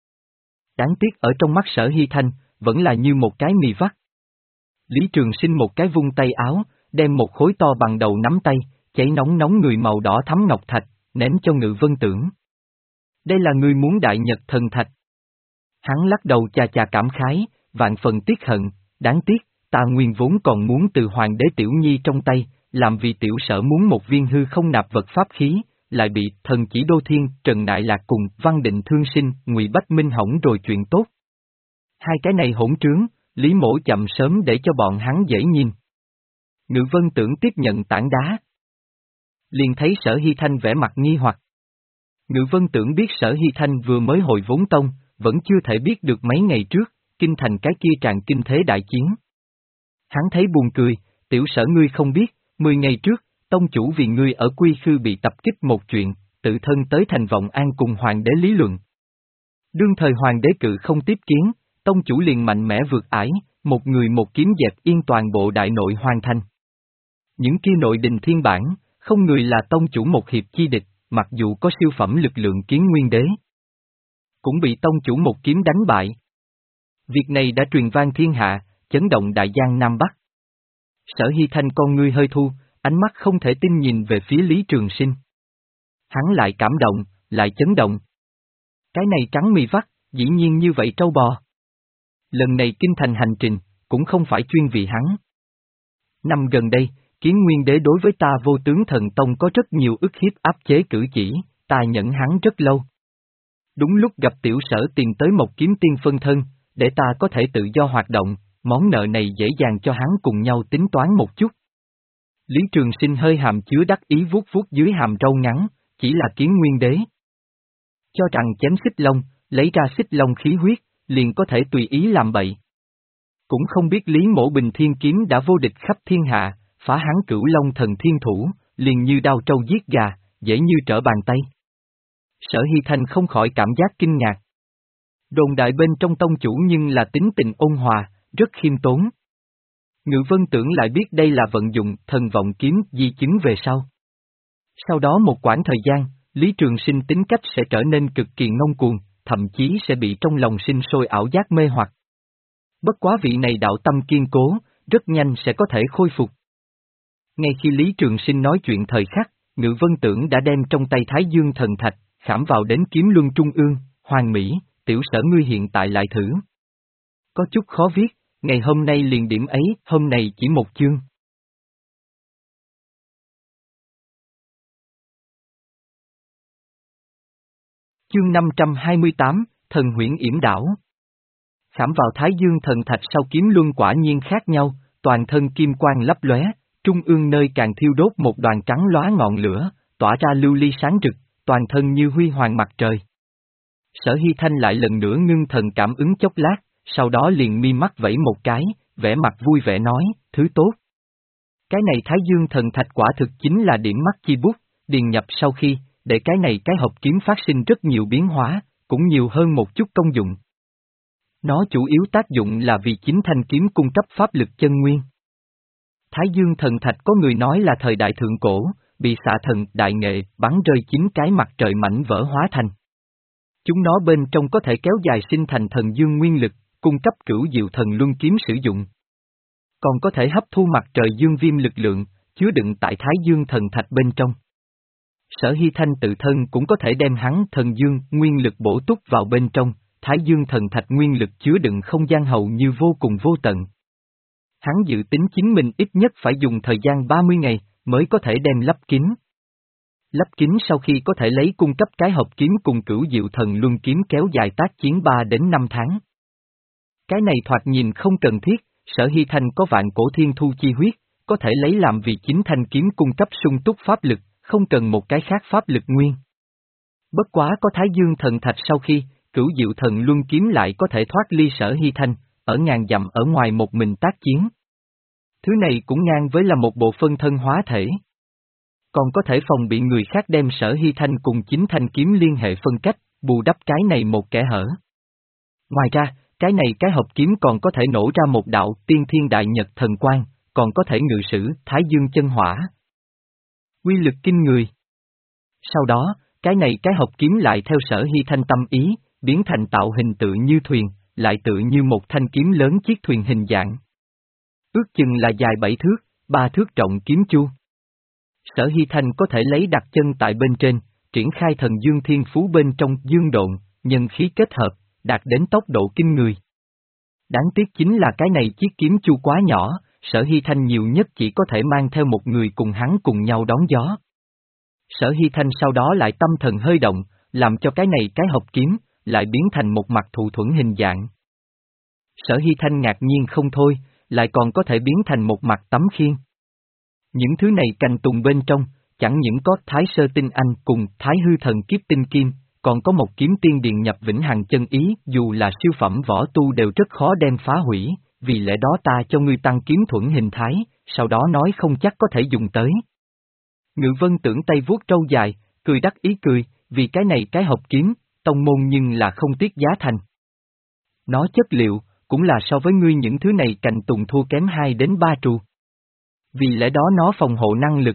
Đáng tiếc ở trong mắt Sở Hy Thanh, vẫn là như một cái mì vắt. Lý Trường Sinh một cái vung tay áo, đem một khối to bằng đầu nắm tay, cháy nóng nóng người màu đỏ thắm ngọc thạch, ném cho Ngự Vân Tưởng. Đây là ngươi muốn đại nhật thần thạch. Hắn lắc đầu chà chà cảm khái, vạn phần tiếc hận, đáng tiếc, ta nguyên vốn còn muốn từ Hoàng đế Tiểu Nhi trong tay, làm vì tiểu sở muốn một viên hư không nạp vật pháp khí, lại bị thần chỉ Đô Thiên, Trần Đại Lạc cùng Văn Định Thương Sinh, Ngụy Bách Minh hỏng rồi chuyện tốt. Hai cái này hỗn trướng, Lý Mỗ chậm sớm để cho bọn hắn dễ nhìn. Ngự Vân Tưởng tiếp nhận tảng đá. Liền thấy Sở Hy Thanh vẻ mặt nghi hoặc. Ngự Vân Tưởng biết Sở Hy Thanh vừa mới hồi vốn tông, vẫn chưa thể biết được mấy ngày trước, kinh thành cái kia tràn kinh thế đại chiến. Hắn thấy buồn cười, tiểu sở ngươi không biết, mười ngày trước, tông chủ vì ngươi ở Quy Khư bị tập kích một chuyện, tự thân tới thành Vọng An cùng hoàng đế lý luận. Đương thời hoàng đế cự không tiếp kiến, tông chủ liền mạnh mẽ vượt ải, một người một kiếm dẹp yên toàn bộ đại nội hoàn thành. Những kia nội đình thiên bản, không người là tông chủ một hiệp chi địch, mặc dù có siêu phẩm lực lượng Kiến Nguyên đế, cũng bị tông chủ một kiếm đánh bại. Việc này đã truyền vang thiên hạ, chấn động đại giang Nam Bắc. Sở Hy Thanh con ngươi hơi thu, ánh mắt không thể tin nhìn về phía Lý Trường Sinh. Hắn lại cảm động, lại chấn động. Cái này trắng mì vắt, dĩ nhiên như vậy trâu bò. Lần này kinh thành hành trình, cũng không phải chuyên vì hắn. Năm gần đây, Kiến Nguyên đế đối với ta Vô Tướng Thần Tông có rất nhiều ức hiếp áp chế cử chỉ, ta nhẫn hắn rất lâu. Đúng lúc gặp tiểu sở tìm tới một kiếm tiên phân thân, để ta có thể tự do hoạt động, món nợ này dễ dàng cho hắn cùng nhau tính toán một chút. Lý Trường Sinh hơi hàm chứa đắc ý vuốt vuốt dưới hàm râu ngắn, chỉ là Kiến Nguyên đế. Cho rằng chém xích long, lấy ra xích long khí huyết, liền có thể tùy ý làm bậy. Cũng không biết Lý Mỗ Bình Thiên Kiếm đã vô địch khắp thiên hạ, phá hắn Cửu Long Thần Thiên Thủ, liền như đao trâu giết gà, dễ như trở bàn tay. Sở Hy Thanh không khỏi cảm giác kinh ngạc. Đồn đại bên trong tông chủ nhưng là tính tình ôn hòa, rất khiêm tốn. Ngự Vân Tưởng lại biết đây là vận dụng thần vọng kiếm di chứng về sau. Sau đó một quãng thời gian, Lý Trường Sinh tính cách sẽ trở nên cực kỳ ngông cuồng, thậm chí sẽ bị trong lòng sinh sôi ảo giác mê hoặc. Bất quá vị này đạo tâm kiên cố, rất nhanh sẽ có thể khôi phục. Ngay khi Lý Trường Sinh nói chuyện thời khắc, Ngự Vân Tưởng đã đem trong tay Thái Dương Thần Thạch, khảm vào đến kiếm luân trung ương, hoàn mỹ, tiểu sở ngươi hiện tại lại thử. Có chút khó viết, ngày hôm nay liền điểm ấy, hôm nay chỉ một chương. Chương năm trăm hai mươi tám, Thần Huyễn Yểm Đảo. Khảm vào Thái Dương Thần Thạch sau kiếm luân quả nhiên khác nhau, toàn thân kim quang lấp lóe, trung ương nơi càng thiêu đốt một đoàn trắng lóa ngọn lửa, tỏa ra lưu ly sáng rực, toàn thân như huy hoàng mặt trời. Sở Hy Thanh lại lần nữa ngưng thần cảm ứng chốc lát, sau đó liền mi mắt vẫy một cái, vẻ mặt vui vẻ nói, thứ tốt. Cái này Thái Dương thần thạch quả thực chính là điểm mắt chi bút, điền nhập sau khi, để cái này cái hộp kiếm phát sinh rất nhiều biến hóa, cũng nhiều hơn một chút công dụng. Nó chủ yếu tác dụng là vì chính thanh kiếm cung cấp pháp lực chân nguyên. Thái Dương thần thạch có người nói là thời đại thượng cổ, bị xạ thần đại nghệ bắn rơi chín cái mặt trời mảnh vỡ hóa thành. Chúng nó bên trong có thể kéo dài sinh thành thần dương nguyên lực, cung cấp cửu diệu thần luân kiếm sử dụng. Còn có thể hấp thu mặt trời dương viêm lực lượng, chứa đựng tại Thái Dương thần thạch bên trong. Sở Hy Thanh tự thân cũng có thể đem hắn thần dương nguyên lực bổ túc vào bên trong, Thái Dương thần thạch nguyên lực chứa đựng không gian hầu như vô cùng vô tận. Hắn dự tính chính mình ít nhất phải dùng thời gian ba mươi ngày, mới có thể đem lắp kín. Lắp kín sau khi có thể lấy cung cấp cái hộp kiếm cùng cửu diệu thần luân kiếm kéo dài tác chiến ba đến năm tháng. Cái này thoạt nhìn không cần thiết, Sở Hy Thanh có vạn cổ thiên thu chi huyết, có thể lấy làm vì chính thanh kiếm cung cấp sung túc pháp lực, không cần một cái khác pháp lực nguyên. Bất quá có Thái Dương thần thạch sau khi, cửu diệu thần luân kiếm lại có thể thoát ly Sở Hy Thanh, ở ngàn dặm ở ngoài một mình tác chiến. Thứ này cũng ngang với là một bộ phân thân hóa thể. Còn có thể phòng bị người khác đem Sở Hy Thanh cùng chính thanh kiếm liên hệ phân cách, bù đắp cái này một kẻ hở. Ngoài ra, cái này cái hộp kiếm còn có thể nổ ra một đạo tiên thiên đại nhật thần quang, còn có thể ngự sử Thái Dương chân hỏa. Quy lực kinh người. Sau đó, cái này cái hộp kiếm lại theo Sở Hy Thanh tâm ý, biến thành tạo hình tự như thuyền, lại tự như một thanh kiếm lớn chiếc thuyền hình dạng. Ước chừng là dài bảy thước, ba thước trọng kiếm chu. Sở Hy Thanh có thể lấy đặt chân tại bên trên, triển khai thần dương thiên phú bên trong dương độn, nhân khí kết hợp, đạt đến tốc độ kinh người. Đáng tiếc chính là cái này chiếc kiếm chu quá nhỏ, Sở Hy Thanh nhiều nhất chỉ có thể mang theo một người cùng hắn cùng nhau đón gió. Sở Hy Thanh sau đó lại tâm thần hơi động, làm cho cái này cái hộp kiếm, lại biến thành một mặt thụ thuẫn hình dạng. Sở Hy Thanh ngạc nhiên không thôi, lại còn có thể biến thành một mặt tấm khiên. Những thứ này cành tùng bên trong, chẳng những có Thái Sơ Tinh Anh cùng Thái Hư Thần Kiếp Tinh Kim, còn có một kiếm tiên điền nhập vĩnh hằng chân ý, dù là siêu phẩm võ tu đều rất khó đem phá hủy, vì lẽ đó ta cho ngươi tăng kiếm thuẫn hình thái, sau đó nói không chắc có thể dùng tới. Ngự Vân Tưởng tay vuốt trâu dài, cười đắc ý cười, vì cái này cái hộp kiếm, tông môn nhưng là không tiếc giá thành. Nó chất liệu, cũng là so với ngươi những thứ này cành tùng thua kém hai đến ba trù. Vì lẽ đó nó phòng hộ năng lực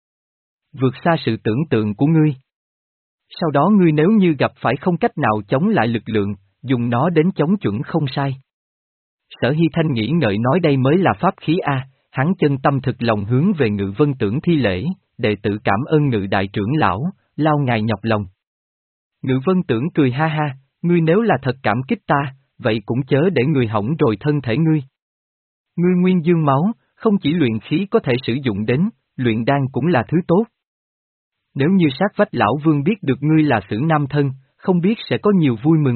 vượt xa sự tưởng tượng của ngươi. Sau đó ngươi nếu như gặp phải không cách nào chống lại lực lượng, dùng nó đến chống chuẩn không sai. Sở Hy Thanh nghĩ ngợi nói đây mới là pháp khí A, hắn chân tâm thực lòng hướng về Ngự Vân Tưởng thi lễ, đệ tử cảm ơn Ngự đại trưởng lão, lao ngài nhọc lòng. Ngự Vân Tưởng cười ha ha, ngươi nếu là thật cảm kích ta, vậy cũng chớ để người hỏng rồi thân thể ngươi. Ngươi nguyên dương máu, không chỉ luyện khí có thể sử dụng đến, luyện đan cũng là thứ tốt. Nếu như sát vách lão vương biết được ngươi là sử nam thân, không biết sẽ có nhiều vui mừng.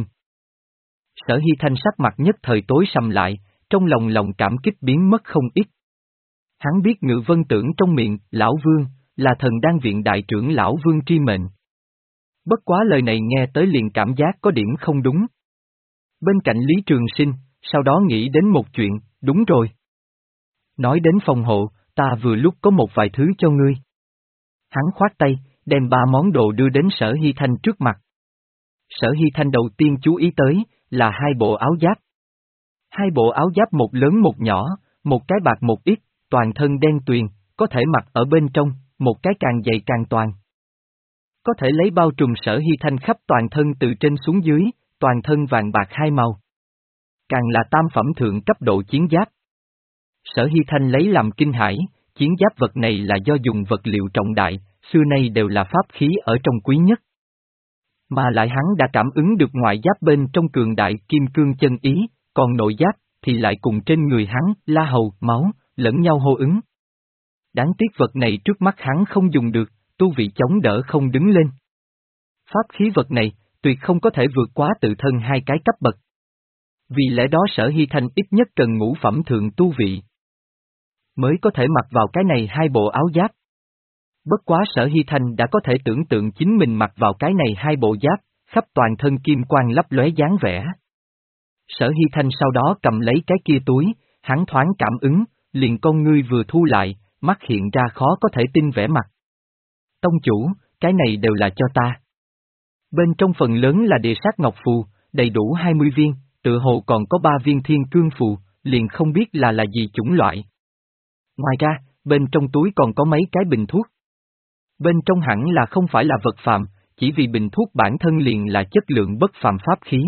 Sở Hy Thanh sắc mặt nhất thời tối sầm lại, trong lòng lòng cảm kích biến mất không ít. Hắn biết Ngự Vân Tưởng trong miệng, lão vương, là thần đan viện đại trưởng lão vương tri mệnh. Bất quá lời này nghe tới liền cảm giác có điểm không đúng. Bên cạnh Lý Trường Sinh, sau đó nghĩ đến một chuyện, đúng rồi. Nói đến phòng hộ, ta vừa lúc có một vài thứ cho ngươi. Hắn khoát tay, đem ba món đồ đưa đến Sở Hy Thanh trước mặt. Sở Hy Thanh đầu tiên chú ý tới, là hai bộ áo giáp. Hai bộ áo giáp một lớn một nhỏ, một cái bạc một ít, toàn thân đen tuyền, có thể mặc ở bên trong, một cái càng dày càng toàn. Có thể lấy bao trùm Sở Hy Thanh khắp toàn thân từ trên xuống dưới, toàn thân vàng bạc hai màu. Càng là tam phẩm thượng cấp độ chiến giáp. Sở Hy Thanh lấy làm kinh hãi, chiến giáp vật này là do dùng vật liệu trọng đại, xưa nay đều là pháp khí ở trong quý nhất. Mà lại hắn đã cảm ứng được ngoại giáp bên trong cường đại kim cương chân ý, còn nội giáp thì lại cùng trên người hắn, la hầu, máu, lẫn nhau hô ứng. Đáng tiếc vật này trước mắt hắn không dùng được, tu vị chống đỡ không đứng lên. Pháp khí vật này, tuyệt không có thể vượt quá tự thân hai cái cấp bậc. Vì lẽ đó Sở Hy Thanh ít nhất cần ngũ phẩm thượng tu vị, mới có thể mặc vào cái này hai bộ áo giáp. Bất quá Sở Hy Thanh đã có thể tưởng tượng chính mình mặc vào cái này hai bộ giáp, khắp toàn thân kim quang lấp lóe dáng vẻ. Sở Hy Thanh sau đó cầm lấy cái kia túi, hắn thoáng cảm ứng, liền con ngươi vừa thu lại, mắt hiện ra khó có thể tin vẻ mặt. Tông chủ, cái này đều là cho ta. Bên trong phần lớn là địa sát ngọc phù, đầy đủ hai mươi viên, tựa hồ còn có ba viên thiên cương phù, liền không biết là là gì chủng loại. Ngoài ra, bên trong túi còn có mấy cái bình thuốc. Bên trong hẳn là không phải là vật phàm, chỉ vì bình thuốc bản thân liền là chất lượng bất phàm pháp khí.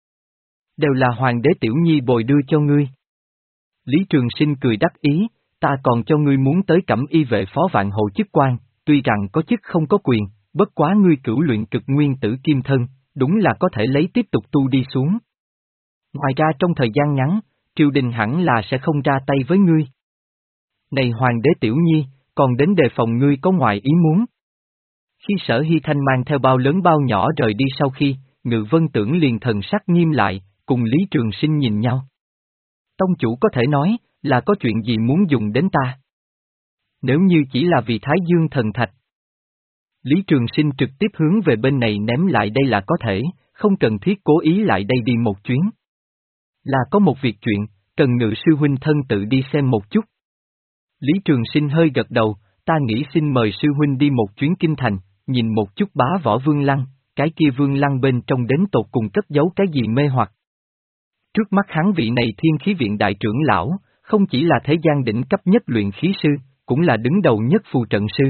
Đều là hoàng đế tiểu nhi bồi đưa cho ngươi. Lý Trường Sinh cười đắc ý, ta còn cho ngươi muốn tới cẩm y vệ phó vạn hộ chức quan, tuy rằng có chức không có quyền, bất quá ngươi cửu luyện cực nguyên tử kim thân, đúng là có thể lấy tiếp tục tu đi xuống. Ngoài ra trong thời gian ngắn, triều đình hẳn là sẽ không ra tay với ngươi. Này hoàng đế tiểu nhi, còn đến đề phòng ngươi có ngoài ý muốn. Khi Sở Hy Thanh mang theo bao lớn bao nhỏ rời đi sau khi, Ngự Vân Tưởng liền thần sắc nghiêm lại, cùng Lý Trường Sinh nhìn nhau. Tông chủ có thể nói, là có chuyện gì muốn dùng đến ta? Nếu như chỉ là vì Thái Dương thần thạch. Lý Trường Sinh trực tiếp hướng về bên này ném lại đây là có thể, không cần thiết cố ý lại đây đi một chuyến. Là có một việc chuyện, cần Ngự sư huynh thân tự đi xem một chút. Lý Trường Sinh hơi gật đầu, ta nghĩ xin mời sư huynh đi một chuyến kinh thành, nhìn một chút bá võ Vương Lăng, cái kia Vương Lăng bên trong đến tột cùng cất giấu cái gì mê hoặc. Trước mắt hắn vị này Thiên Khí Viện đại trưởng lão, không chỉ là thế gian đỉnh cấp nhất luyện khí sư, cũng là đứng đầu nhất phù trận sư.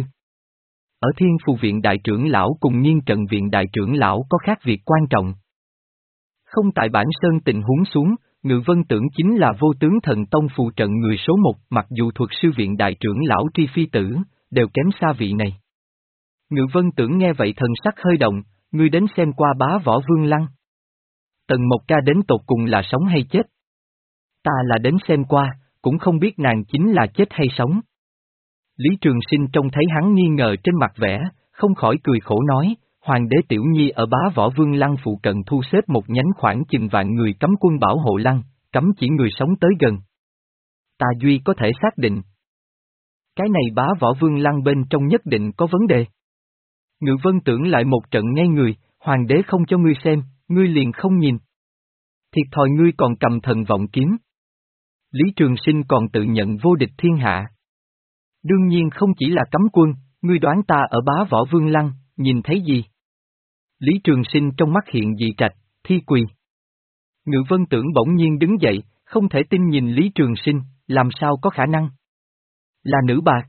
Ở Thiên Phù Viện đại trưởng lão cùng Nhiên Trận Viện đại trưởng lão có khác việc quan trọng. Không tại bản sơn tình huống xuống, Ngự Vân Tưởng chính là vô tướng thần tông phù trận người số một, mặc dù thuật sư viện đại trưởng lão Tri Phi Tử, đều kém xa vị này. Ngự Vân Tưởng nghe vậy thần sắc hơi động, ngươi đến xem qua bá võ Vương Lăng. Tần Mộc Ca đến tột cùng là sống hay chết? Ta là đến xem qua, cũng không biết nàng chính là chết hay sống. Lý Trường Sinh trông thấy hắn nghi ngờ trên mặt vẻ, không khỏi cười khổ nói, Hoàng đế Tiểu Nhi ở bá võ Vương Lăng phụ cận thu xếp một nhánh khoảng chừng vạn người cấm quân bảo hộ lăng, cấm chỉ người sống tới gần. Ta duy có thể xác định. Cái này bá võ Vương Lăng bên trong nhất định có vấn đề. Ngự Vân Tưởng lại một trận ngay người, Hoàng đế không cho ngươi xem, ngươi liền không nhìn. Thiệt thòi ngươi còn cầm thần vọng kiếm. Lý Trường Sinh còn tự nhận vô địch thiên hạ. Đương nhiên không chỉ là cấm quân, ngươi đoán ta ở bá võ Vương Lăng, nhìn thấy gì? Lý Trường Sinh trong mắt hiện dị trạch, thi quỳ. Ngự Vân Tưởng bỗng nhiên đứng dậy, không thể tin nhìn Lý Trường Sinh, làm sao có khả năng? Là nữ bạc.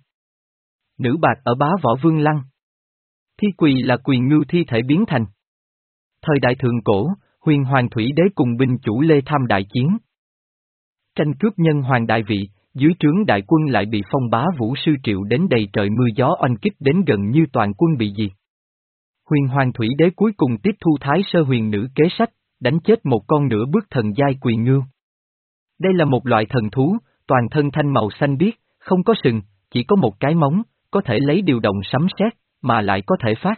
Nữ bạc ở bá võ Vương Lăng. Thi quỳ là quỳ ngưu thi thể biến thành. Thời đại thượng cổ, huyền hoàng thủy đế cùng binh chủ Lê Tham đại chiến. Tranh cướp nhân hoàng đại vị, dưới trướng đại quân lại bị phong bá vũ sư triệu đến đầy trời mưa gió oanh kích đến gần như toàn quân bị diệt. Huyền hoàng thủy đế cuối cùng tiếp thu thái sơ huyền nữ kế sách, đánh chết một con nửa bước thần giai quỳ ngưu. Đây là một loại thần thú, toàn thân thanh màu xanh biếc, không có sừng, chỉ có một cái móng, có thể lấy điều động sấm sét, mà lại có thể phát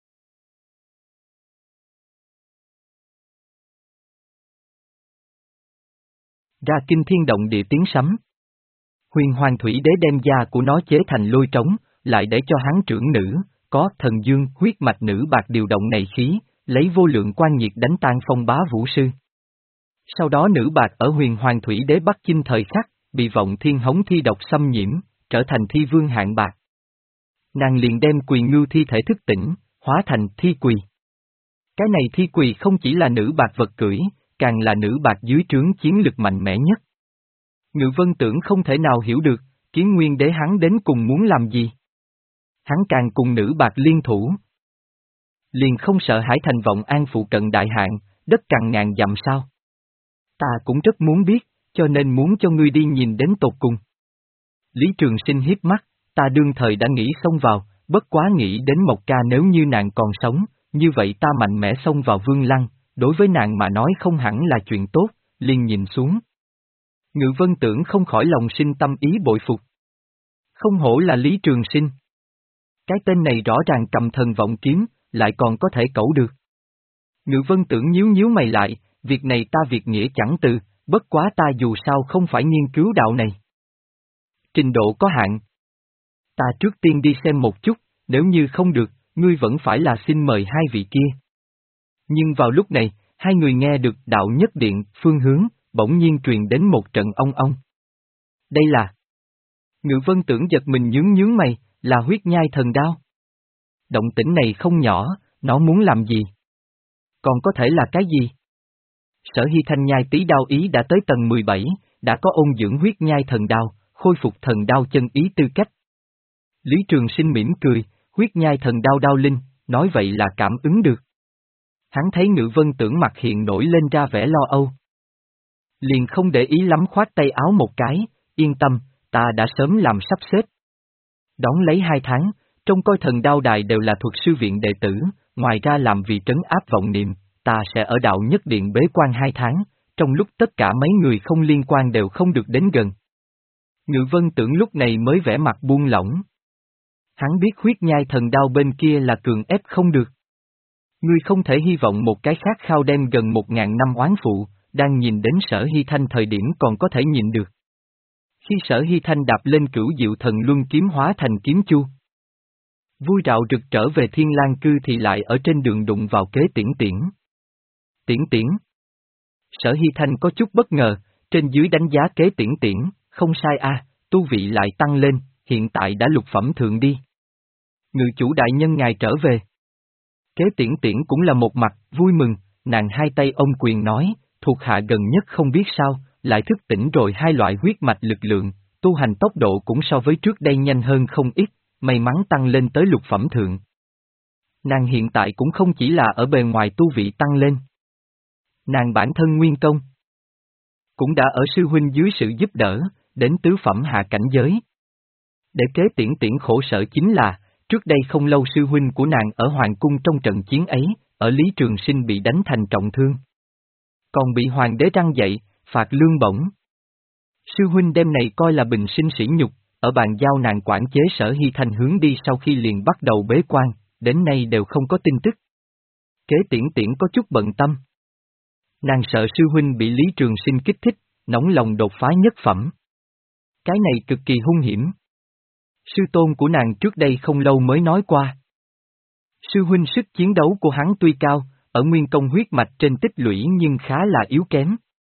ra kinh thiên động địa tiếng sấm. Huyền hoàng thủy đế đem da của nó chế thành lôi trống, lại để cho hắn trưởng nữ, có thần dương huyết mạch nữ bạc điều động này khí, lấy vô lượng quan nhiệt đánh tan phong bá vũ sư. Sau đó nữ bạc ở huyền hoàng thủy đế Bắc Chinh thời khắc, bị vọng thiên hống thi độc xâm nhiễm, trở thành thi vương hạng bạc. Nàng liền đem quỳ ngưu thi thể thức tỉnh, hóa thành thi quỳ. Cái này thi quỳ không chỉ là nữ bạc vật cưỡi, càng là nữ bạc dưới trướng chiến lực mạnh mẽ nhất. Ngự Vân Tưởng không thể nào hiểu được, Kiến Nguyên đế hắn đến cùng muốn làm gì. Hắn càng cùng nữ bạc liên thủ. Liền không sợ Hải Thành Vọng An phụ cận đại hạn, đất càng ngàn dặm sao. Ta cũng rất muốn biết, cho nên muốn cho ngươi đi nhìn đến tột cùng. Lý Trường Sinh hiếp mắt, ta đương thời đã nghĩ xông vào, bất quá nghĩ đến Mộc Ca nếu như nàng còn sống, như vậy ta mạnh mẽ xông vào Vương Lăng, đối với nàng mà nói không hẳn là chuyện tốt, liền nhìn xuống. Ngự Vân Tưởng không khỏi lòng sinh tâm ý bội phục. Không hổ là Lý Trường Sinh. Cái tên này rõ ràng cầm thần vọng kiếm, lại còn có thể cẩu được. Ngự Vân Tưởng nhíu nhíu mày lại, việc này ta việc nghĩa chẳng từ, bất quá ta dù sao không phải nghiên cứu đạo này. Trình độ có hạn. Ta trước tiên đi xem một chút, nếu như không được, ngươi vẫn phải là xin mời hai vị kia. Nhưng vào lúc này, hai người nghe được đạo nhất điện, phương hướng, bỗng nhiên truyền đến một trận ong ong. Đây là... Ngự Vân tưởng giật mình nhướng nhướng mày, là huyết nhai thần đao. Động tĩnh này không nhỏ, nó muốn làm gì? Còn có thể là cái gì? Sở Hy Thanh nhai tí đao ý đã tới tầng mười bảy, đã có ôn dưỡng huyết nhai thần đao, khôi phục thần đao chân ý tư cách. Lý Trường Sinh mỉm cười, huyết nhai thần đao đao linh, nói vậy là cảm ứng được. Hắn thấy Ngự Vân tưởng mặt hiện nổi lên ra vẻ lo âu. Liền không để ý lắm khoát tay áo một cái, yên tâm, ta đã sớm làm sắp xếp. Đón lấy hai tháng, trong coi thần đao đài đều là thuật sư viện đệ tử, ngoài ra làm vì trấn áp vọng niệm, ta sẽ ở đạo nhất điện bế quan hai tháng, trong lúc tất cả mấy người không liên quan đều không được đến gần. Ngự Vân tưởng lúc này mới vẻ mặt buông lỏng. Hắn biết huyết nhai thần đao bên kia là cường ép không được. Ngươi không thể hy vọng một cái khác khao đem gần một ngàn năm oán phụ, đang nhìn đến Sở Hy Thanh thời điểm còn có thể nhìn được. Khi Sở Hy Thanh đạp lên cửu diệu thần luân kiếm hóa thành kiếm chu, vui rạo rực trở về Thiên Lang Cư thì lại ở trên đường đụng vào Kế Tiễn Tiễn. Tiễn Tiễn. Sở Hy Thanh có chút bất ngờ, trên dưới đánh giá Kế Tiễn Tiễn, không sai a, tu vị lại tăng lên, hiện tại đã lục phẩm thượng đi. Ngự chủ đại nhân ngài trở về. Kế Tiễn Tiễn cũng là một mặt, vui mừng, nàng hai tay ôm quyền nói, thuộc hạ gần nhất không biết sao, lại thức tỉnh rồi hai loại huyết mạch lực lượng, tu hành tốc độ cũng so với trước đây nhanh hơn không ít, may mắn tăng lên tới lục phẩm thượng. Nàng hiện tại cũng không chỉ là ở bề ngoài tu vị tăng lên. Nàng bản thân nguyên công cũng đã ở sư huynh dưới sự giúp đỡ, đến tứ phẩm hạ cảnh giới. Để Kế Tiễn Tiễn khổ sở chính là, trước đây không lâu sư huynh của nàng ở Hoàng Cung trong trận chiến ấy, ở Lý Trường Sinh bị đánh thành trọng thương. Còn bị Hoàng đế răng dậy, phạt lương bổng. Sư huynh đem này coi là bình sinh sỉ nhục, ở bàn giao nàng quản chế Sở Hy Thanh hướng đi sau khi liền bắt đầu bế quan, đến nay đều không có tin tức. Kế Tiễn Tiễn có chút bận tâm. Nàng sợ sư huynh bị Lý Trường Sinh kích thích, nóng lòng đột phá nhất phẩm. Cái này cực kỳ hung hiểm. Sư tôn của nàng trước đây không lâu mới nói qua. Sư huynh sức chiến đấu của hắn tuy cao, ở nguyên công huyết mạch trên tích lũy nhưng khá là yếu kém.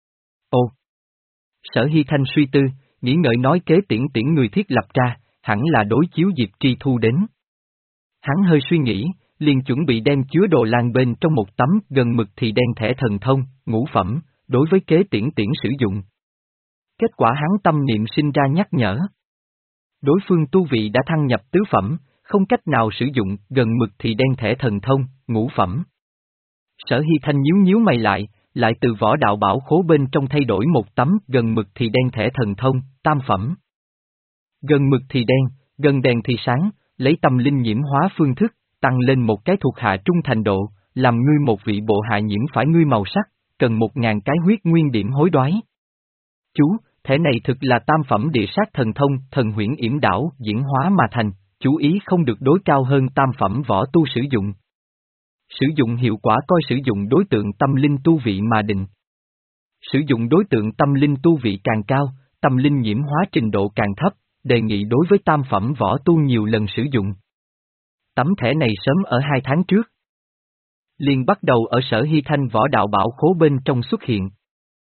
Ồ! Sở Hy Thanh suy tư, nghĩ ngợi nói Kế Tiễn Tiễn người thiết lập ra, hẳn là đối chiếu Diệp Tri Thu đến. Hắn hơi suy nghĩ, liền chuẩn bị đem chứa đồ lan bên trong một tấm gần mực thì đen thẻ thần thông, ngũ phẩm, đối với Kế Tiễn Tiễn sử dụng. Kết quả hắn tâm niệm sinh ra nhắc nhở. Đối phương tu vị đã thăng nhập tứ phẩm, không cách nào sử dụng gần mực thì đen thẻ thần thông, ngũ phẩm. Sở Hy Thanh nhíu nhíu mày lại, lại từ võ đạo bảo khố bên trong thay đổi một tấm gần mực thì đen thẻ thần thông, tam phẩm. Gần mực thì đen, gần đèn thì sáng, lấy tâm linh nhiễm hóa phương thức, tăng lên một cái thuộc hạ trung thành độ, làm ngươi một vị bộ hạ nhiễm phải ngươi màu sắc, cần một ngàn cái huyết nguyên điểm hối đoái. Chú, thể này thực là tam phẩm địa sát thần thông, thần huyễn yểm đảo, diễn hóa mà thành, chú ý không được đối cao hơn tam phẩm võ tu sử dụng. Sử dụng hiệu quả coi sử dụng đối tượng tâm linh tu vị mà định. Sử dụng đối tượng tâm linh tu vị càng cao, tâm linh nhiễm hóa trình độ càng thấp, đề nghị đối với tam phẩm võ tu nhiều lần sử dụng. Tấm thẻ này sớm ở hai tháng trước. Liền bắt đầu ở Sở Hy Thanh võ đạo bảo khố bên trong xuất hiện.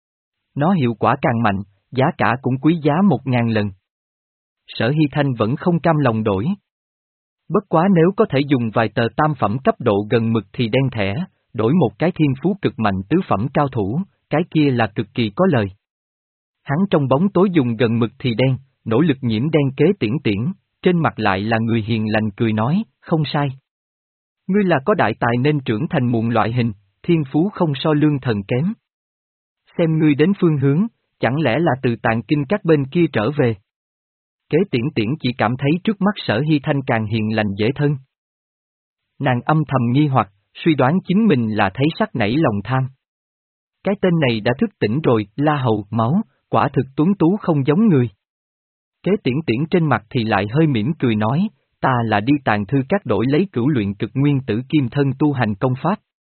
Nó hiệu quả càng mạnh, giá cả cũng quý giá một ngàn lần. Sở Hy Thanh vẫn không cam lòng đổi. Bất quá nếu có thể dùng vài tờ tam phẩm cấp độ gần mực thì đen thẻ, đổi một cái thiên phú cực mạnh tứ phẩm cao thủ, cái kia là cực kỳ có lời. Hắn trong bóng tối dùng gần mực thì đen, nỗ lực nhiễm đen Kế Tiễn Tiễn, trên mặt lại là người hiền lành cười nói, không sai. Ngươi là có đại tài nên trưởng thành muộn loại hình, thiên phú không so lương thần kém. Xem ngươi đến phương hướng, chẳng lẽ là từ Tạng Kinh các bên kia trở về. Kế Tiễn Tiễn chỉ cảm thấy trước mắt Sở Hy Thanh càng hiền lành dễ thân. Nàng âm thầm nghi hoặc, suy đoán chính mình là thấy sắc nảy lòng tham. Cái tên này đã thức tỉnh rồi, La Hầu, máu, quả thực tuấn tú không giống người. Kế Tiễn Tiễn trên mặt thì lại hơi mỉm cười nói, ta là đi tàng thư các đổi lấy cửu luyện cực nguyên tử kim thân tu hành công pháp.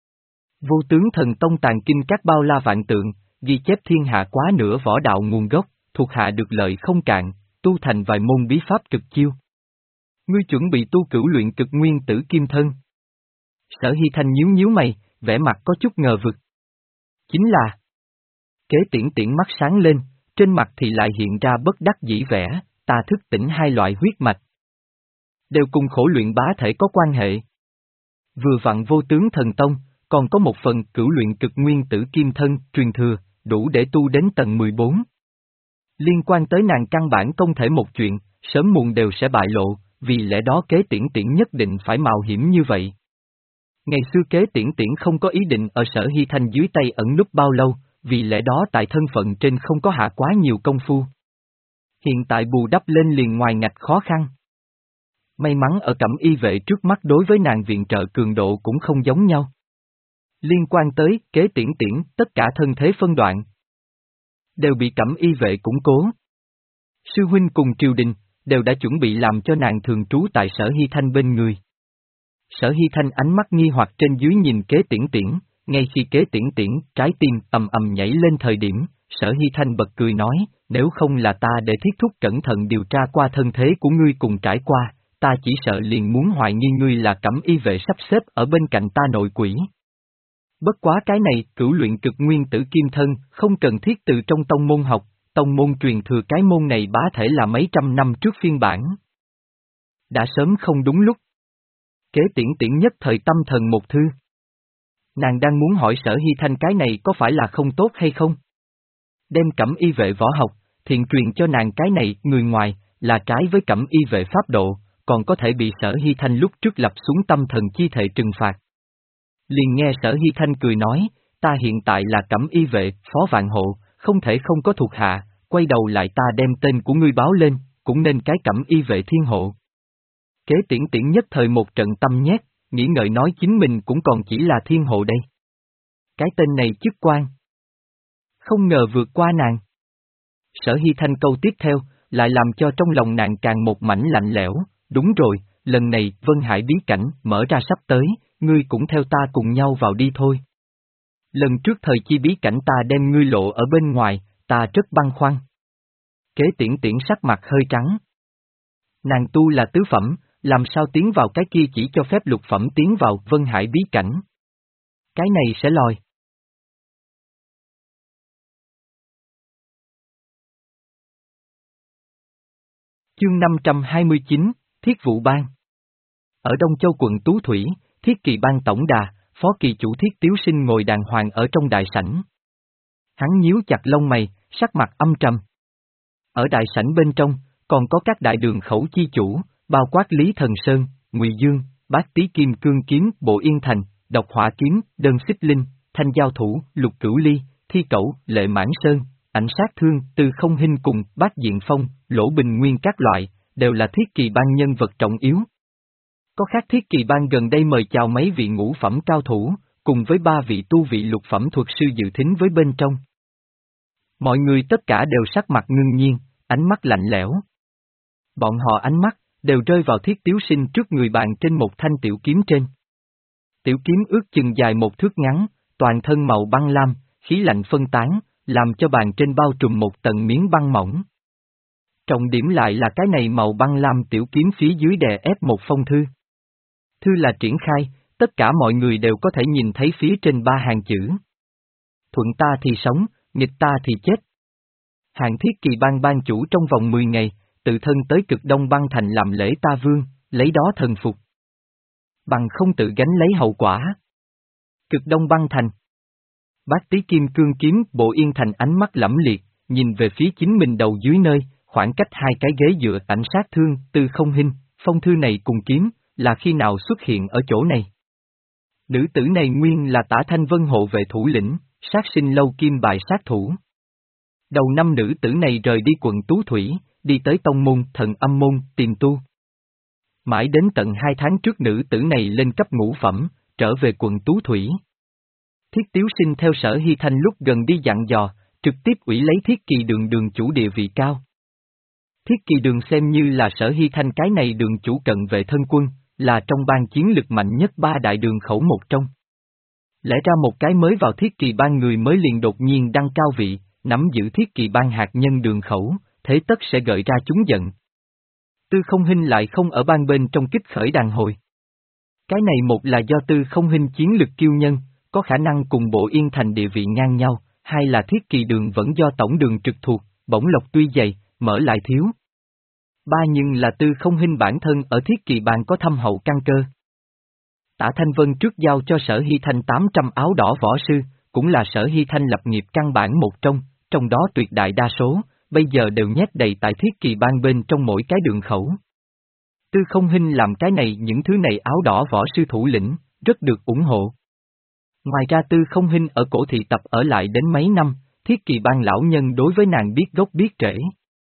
Vô tướng thần tông Tàng Kinh các bao la vạn tượng, ghi chép thiên hạ quá nửa võ đạo nguồn gốc, thuộc hạ được lợi không cạn, tu thành vài môn bí pháp cực chiêu. Ngươi chuẩn bị tu cửu luyện cực nguyên tử kim thân. Sở Hy Thanh nhíu nhíu mày, vẻ mặt có chút ngờ vực. Chính là... Kế Tiễn Tiễn mắt sáng lên, trên mặt thì lại hiện ra bất đắc dĩ vẻ, ta thức tỉnh hai loại huyết mạch. Đều cùng khổ luyện bá thể có quan hệ. Vừa vặn vô tướng thần tông, còn có một phần cửu luyện cực nguyên tử kim thân, truyền thừa, đủ để tu đến tầng mười bốn. Liên quan tới nàng căn bản không thể một chuyện, sớm muộn đều sẽ bại lộ, vì lẽ đó Kế Tiễn Tiễn nhất định phải mạo hiểm như vậy. Ngày xưa Kế Tiễn Tiễn không có ý định ở Sở Hy Thanh dưới tay ẩn núp bao lâu, vì lẽ đó tại thân phận trên không có hạ quá nhiều công phu. Hiện tại bù đắp lên liền ngoài ngạch khó khăn. May mắn ở Cẩm Y vệ trước mắt đối với nàng viện trợ cường độ cũng không giống nhau. Liên quan tới Kế Tiễn Tiễn, tất cả thân thế phân đoạn đều bị Cẩm Y vệ củng cố. Sư huynh cùng triều đình đều đã chuẩn bị làm cho nàng thường trú tại Sở Hy Thanh bên người. Sở Hy Thanh ánh mắt nghi hoặc trên dưới nhìn Kế Tiễn Tiễn, ngay khi Kế Tiễn Tiễn trái tim ầm ầm nhảy lên thời điểm, Sở Hy Thanh bật cười nói, nếu không là ta để Thiết Thúc cẩn thận điều tra qua thân thế của ngươi cùng trải qua, ta chỉ sợ liền muốn hoài nghi ngươi là Cẩm Y vệ sắp xếp ở bên cạnh ta nội quỷ. Bất quá cái này, cửu luyện cực nguyên tử kim thân, không cần thiết từ trong tông môn học, tông môn truyền thừa cái môn này bá thể là mấy trăm năm trước phiên bản. Đã sớm không đúng lúc. Kế Tiễn Tiễn nhất thời tâm thần một thư. Nàng đang muốn hỏi Sở Hy Thanh cái này có phải là không tốt hay không? Đem Cẩm Y vệ võ học, thiện truyền cho nàng cái này, người ngoài, là trái với Cẩm Y vệ pháp độ, còn có thể bị Sở Hy Thanh lúc trước lập xuống tâm thần chi thể trừng phạt. Liền nghe Sở Hy Thanh cười nói, ta hiện tại là Cẩm Y vệ, Phó Vạn Hộ, không thể không có thuộc hạ, quay đầu lại ta đem tên của ngươi báo lên, cũng nên cái Cẩm Y vệ thiên hộ. Kế Tiễn Tiễn nhất thời một trận tâm nhét, nghĩ ngợi nói chính mình cũng còn chỉ là thiên hộ đây. Cái tên này chức quan. Không ngờ vượt qua nàng. Sở Hy Thanh câu tiếp theo, lại làm cho trong lòng nàng càng một mảnh lạnh lẽo, đúng rồi, lần này Vân Hải bí cảnh mở ra sắp tới, ngươi cũng theo ta cùng nhau vào đi thôi. Lần trước thời chi bí cảnh ta đem ngươi lộ ở bên ngoài, ta rất băn khoăn. Kế Tiễn Tiễn sắc mặt hơi trắng. Nàng tu là tứ phẩm, làm sao tiến vào cái kia chỉ cho phép lục phẩm tiến vào Vân Hải bí cảnh. Cái này sẽ lòi. Chương năm trăm hai mươi chín, Thiết Vụ Bang. Ở Đông Châu quận Tú Thủy, Thiết Kỳ Bang tổng đà, phó kỳ chủ Thiết Tiếu Sinh ngồi đàng hoàng ở trong đại sảnh. Hắn nhíu chặt lông mày, sắc mặt âm trầm. Ở đại sảnh bên trong, còn có các đại đường khẩu chi chủ, bao quát Lý Thần Sơn, Ngụy Dương, Bát Tý Kim Cương Kiếm, Bộ Yên Thành, Độc Hỏa Kiếm, Đơn Xích Linh, Thanh Giao Thủ, Lục Cửu Ly, Thi Cẩu, Lệ Mãn Sơn, Ảnh Sát Thương, Từ Không Hinh cùng Bát Diện Phong, Lỗ Bình Nguyên các loại, đều là Thiết Kỳ Bang nhân vật trọng yếu. Có khác Thiết Kỳ Bang gần đây mời chào mấy vị ngũ phẩm cao thủ, cùng với ba vị tu vị lục phẩm thuật sư dự thính với bên trong. Mọi người tất cả đều sắc mặt ngưng nhiên, ánh mắt lạnh lẽo. Bọn họ ánh mắt, đều rơi vào Thiết Tiếu Sinh trước người bạn trên một thanh tiểu kiếm trên. Tiểu kiếm ước chừng dài một thước ngắn, toàn thân màu băng lam, khí lạnh phân tán, làm cho bàn trên bao trùm một tầng miếng băng mỏng. Trọng điểm lại là cái này màu băng lam tiểu kiếm phía dưới đè ép một phong thư. Thư là triển khai, tất cả mọi người đều có thể nhìn thấy phía trên ba hàng chữ. Thuận ta thì sống, nghịch ta thì chết. Hàng Thiết Kỳ Bang ban chủ trong vòng mười ngày, tự thân tới cực Đông Băng Thành làm lễ ta vương, lấy đó thần phục. Bằng không tự gánh lấy hậu quả. Cực Đông Băng Thành. Bát Tý Kim Cương Kiếm, Bộ Yên Thành ánh mắt lẫm liệt, nhìn về phía chính mình đầu dưới nơi, khoảng cách hai cái ghế dựa Ảnh Sát Thương, Từ Không Hinh, phong thư này cùng kiếm, là khi nào xuất hiện ở chỗ này. Nữ tử này nguyên là Tả Thanh Vân hộ vệ thủ lĩnh, sát sinh lâu kim bài sát thủ. Đầu năm nữ tử này rời đi quận Tú Thủy, đi tới tông môn Thần Âm môn tìm tu. Mãi đến tận hai tháng trước nữ tử này lên cấp ngũ phẩm, trở về quận Tú Thủy. Thiết Tiếu Sinh theo Sở Hy Thanh lúc gần đi dặn dò, trực tiếp ủy lấy Thiết Kỳ Đường đường chủ địa vị cao. Thiết Kỳ Đường xem như là Sở Hy Thanh cái này đường chủ cận vệ thân quân, là trong ban chiến lực mạnh nhất ba đại đường khẩu một trong. Lẽ ra một cái mới vào Thiết Kỳ Bang người mới liền đột nhiên đăng cao vị, nắm giữ Thiết Kỳ Bang hạt nhân đường khẩu, thế tất sẽ gợi ra chúng giận. Tư Không Hinh lại không ở ban bên trong kích khởi đàn hồi. Cái này một là do Tư Không Hinh chiến lực kiêu nhân, có khả năng cùng Bộ Yên Thành địa vị ngang nhau, hai là Thiết Kỳ Đường vẫn do tổng đường trực thuộc, bổng lộc tuy dày, mở lại thiếu. Ba nhưng là Tư Không Hinh bản thân ở Thiết Kỳ Bang có thâm hậu căn cơ. Tả Thanh Vân trước giao cho Sở Hy Thanh tám trăm áo đỏ võ sư, cũng là Sở Hy Thanh lập nghiệp căn bản một trong, trong đó tuyệt đại đa số, bây giờ đều nhét đầy tại Thiết Kỳ Bang bên trong mỗi cái đường khẩu. Tư Không Hinh làm cái này những thứ này áo đỏ võ sư thủ lĩnh, rất được ủng hộ. Ngoài ra Tư Không Hinh ở cổ thị tập ở lại đến mấy năm, Thiết Kỳ Bang lão nhân đối với nàng biết gốc biết rễ.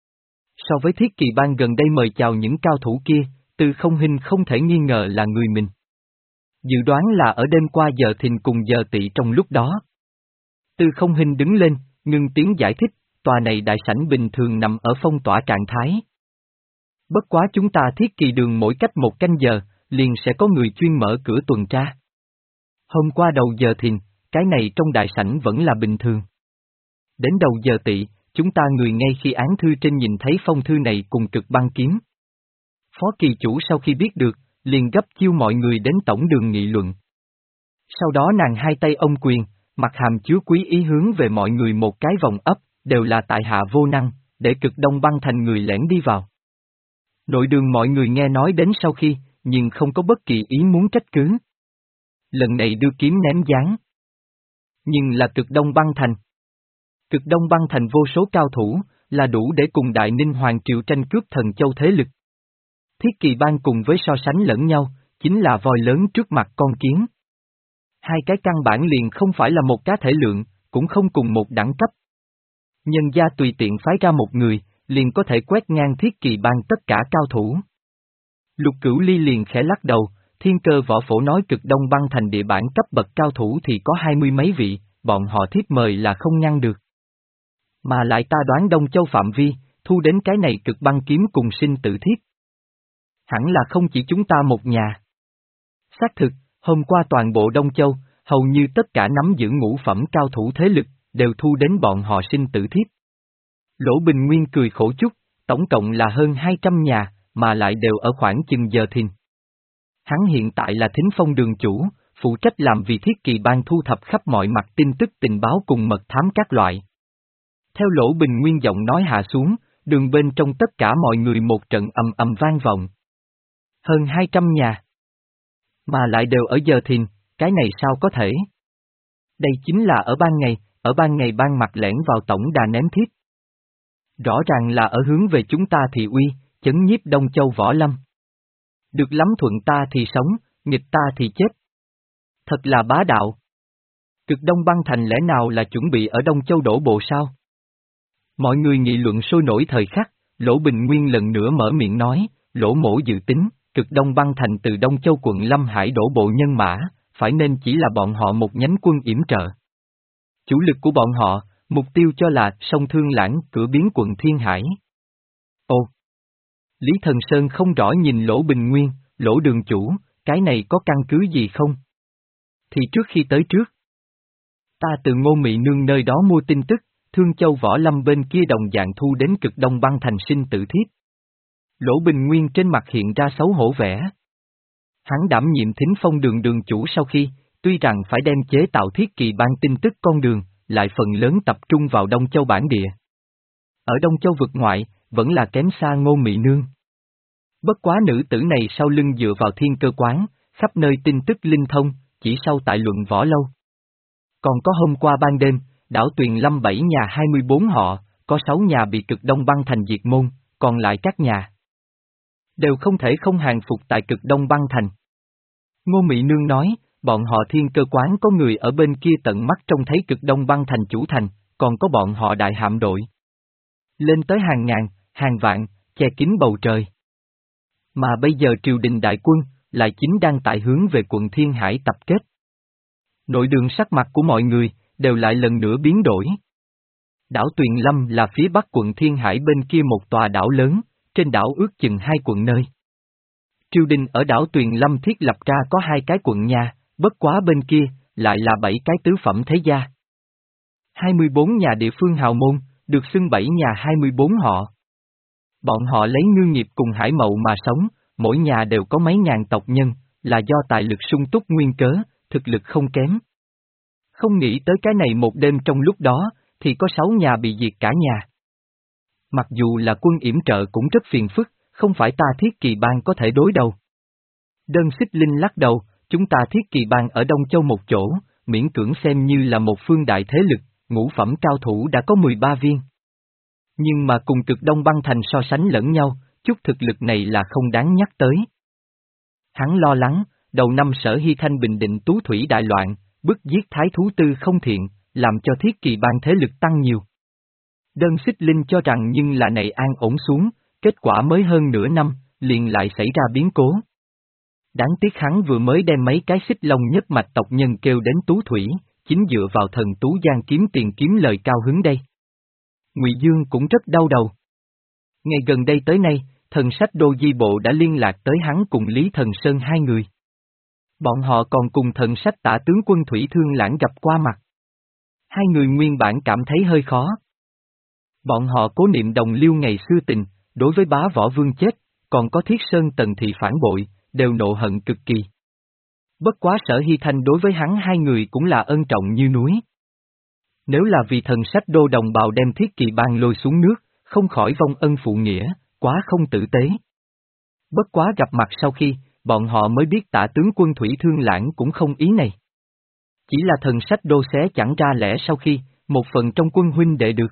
So với Thiết Kỳ Bang gần đây mời chào những cao thủ kia, Tư Không Hinh không thể nghi ngờ là người mình. Dự đoán là ở đêm qua giờ thìn cùng giờ tỵ trong lúc đó. Tư Không Hinh đứng lên, ngưng tiếng giải thích, tòa này đại sảnh bình thường nằm ở phong tỏa trạng thái. Bất quá chúng ta Thiết Kỳ Đường mỗi cách một canh giờ, liền sẽ có người chuyên mở cửa tuần tra. Hôm qua đầu giờ thìn, cái này trong đại sảnh vẫn là bình thường. Đến đầu giờ tỵ, chúng ta người ngay khi án thư trên nhìn thấy phong thư này cùng cực băng kiếm. Phó kỳ chủ sau khi biết được, liền gấp chiêu mọi người đến tổng đường nghị luận. Sau đó nàng hai tay ôm quyền, mặt hàm chứa quý ý hướng về mọi người một cái vòng ấp, đều là tại hạ vô năng, để cực đông băng thành người lẻn đi vào. Nội đường mọi người nghe nói đến sau khi, nhưng không có bất kỳ ý muốn trách cứ. Lần này đưa kiếm ném giáng. Nhưng là cực đông băng thành. Cực đông băng thành vô số cao thủ, là đủ để cùng Đại Ninh Hoàng Triều tranh cướp thần châu thế lực. Thiết Kỳ Bang cùng với so sánh lẫn nhau, chính là voi lớn trước mặt con kiến. Hai cái căn bản liền không phải là một cá thể lượng, cũng không cùng một đẳng cấp. Nhân gia tùy tiện phái ra một người, liền có thể quét ngang Thiết Kỳ Bang tất cả cao thủ. Lục Cửu Ly liền khẽ lắc đầu, Thiên Cơ Võ Phổ nói cực đông băng thành địa bản cấp bậc cao thủ thì có hai mươi mấy vị, bọn họ thiếp mời là không ngăn được. Mà lại ta đoán Đông Châu phạm vi, thu đến cái này cực băng kiếm cùng sinh tử thiếp. Hẳn là không chỉ chúng ta một nhà. Xác thực, hôm qua toàn bộ Đông Châu, hầu như tất cả nắm giữ ngũ phẩm cao thủ thế lực, đều thu đến bọn họ sinh tử thiếp. Lỗ Bình Nguyên cười khổ chút, tổng cộng là hơn hai trăm nhà, mà lại đều ở khoảng chừng giờ thìn. Hắn hiện tại là Thính Phong đường chủ, phụ trách làm vì Thiết Kỳ Bang thu thập khắp mọi mặt tin tức tình báo cùng mật thám các loại. Theo Lỗ Bình Nguyên giọng nói hạ xuống, đường bên trong tất cả mọi người một trận ầm ầm vang vọng. Hơn hai trăm nhà. Mà lại đều ở giờ thìn, cái này sao có thể? Đây chính là ở ban ngày, ở ban ngày ban mặt lẻn vào tổng đà ném thiếp. Rõ ràng là ở hướng về chúng ta thì uy, chấn nhiếp Đông Châu Võ Lâm. Được lắm thuận ta thì sống, nghịch ta thì chết. Thật là bá đạo. Cực Đông băng thành lẽ nào là chuẩn bị ở Đông Châu đổ bộ sao? Mọi người nghị luận sôi nổi thời khắc, Lỗ Bình Nguyên lần nữa mở miệng nói, Lỗ mỗ dự tính, cực Đông băng thành từ Đông Châu quận Lâm Hải đổ bộ nhân mã, phải nên chỉ là bọn họ một nhánh quân yểm trợ. Chủ lực của bọn họ, mục tiêu cho là sông Thương Lãng cửa biến quận Thiên Hải. Ồ! Lý Thần Sơn không rõ nhìn Lỗ Bình Nguyên, Lỗ đường chủ, cái này có căn cứ gì không? Thì trước khi tới trước, ta từ Ngô Mị Nương nơi đó mua tin tức, Thương Châu Võ Lâm bên kia đồng dạng thu đến cực đông băng thành sinh tử thiếp. Lỗ Bình Nguyên trên mặt hiện ra xấu hổ vẻ. Hắn đảm nhiệm Thính Phong đường đường chủ sau khi, tuy rằng phải đem chế tạo Thiết Kỳ Bang tin tức con đường, lại phần lớn tập trung vào Đông Châu bản địa. Ở Đông Châu vực ngoại, vẫn là kém xa Ngô Mị Nương. Bất quá nữ tử này sau lưng dựa vào thiên cơ quán, khắp nơi tin tức linh thông, chỉ sau tại luận võ lâu. Còn có hôm qua ban đêm, đảo Tuyền Lâm bảy nhà hai mươi bốn họ, có sáu nhà bị cực đông băng thành diệt môn, còn lại các nhà đều không thể không hàng phục tại cực đông băng thành. Ngô Mị Nương nói, bọn họ thiên cơ quán có người ở bên kia tận mắt trông thấy cực đông băng thành chủ thành, còn có bọn họ đại hạm đội. Lên tới hàng ngàn, hàng vạn, che kín bầu trời. Mà bây giờ triều đình đại quân, lại chính đang tại hướng về quận Thiên Hải tập kết. Nội đường sắc mặt của mọi người, đều lại lần nữa biến đổi. Đảo Tuyền Lâm là phía bắc quận Thiên Hải bên kia một tòa đảo lớn, trên đảo ước chừng hai quận nơi. Triều đình ở đảo Tuyền Lâm thiết lập ra có hai cái quận nha, bất quá bên kia, lại là bảy cái tứ phẩm thế gia. hai mươi bốn nhà địa phương hào môn, được xưng bảy nhà hai mươi bốn họ. Bọn họ lấy ngư nghiệp cùng hải mậu mà sống, mỗi nhà đều có mấy ngàn tộc nhân, là do tài lực sung túc nguyên cớ, thực lực không kém. Không nghĩ tới cái này một đêm trong lúc đó, thì có sáu nhà bị diệt cả nhà. Mặc dù là quân yểm trợ cũng rất phiền phức, không phải ta Thiết Kỳ Bang có thể đối đầu. Đơn Xích Linh lắc đầu, chúng ta Thiết Kỳ Bang ở Đông Châu một chỗ, miễn cưỡng xem như là một phương đại thế lực, ngũ phẩm cao thủ đã có mười ba viên. Nhưng mà cùng cực Đông Băng Thành so sánh lẫn nhau, chút thực lực này là không đáng nhắc tới. Hắn lo lắng, đầu năm Sở Hy Thanh bình định Tú Thủy đại loạn, bức giết thái thú tư không thiện, làm cho Thiết Kỳ Bang thế lực tăng nhiều. Đơn Xích Linh cho rằng nhưng là này an ổn xuống, kết quả mới hơn nửa năm, liền lại xảy ra biến cố. Đáng tiếc hắn vừa mới đem mấy cái xích long nhất mạch tộc nhân kêu đến Tú Thủy, chính dựa vào thần Tú Giang kiếm tiền kiếm lời cao hứng đây. Ngụy Dương cũng rất đau đầu. Ngày gần đây tới nay, thần sách Đô Di Bộ đã liên lạc tới hắn cùng Lý Thần Sơn hai người. Bọn họ còn cùng thần sách Tả tướng quân Thủy Thương Lãng gặp qua mặt. Hai người nguyên bản cảm thấy hơi khó. Bọn họ cố niệm đồng liêu ngày xưa tình, đối với bá võ vương chết, còn có Thiết Sơn Tần Thị phản bội, đều nộ hận cực kỳ. Bất quá Sở Hy Thanh đối với hắn hai người cũng là ân trọng như núi. Nếu là vì thần sách Đô đồng bào đem Thiết Kỳ Bang lôi xuống nước, không khỏi vong ân phụ nghĩa, quá không tử tế. Bất quá gặp mặt sau khi, bọn họ mới biết Tả tướng quân Thủy Thương Lãng cũng không ý này. Chỉ là thần sách Đô xé chẳng ra lẽ sau khi, một phần trong quân huynh đệ được.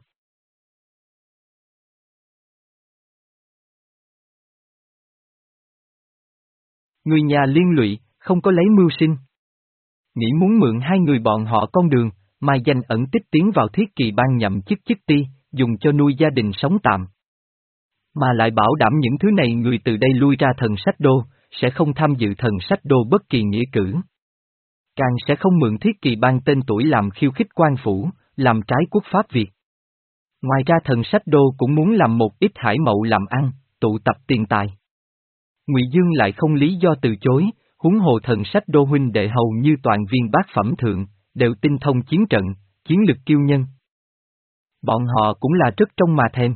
Người nhà liên lụy, không có lấy mưu sinh. Nghĩ muốn mượn hai người bọn họ con đường, mai danh ẩn tích tiến vào Thiết Kỳ Bang nhậm chức chức ti, dùng cho nuôi gia đình sống tạm. Mà lại bảo đảm những thứ này người từ đây lui ra thần sách Đô, sẽ không tham dự thần sách Đô bất kỳ nghĩa cử. Càng sẽ không mượn Thiết Kỳ Bang tên tuổi làm khiêu khích quan phủ, làm trái quốc pháp Việt. Ngoài ra thần sách Đô cũng muốn làm một ít hải mậu làm ăn, tụ tập tiền tài. Ngụy Dương lại không lý do từ chối, huống hồ thần sách Đô huynh đệ hầu như toàn viên bát phẩm thượng, đều tinh thông chiến trận, chiến lực kiêu nhân. Bọn họ cũng là rất trông mà thèm.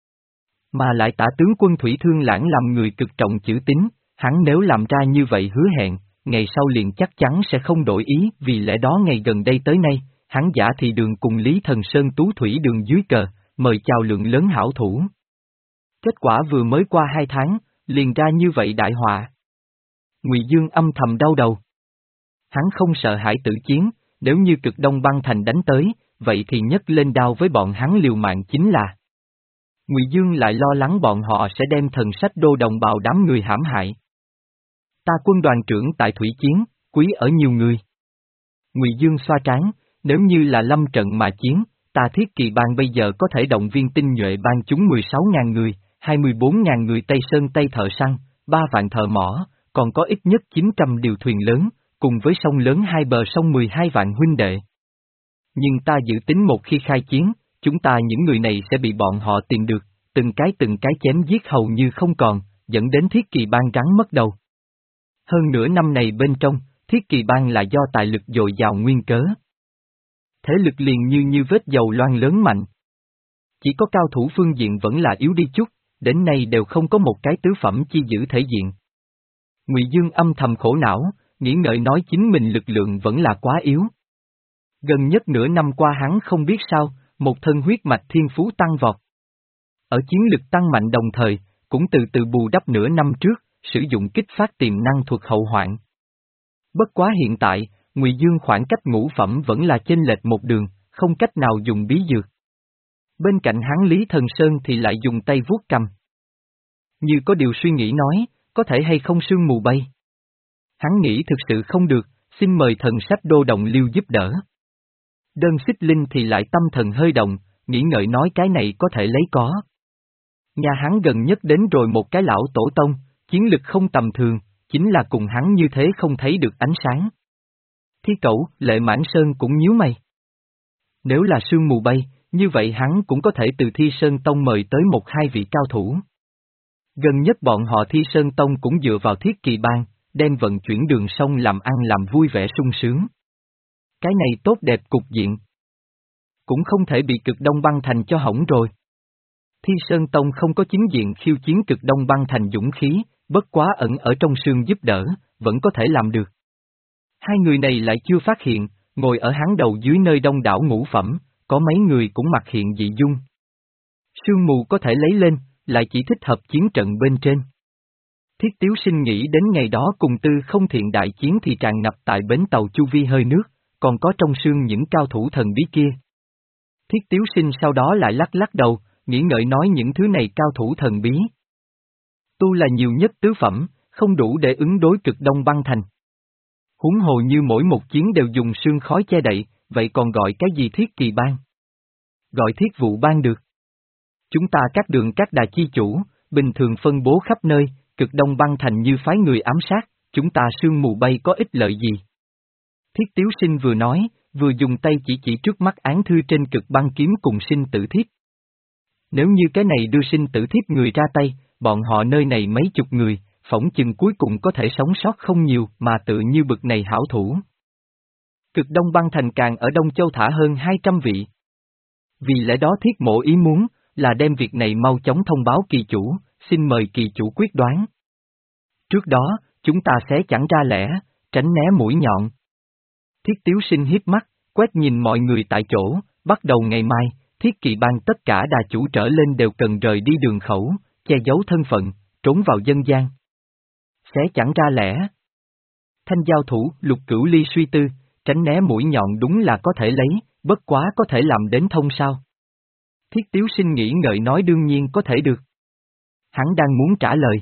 Mà lại Tả tướng quân Thủy Thương Lãng làm người cực trọng chữ tín, hắn nếu làm ra như vậy hứa hẹn, ngày sau liền chắc chắn sẽ không đổi ý, vì lẽ đó ngày gần đây tới nay, hắn giả thì đường cùng Lý Thần Sơn Tú Thủy đường dưới cờ, mời chào lượng lớn hảo thủ. Kết quả vừa mới qua hai tháng, liền ra như vậy đại họa. Ngụy Dương âm thầm đau đầu. Hắn không sợ hãi tử chiến, nếu như cực Đông Băng Thành đánh tới, vậy thì nhấc lên đao với bọn hắn liều mạng chính là. Ngụy Dương lại lo lắng bọn họ sẽ đem thần sách Đô đồng bào đám người hãm hại. Ta quân đoàn trưởng tại thủy chiến, quý ở nhiều người. Ngụy Dương xoa trán, nếu như là lâm trận mà chiến, ta Thiết Kỳ Bang bây giờ có thể động viên tinh nhuệ ban chúng mười sáu nghìn người, hai mươi bốn nghìn người Tây Sơn Tây thợ săn, ba vạn thợ mỏ, còn có ít nhất chín trăm điều thuyền lớn, cùng với sông lớn hai bờ sông mười hai vạn huynh đệ. Nhưng ta dự tính một khi khai chiến, chúng ta những người này sẽ bị bọn họ tìm được, từng cái từng cái chém giết hầu như không còn, dẫn đến Thiết Kỳ Bang rắn mất đầu. Hơn nửa năm này bên trong, Thiết Kỳ Bang là do tài lực dồi dào nguyên cớ. Thế lực liền như như vết dầu loang lớn mạnh. Chỉ có cao thủ phương diện vẫn là yếu đi chút, đến nay đều không có một cái tứ phẩm chi giữ thể diện. Ngụy Dương âm thầm khổ não, nghĩ ngợi nói chính mình lực lượng vẫn là quá yếu. Gần nhất nửa năm qua hắn không biết sao, một thân huyết mạch thiên phú tăng vọt. Ở chiến lực tăng mạnh đồng thời, cũng từ từ bù đắp nửa năm trước, sử dụng kích phát tiềm năng thuật hậu hoạn. Bất quá hiện tại, Ngụy Dương khoảng cách ngũ phẩm vẫn là chênh lệch một đường, không cách nào dùng bí dược. Bên cạnh hắn Lý Thần Sơn thì lại dùng tay vuốt cầm. Như có điều suy nghĩ nói, có thể hay không sương mù bay. Hắn nghĩ thực sự không được, xin mời thần sách Đô đồng liêu giúp đỡ. Đơn Xích Linh thì lại tâm thần hơi động, nghĩ ngợi nói cái này có thể lấy có. Nhà hắn gần nhất đến rồi một cái lão tổ tông, chiến lực không tầm thường, chính là cùng hắn như thế không thấy được ánh sáng. Thi Cẩu, Lệ Mãn Sơn cũng nhíu mày. Nếu là sương mù bay, như vậy hắn cũng có thể từ Thi Sơn Tông mời tới một hai vị cao thủ. Gần nhất bọn họ Thi Sơn Tông cũng dựa vào Thiết Kỳ Bang, đem vận chuyển đường sông làm ăn làm vui vẻ sung sướng. Cái này tốt đẹp cục diện. Cũng không thể bị cực Đông Băng Thành cho hỏng rồi. Thi Sơn Tông không có chính diện khiêu chiến cực Đông Băng Thành dũng khí, bất quá ẩn ở trong sương giúp đỡ, vẫn có thể làm được. Hai người này lại chưa phát hiện, ngồi ở hắn đầu dưới nơi đông đảo ngũ phẩm, có mấy người cũng mặc hiện dị dung. Sương mù có thể lấy lên, lại chỉ thích hợp chiến trận bên trên. Thiết Tiếu Sinh nghĩ đến ngày đó cùng Tư Không Thiện đại chiến thì tràn ngập tại bến tàu chu vi hơi nước, còn có trong sương những cao thủ thần bí kia. Thiết Tiếu Sinh sau đó lại lắc lắc đầu, nghĩ ngợi nói những thứ này cao thủ thần bí. Tu là nhiều nhất tứ phẩm, không đủ để ứng đối cực đông băng thành. Huống hồ như mỗi một chiến đều dùng sương khói che đậy, vậy còn gọi cái gì thiết kỳ ban? Gọi thiết vụ ban được. Chúng ta các đường các đà chi chủ, bình thường phân bố khắp nơi, cực đông băng thành như phái người ám sát, chúng ta sương mù bay có ích lợi gì? Thiết Tiếu Sinh vừa nói, vừa dùng tay chỉ chỉ trước mắt án thư trên cực băng kiếm cùng sinh tử thiếp. Nếu như cái này đưa sinh tử thiếp người ra tay, bọn họ nơi này mấy chục người, phỏng chừng cuối cùng có thể sống sót không nhiều mà tự như bực này hảo thủ. Cực đông băng thành càng ở Đông Châu thả hơn hai trăm vị. Vì lẽ đó Thiết Mộ ý muốn là đem việc này mau chóng thông báo kỳ chủ, xin mời kỳ chủ quyết đoán. Trước đó, chúng ta sẽ chẳng ra lẽ, tránh né mũi nhọn. Thiết Tiếu Sinh hiếp mắt, quét nhìn mọi người tại chỗ, bắt đầu ngày mai, thiết kỳ ban tất cả đà chủ trở lên đều cần rời đi đường khẩu, che giấu thân phận, trốn vào dân gian. Sẽ chẳng ra lẽ. Thanh giao thủ, Lục Cửu Ly suy tư, tránh né mũi nhọn đúng là có thể lấy, bất quá có thể làm đến thông sao. Thiết Tiếu Sinh nghĩ ngợi nói đương nhiên có thể được. Hắn đang muốn trả lời.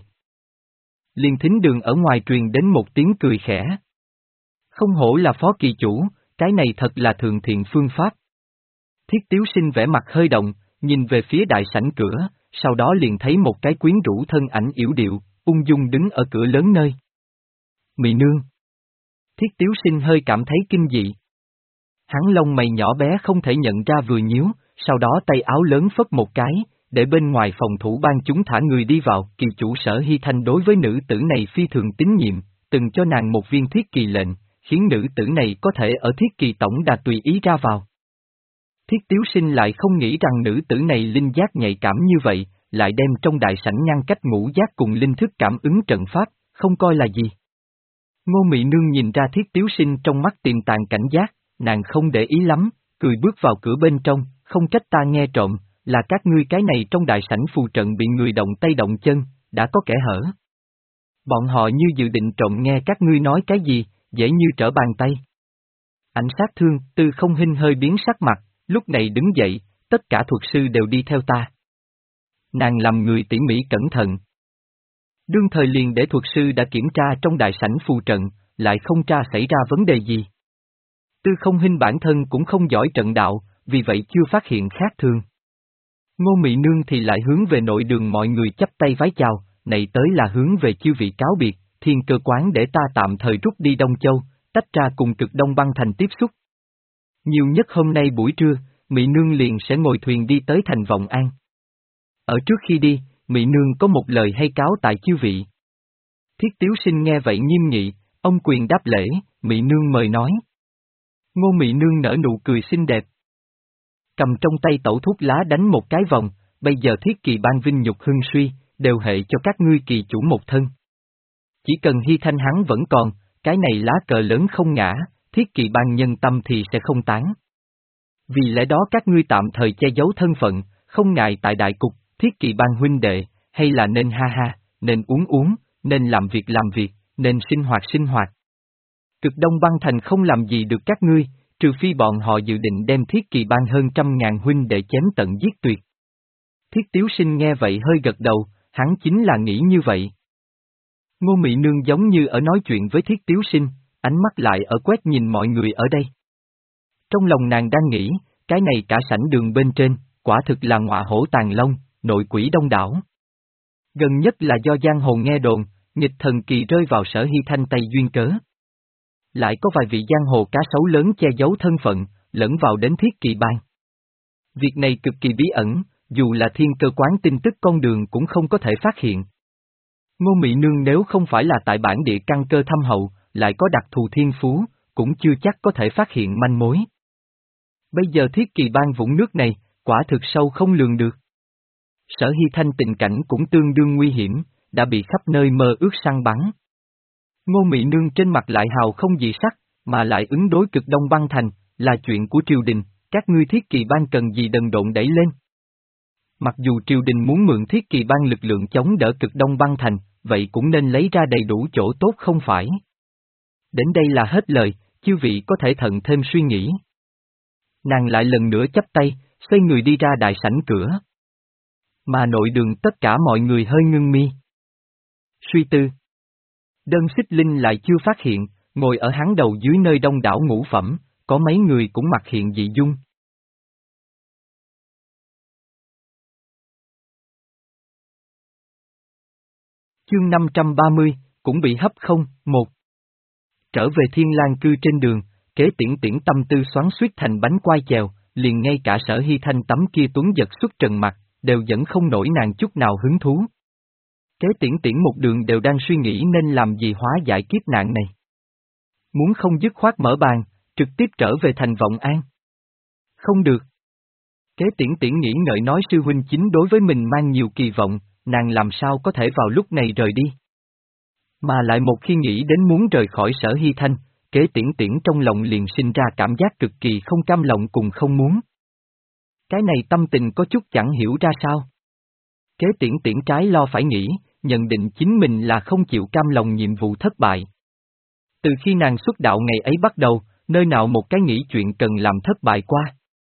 Liền thính đường ở ngoài truyền đến một tiếng cười khẽ. Không hổ là phó kỳ chủ, cái này thật là thường thiện phương pháp. Thiết Tiếu Sinh vẻ mặt hơi động, nhìn về phía đại sảnh cửa, sau đó liền thấy một cái quyến rũ thân ảnh yểu điệu, ung dung đứng ở cửa lớn nơi. Mị nương. Thiết Tiếu Sinh hơi cảm thấy kinh dị. Hắn lông mày nhỏ bé không thể nhận ra vừa nhíu, sau đó tay áo lớn phất một cái, để bên ngoài phòng thủ ban chúng thả người đi vào. Kỳ chủ Sở Hy Thanh đối với nữ tử này phi thường tín nhiệm, từng cho nàng một viên thiết kỳ lệnh, khiến nữ tử này có thể ở thiết kỳ tổng đà tùy ý ra vào. Thiết Tiếu Sinh lại không nghĩ rằng nữ tử này linh giác nhạy cảm như vậy, lại đem trong đại sảnh ngăn cách ngũ giác cùng linh thức cảm ứng trận pháp, không coi là gì. Ngô Mị Nương nhìn ra Thiết Tiếu Sinh trong mắt tiềm tàng cảnh giác, nàng không để ý lắm, cười bước vào cửa bên trong, không trách ta nghe trộm, là các ngươi cái này trong đại sảnh phù trận bị người động tay động chân, đã có kẻ hở. Bọn họ như dự định trộm nghe các ngươi nói cái gì, dễ như trở bàn tay. Ảnh sát thương, Tư Không Hinh hơi biến sắc mặt, lúc này đứng dậy, tất cả thuật sư đều đi theo ta. Nàng làm người tỉ mỉ cẩn thận. Đương thời liền để thuật sư đã kiểm tra trong đại sảnh phù trận, lại không tra xảy ra vấn đề gì. Tư Không Hinh bản thân cũng không giỏi trận đạo, vì vậy chưa phát hiện khác thường. Ngô Mị Nương thì lại hướng về nội đường mọi người chắp tay vái chào, này tới là hướng về chư vị cáo biệt, Thiên Cơ Quán để ta tạm thời rút đi Đông Châu, tách ra cùng cực Đông Băng Thành tiếp xúc. Nhiều nhất hôm nay buổi trưa, Mị Nương liền sẽ ngồi thuyền đi tới thành Vọng An. Ở trước khi đi, Mị Nương có một lời hay cáo tại chư vị. Thiết Tiếu Sinh nghe vậy nghiêm nghị, ông quyền đáp lễ, Mị Nương mời nói. Ngô Mị Nương nở nụ cười xinh đẹp. Cầm trong tay tẩu thuốc lá đánh một cái vòng, bây giờ thiết kỳ ban vinh nhục hưng suy, đều hệ cho các ngươi kỳ chủ một thân. Chỉ cần Hy Thanh hắn vẫn còn, cái này lá cờ lớn không ngã, thiết kỳ ban nhân tâm thì sẽ không tán. Vì lẽ đó các ngươi tạm thời che giấu thân phận, không ngại tại đại cục, thiết kỳ ban huynh đệ, hay là nên ha ha, nên uống uống, nên làm việc làm việc, nên sinh hoạt sinh hoạt. Cực Đông Băng Thành không làm gì được các ngươi, trừ phi bọn họ dự định đem thiết kỳ ban hơn trăm ngàn huynh đệ chém tận giết tuyệt. Thiết Tiếu Sinh nghe vậy hơi gật đầu, hắn chính là nghĩ như vậy. Ngô Mị Nương giống như ở nói chuyện với Thiết Tiếu Sinh, ánh mắt lại ở quét nhìn mọi người ở đây. Trong lòng nàng đang nghĩ, cái này cả sảnh đường bên trên, quả thực là ngọa hổ tàng long, nội quỷ đông đảo. Gần nhất là do giang hồ nghe đồn, nghịch thần kỳ rơi vào Sở Hy Thanh tay duyên cớ. Lại có vài vị giang hồ cá sấu lớn che giấu thân phận, lẫn vào đến thiết kỳ ban. Việc này cực kỳ bí ẩn, dù là Thiên Cơ Quán tin tức con đường cũng không có thể phát hiện. Ngô Mị Nương nếu không phải là tại bản địa căn cơ thâm hậu, lại có đặc thù thiên phú, cũng chưa chắc có thể phát hiện manh mối. Bây giờ thiết kỳ ban vũng nước này, quả thực sâu không lường được. Sở Hy Thanh tình cảnh cũng tương đương nguy hiểm, đã bị khắp nơi mơ ước săn bắn. Ngô Mị Nương trên mặt lại hào không dị sắc, Mà lại ứng đối cực Đông băng thành, là chuyện của triều đình, các ngươi thiết kỳ ban cần gì đần độn đẩy lên. Mặc dù triều đình muốn mượn thiết kỳ ban lực lượng chống đỡ cực Đông băng thành, vậy cũng nên lấy ra đầy đủ chỗ tốt không phải. Đến đây là hết lời, chư vị có thể thận thêm suy nghĩ. Nàng lại lần nữa chắp tay, xoay người đi ra đại sảnh cửa. Mà nội đường tất cả mọi người hơi ngưng mi. Suy tư. Đơn Xích Linh lại chưa phát hiện, ngồi ở hắn đầu dưới nơi đông đảo ngũ phẩm, có mấy người cũng mặc hiện dị dung. Chương năm trăm ba mươi, cũng bị hấp không, một. Trở về Thiên Lang cư trên đường, Kế Tiễn Tiễn tâm tư xoắn xuýt thành bánh quai chèo, liền ngay cả Sở Hy Thanh tấm kia tuấn giật xuất trần mặt, đều dẫn không nổi nàng chút nào hứng thú. Kế Tiễn Tiễn một đường đều đang suy nghĩ nên làm gì hóa giải kiếp nạn này. Muốn không dứt khoát mở bàn, trực tiếp trở về thành Vọng An. Không được. Kế Tiễn Tiễn nghĩ ngợi nói sư huynh chính đối với mình mang nhiều kỳ vọng, nàng làm sao có thể vào lúc này rời đi. Mà lại một khi nghĩ đến muốn rời khỏi Sở Hy Thanh, Kế Tiễn Tiễn trong lòng liền sinh ra cảm giác cực kỳ không cam lòng cùng không muốn. Cái này tâm tình có chút chẳng hiểu ra sao. Kế Tiễn Tiễn trái lo phải nghĩ, nhận định chính mình là không chịu cam lòng nhiệm vụ thất bại. Từ khi nàng xuất đạo ngày ấy bắt đầu, nơi nào một cái nghĩ chuyện cần làm thất bại qua.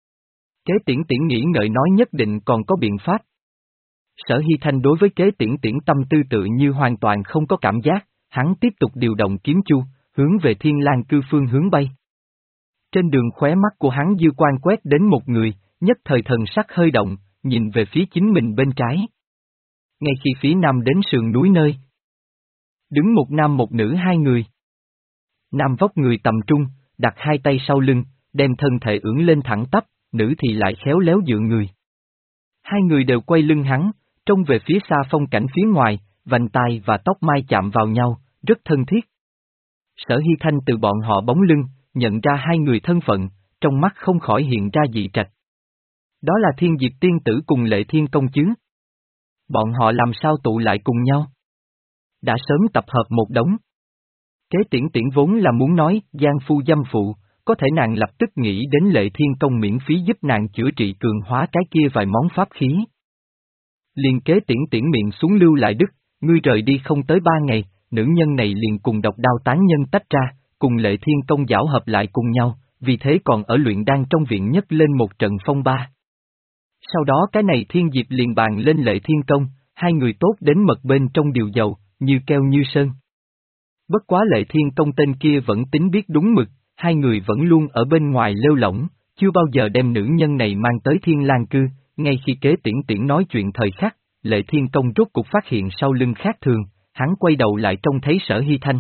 Kế Tiễn Tiễn nghĩ ngợi nói nhất định còn có biện pháp. Sở Hy Thanh đối với Kế Tiễn Tiễn tâm tư tự như hoàn toàn không có cảm giác, hắn tiếp tục điều động kiếm chu, hướng về Thiên Lang cư phương hướng bay. Trên đường khóe mắt của hắn dư quan quét đến một người, nhất thời thần sắc hơi động, nhìn về phía chính mình bên trái. Ngay khi phía nam đến sườn núi nơi, đứng một nam một nữ hai người. Nam vóc người tầm trung, đặt hai tay sau lưng, đem thân thể ưỡn lên thẳng tắp, nữ thì lại khéo léo dựa người. Hai người đều quay lưng hắn, trông về phía xa phong cảnh phía ngoài, vành tai và tóc mai chạm vào nhau, rất thân thiết. Sở Hy Thanh từ bọn họ bóng lưng, nhận ra hai người thân phận, trong mắt không khỏi hiện ra dị trạch. Đó là Thiên Diệp tiên tử cùng Lệ Thiên công chứ. Bọn họ làm sao tụ lại cùng nhau? Đã sớm tập hợp một đống. Kế Tiễn Tiễn vốn là muốn nói, giang phu dâm phụ, có thể nàng lập tức nghĩ đến Lệ Thiên công miễn phí giúp nàng chữa trị cường hóa cái kia vài món pháp khí. Liền Kế Tiễn Tiễn miệng xuống lưu lại đức, ngươi rời đi không tới ba ngày, nữ nhân này liền cùng độc đao tán nhân tách ra, cùng Lệ Thiên công giảo hợp lại cùng nhau, vì thế còn ở luyện đan trong viện nhất lên một trận phong ba. Sau đó cái này Thiên Diệp liền bàn lên Lệ Thiên công, hai người tốt đến mật bên trong điều dầu, như keo như sơn. Bất quá Lệ Thiên công tên kia vẫn tính biết đúng mực, hai người vẫn luôn ở bên ngoài lêu lỏng, chưa bao giờ đem nữ nhân này mang tới Thiên Lang cư, ngay khi Kế Tiễn Tiễn nói chuyện thời khắc, Lệ Thiên công rốt cục phát hiện sau lưng khác thường, hắn quay đầu lại trông thấy Sở Hy Thanh.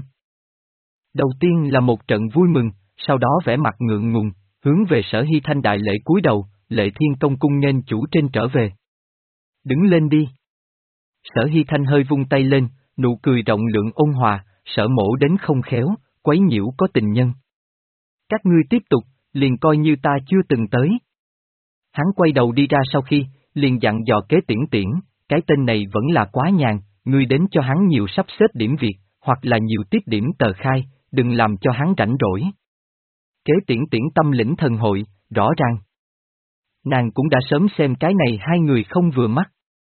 Đầu tiên là một trận vui mừng, sau đó vẻ mặt ngượng ngùng, hướng về Sở Hy Thanh đại lễ cúi đầu, Lệ Thiên công cung nghênh chủ trên trở về. Đứng lên đi. Sở Hy Thanh hơi vung tay lên, nụ cười rộng lượng ôn hòa, Sở mổ đến không khéo, quấy nhiễu có tình nhân. Các ngươi tiếp tục, liền coi như ta chưa từng tới. Hắn quay đầu đi ra sau khi, liền dặn dò Kế Tiễn Tiễn, cái tên này vẫn là quá nhàn, ngươi đến cho hắn nhiều sắp xếp điểm việc, hoặc là nhiều tiếp điểm tờ khai, đừng làm cho hắn rảnh rỗi. Kế Tiễn Tiễn tâm lĩnh thần hội, rõ ràng. Nàng cũng đã sớm xem cái này hai người không vừa mắt.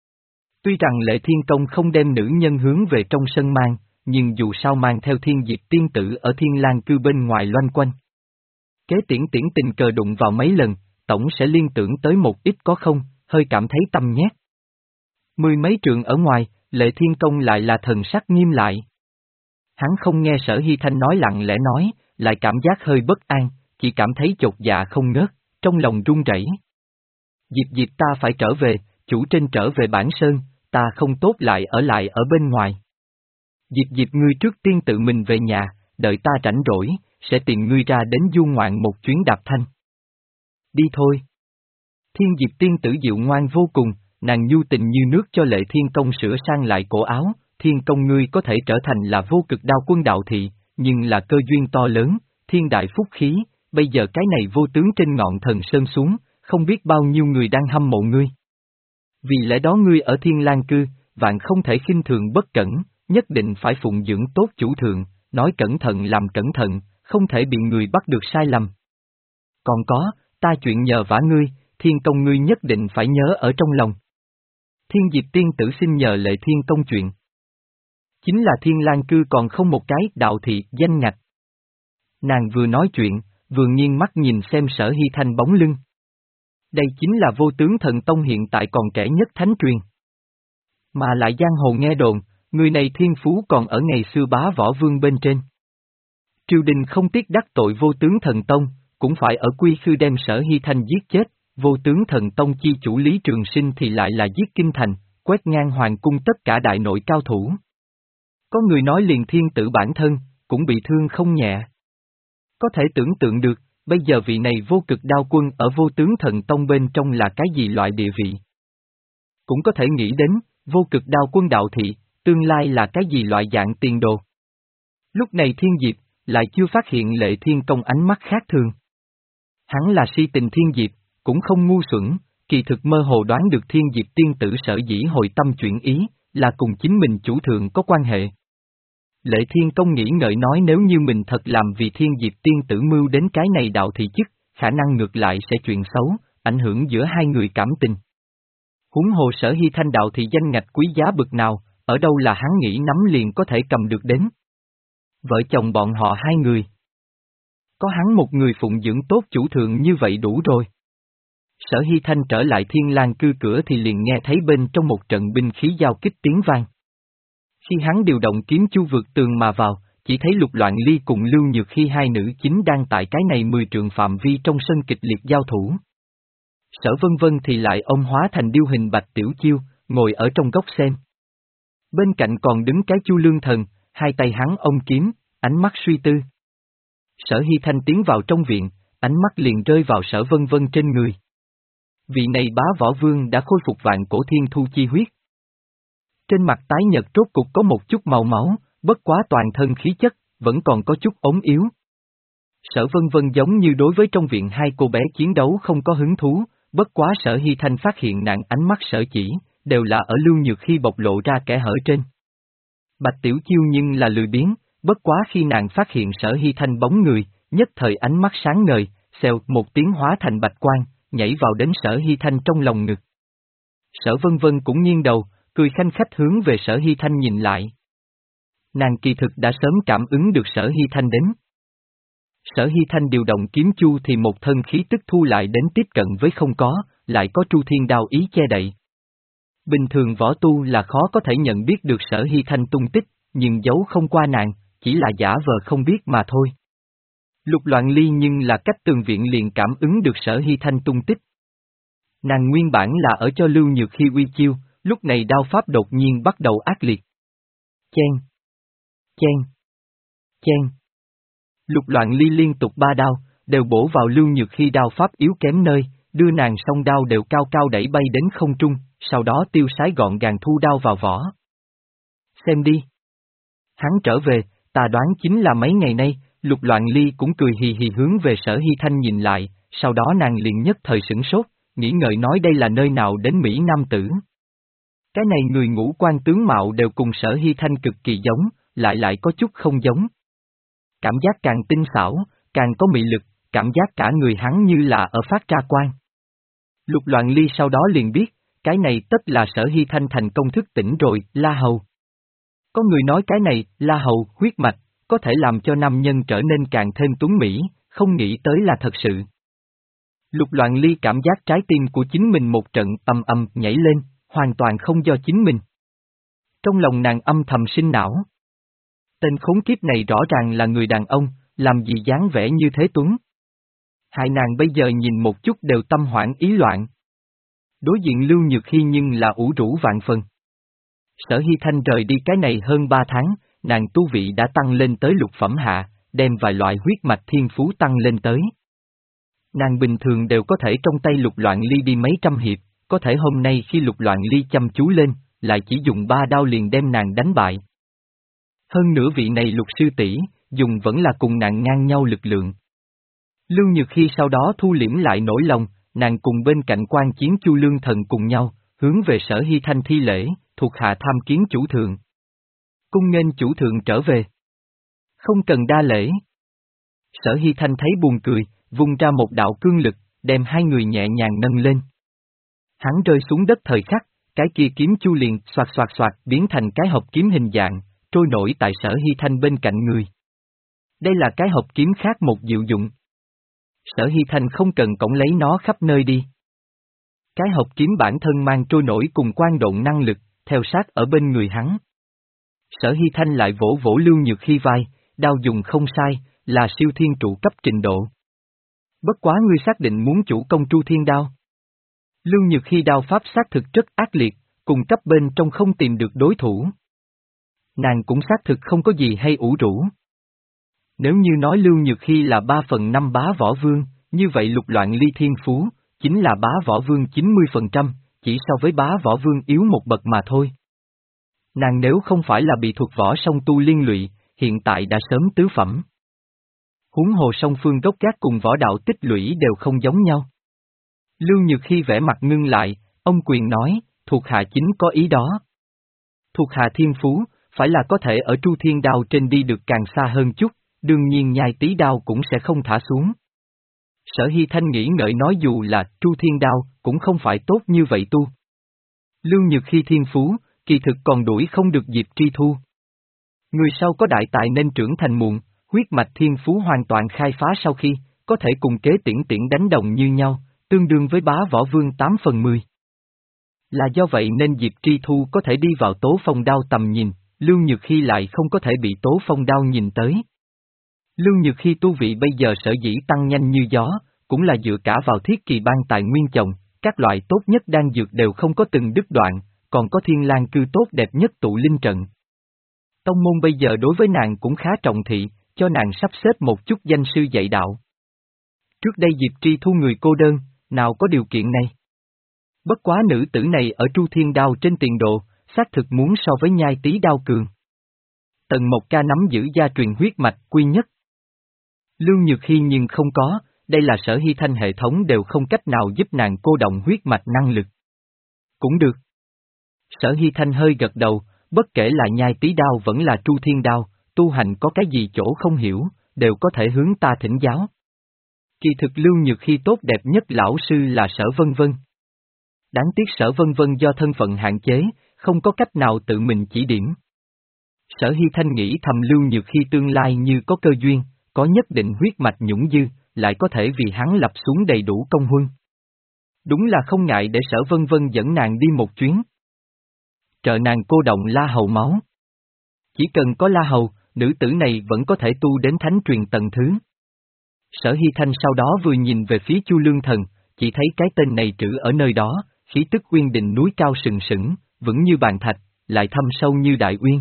Tuy rằng Lệ Thiên công không đem nữ nhân hướng về trong sân mang, nhưng dù sao mang theo Thiên Diệp tiên tử ở Thiên Lang cư bên ngoài loanh quanh. Kế Tiễn Tiễn tình cờ đụng vào mấy lần, tổng sẽ liên tưởng tới một ít có không, hơi cảm thấy tâm nhét. Mười mấy trượng ở ngoài, Lệ Thiên công lại là thần sắc nghiêm lại. Hắn không nghe Sở Hy Thanh nói lặng lẽ nói, lại cảm giác hơi bất an, chỉ cảm thấy chột dạ không ngớt, trong lòng run rẩy. Diệp Diệp ta phải trở về, chủ trên trở về Bản Sơn, ta không tốt lại ở lại ở bên ngoài. Diệp Diệp ngươi trước tiên tự mình về nhà, đợi ta rảnh rỗi, sẽ tìm ngươi ra đến du ngoạn một chuyến đạp thanh. Đi thôi. Thiên Diệp tiên tử dịu ngoan vô cùng, nàng nhu tình như nước cho Lệ Thiên công sửa sang lại cổ áo, Thiên công ngươi có thể trở thành là vô cực đao quân đạo thị, nhưng là cơ duyên to lớn, thiên đại phúc khí, bây giờ cái này vô tướng trên ngọn thần sơn xuống, không biết bao nhiêu người đang hâm mộ ngươi. Vì lẽ đó ngươi ở Thiên Lang cư, vạn không thể khinh thường bất cẩn, nhất định phải phụng dưỡng tốt chủ thượng, nói cẩn thận làm cẩn thận, không thể bị người bắt được sai lầm. Còn có, ta chuyện nhờ vả ngươi, thiên công ngươi nhất định phải nhớ ở trong lòng. Thiên Diệp tiên tử xin nhờ Lệ Thiên công chuyện. Chính là Thiên Lang cư còn không một cái đạo thị danh ngạch. Nàng vừa nói chuyện, vừa nghiêng mắt nhìn xem Sở Hy Thanh bóng lưng. Đây chính là Vô Tướng Thần Tông hiện tại còn trẻ nhất thánh truyền. Mà lại giang hồ nghe đồn, người này thiên phú còn ở ngày xưa bá võ vương bên trên. Triều đình không tiếc đắc tội Vô Tướng Thần Tông, cũng phải ở quy khư đem Sở Hy Thanh giết chết. Vô Tướng Thần Tông chi chủ Lý Trường Sinh thì lại là giết kinh thành, quét ngang hoàng cung tất cả đại nội cao thủ. Có người nói liền thiên tử bản thân, cũng bị thương không nhẹ. Có thể tưởng tượng được, bây giờ vị này Vô Cực Đao Quân ở Vô Tướng Thần Tông bên trong là cái gì loại địa vị. Cũng có thể nghĩ đến, Vô Cực Đao Quân đạo thị, tương lai là cái gì loại dạng tiền đồ. Lúc này Thiên Diệp, lại chưa phát hiện Lệ Thiên công ánh mắt khác thường. Hắn là si tình Thiên Diệp, cũng không ngu xuẩn, kỳ thực mơ hồ đoán được Thiên Diệp tiên tử sở dĩ hồi tâm chuyển ý, là cùng chính mình chủ thượng có quan hệ. Lệ Thiên công nghĩ ngợi nói nếu như mình thật làm vì Thiên Diệp tiên tử mưu đến cái này đạo thị chức, khả năng ngược lại sẽ chuyện xấu, ảnh hưởng giữa hai người cảm tình. Huống hồ Sở Hy Thanh đạo thị danh ngạch quý giá bực nào, ở đâu là hắn nghĩ nắm liền có thể cầm được đến. Vợ chồng bọn họ hai người. Có hắn một người phụng dưỡng tốt chủ thượng như vậy đủ rồi. Sở Hy Thanh trở lại Thiên Lang cư cửa thì liền nghe thấy bên trong một trận binh khí giao kích tiếng vang. Khi hắn điều động kiếm chu vượt tường mà vào, chỉ thấy Lục Loạn Ly cùng Lưu Nhược Khi hai nữ chính đang tại cái này mười trượng phạm vi trong sân kịch liệt giao thủ. Sở Vân Vân thì lại ôm hóa thành điêu hình Bạch Tiểu Chiêu, ngồi ở trong góc xem. Bên cạnh còn đứng cái Chu Lương Thần, hai tay hắn ôm kiếm, ánh mắt suy tư. Sở Hy Thanh tiến vào trong viện, ánh mắt liền rơi vào Sở Vân Vân trên người. Vị này bá võ vương đã khôi phục vạn cổ thiên thu chi huyết. Trên mặt tái nhợt rốt cục có một chút màu máu, bất quá toàn thân khí chất, vẫn còn có chút ốm yếu. Sở Vân Vân giống như đối với trong viện hai cô bé chiến đấu không có hứng thú, bất quá Sở Hy Thanh phát hiện nạn ánh mắt Sở chỉ, đều là ở Lưu Nhược Khi bộc lộ ra kẻ hở trên. Bạch Tiểu Chiêu nhưng là lười biếng, bất quá khi nàng phát hiện Sở Hy Thanh bóng người, nhất thời ánh mắt sáng ngời, xèo một tiếng hóa thành bạch quang, nhảy vào đến Sở Hy Thanh trong lòng ngực. Sở Vân Vân cũng nghiêng đầu, cười khanh khách hướng về Sở Hy Thanh nhìn lại. Nàng kỳ thực đã sớm cảm ứng được Sở Hy Thanh đến. Sở Hy Thanh điều động kiếm chu thì một thân khí tức thu lại đến tiếp cận với không có, lại có Tru Thiên Đao ý che đậy. Bình thường võ tu là khó có thể nhận biết được Sở Hy Thanh tung tích, nhưng giấu không qua nàng, chỉ là giả vờ không biết mà thôi. Lục Loạn Ly nhưng là cách tường viện liền cảm ứng được Sở Hy Thanh tung tích. Nàng nguyên bản là ở cho Lưu Nhược Khi uy chiêu, lúc này đao pháp đột nhiên bắt đầu ác liệt. Chen! Chen! Chen! Lục Loạn Ly liên tục ba đao, đều bổ vào Lưu Nhược Khi đao pháp yếu kém nơi, đưa nàng song đao đều cao cao đẩy bay đến không trung, sau đó tiêu sái gọn gàng thu đao vào vỏ. Xem đi! Hắn trở về, ta đoán chính là mấy ngày nay, Lục Loạn Ly cũng cười hì hì hướng về Sở Hy Thanh nhìn lại, sau đó nàng liền nhất thời sửng sốt, nghĩ ngợi nói đây là nơi nào đến Mỹ Nam tử. Cái này người ngũ quan tướng mạo đều cùng Sở Hy Thanh cực kỳ giống, lại lại có chút không giống. Cảm giác càng tinh xảo, càng có mị lực, cảm giác cả người hắn như là ở phát ra quang. Lục Loạn Ly sau đó liền biết, cái này tất là Sở Hy Thanh thành công thức tỉnh rồi, La Hầu. Có người nói cái này, La Hầu, huyết mạch, có thể làm cho nam nhân trở nên càng thêm tuấn mỹ, không nghĩ tới là thật sự. Lục Loạn Ly cảm giác trái tim của chính mình một trận ầm ầm nhảy lên, hoàn toàn không do chính mình. Trong lòng nàng âm thầm sinh não. Tên khốn kiếp này rõ ràng là người đàn ông, làm gì dáng vẻ như thế tuấn. Hai nàng bây giờ nhìn một chút đều tâm hoảng ý loạn. Đối diện Lưu Nhược Khi nhưng là ủ rũ vạn phần. Sở Hy Thanh rời đi cái này hơn ba tháng, nàng tu vị đã tăng lên tới lục phẩm hạ, đem vài loại huyết mạch thiên phú tăng lên tới. Nàng bình thường đều có thể trong tay Lục Loạn Ly đi mấy trăm hiệp, có thể hôm nay khi Lục Loạn Ly chăm chú lên, lại chỉ dùng ba đao liền đem nàng đánh bại. Hơn nữa vị này Lục sư tỷ, dùng vẫn là cùng nàng ngang nhau lực lượng. Lưu Nhược Khi sau đó thu liễm lại nỗi lòng, nàng cùng bên cạnh quan chiến Chu Lương Thần cùng nhau, hướng về Sở Hy Thanh thi lễ, thuộc hạ tham kiến chủ thượng. Cung nghênh chủ thượng trở về. Không cần đa lễ. Sở Hy Thanh thấy buồn cười, vung ra một đạo cương lực, đem hai người nhẹ nhàng nâng lên. Hắn rơi xuống đất thời khắc, cái kia kiếm chu liền xoạt xoạt xoạt biến thành cái hộp kiếm hình dạng, trôi nổi tại Sở Hy Thanh bên cạnh người. Đây là cái hộp kiếm khác một diệu dụng. Sở Hy Thanh không cần cõng lấy nó khắp nơi đi. Cái hộp kiếm bản thân mang trôi nổi cùng quan độn năng lực, theo sát ở bên người hắn. Sở Hy Thanh lại vỗ vỗ Lưu Nhược Hy vai, đao dùng không sai, là siêu thiên trụ cấp trình độ. Bất quá ngươi xác định muốn chủ công Tru Thiên Đao. Lưu Nhược Hy đao pháp xác thực rất ác liệt, cùng cấp bên trong không tìm được đối thủ. Nàng cũng xác thực không có gì hay ủ rũ. Nếu như nói Lưu Nhược Hy là ba phần năm bá võ vương, như vậy Lục Loạn Ly thiên phú, chính là bá võ vương chín mươi phần trăm, chỉ so với bá võ vương yếu một bậc mà thôi. Nàng nếu không phải là bị thuộc võ song tu liên lụy, hiện tại đã sớm tứ phẩm. Huống hồ song phương gốc gác cùng võ đạo tích lũy đều không giống nhau. Lưu Nhược Hy vẻ mặt ngưng lại, ông quyền nói, thuộc hạ chính có ý đó. Thuộc hạ thiên phú, phải là có thể ở Tru Thiên Đao trên đi được càng xa hơn chút, đương nhiên nhai tí đao cũng sẽ không thả xuống. Sở Hy Thanh nghĩ ngợi nói dù là Tru Thiên Đao, cũng không phải tốt như vậy tu. Lưu Nhược Hy thiên phú, kỳ thực còn đuổi không được Diệp Tri Thu. Người sau có đại tài nên trưởng thành muộn, huyết mạch thiên phú hoàn toàn khai phá sau khi, có thể cùng kế tiễn tiễn đánh đồng như nhau, tương đương với bá võ vương tám phần mười. Là do vậy nên Diệp Tri Thu có thể đi vào Tố Phong Đao tầm nhìn, Lưu Nhược Hy lại không có thể bị Tố Phong Đao nhìn tới. Lưu Nhược Hy tu vị bây giờ sở dĩ tăng nhanh như gió, cũng là dựa cả vào thiết kỳ ban tài nguyên chồng, các loại tốt nhất đan dược đều không có từng đứt đoạn, còn có thiên lang cư tốt đẹp nhất tụ linh trận. Tông môn bây giờ đối với nàng cũng khá trọng thị, cho nàng sắp xếp một chút danh sư dạy đạo. Trước đây Diệp Tri Thu người cô đơn, nào có điều kiện này. Bất quá nữ tử này ở Tru Thiên Đao trên tiền độ, xác thực muốn so với nhai tí đao cường. Tần Mộc Ca nắm giữ gia truyền huyết mạch quy nhất. Lưu Nhược Hy nhưng không có, đây là Sở Hy Thanh hệ thống đều không cách nào giúp nàng cô động huyết mạch năng lực. Cũng được. Sở Hy Thanh hơi gật đầu, bất kể là nhai tí đao vẫn là Tru Thiên Đao, tu hành có cái gì chỗ không hiểu, đều có thể hướng ta thỉnh giáo. Kỳ thực Lưu Nhược Hy tốt đẹp nhất lão sư là Sở Vân Vân. Đáng tiếc Sở Vân Vân do thân phận hạn chế, không có cách nào tự mình chỉ điểm. Sở Hy Thanh nghĩ thầm Lưu Nhược Hy tương lai như có cơ duyên, có nhất định huyết mạch nhũng dư, lại có thể vì hắn lập xuống đầy đủ công huân. Đúng là không ngại để Sở Vân Vân dẫn nàng đi một chuyến. Trợ nàng cô động La Hầu máu. Chỉ cần có La Hầu, nữ tử này vẫn có thể tu đến thánh truyền tầng thứ. Sở Hy Thanh sau đó vừa nhìn về phía Chu Lương Thần, chỉ thấy cái tên này trữ ở nơi đó, khí tức uyên định núi cao sừng sững, vững như bàn thạch, lại thâm sâu như đại uyên.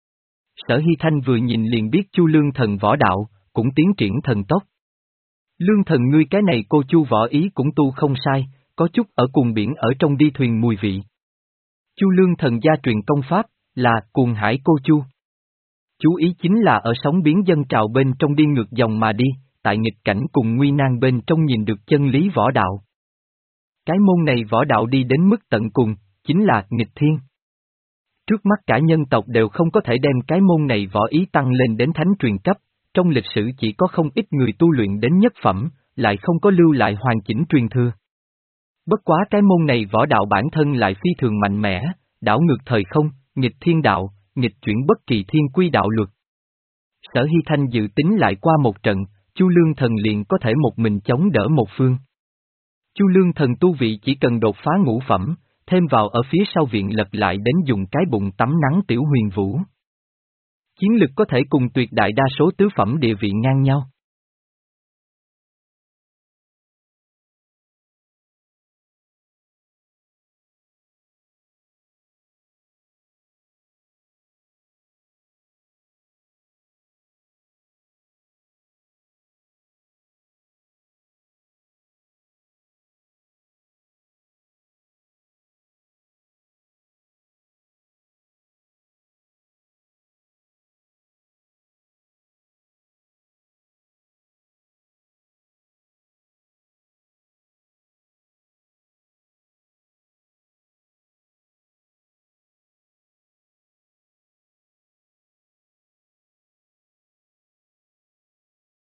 Sở Hy Thanh vừa nhìn liền biết Chu Lương Thần võ đạo, cũng tiến triển thần tốc. Lương Thần ngươi cái này cô Chu võ ý cũng tu không sai, có chút ở cùng biển ở trong đi thuyền mùi vị. Chu Lương Thần gia truyền công pháp, là cuồng hải cô Chu. Chú ý chính là ở sóng biến dân trào bên trong đi ngược dòng mà đi, tại nghịch cảnh cùng nguy nan bên trong nhìn được chân lý võ đạo. Cái môn này võ đạo đi đến mức tận cùng, chính là nghịch thiên. Trước mắt cả nhân tộc đều không có thể đem cái môn này võ ý tăng lên đến thánh truyền cấp, trong lịch sử chỉ có không ít người tu luyện đến nhất phẩm, lại không có lưu lại hoàn chỉnh truyền thừa. Bất quá cái môn này võ đạo bản thân lại phi thường mạnh mẽ, đảo ngược thời không, nghịch thiên đạo, nghịch chuyển bất kỳ thiên quy đạo luật. Sở Hy Thanh dự tính lại qua một trận, Chu Lương Thần liền có thể một mình chống đỡ một phương. Chu Lương Thần tu vị chỉ cần đột phá ngũ phẩm, thêm vào ở phía sau viện lật lại đến dùng cái bụng tắm nắng tiểu huyền vũ. Chiến lực có thể cùng tuyệt đại đa số tứ phẩm địa vị ngang nhau.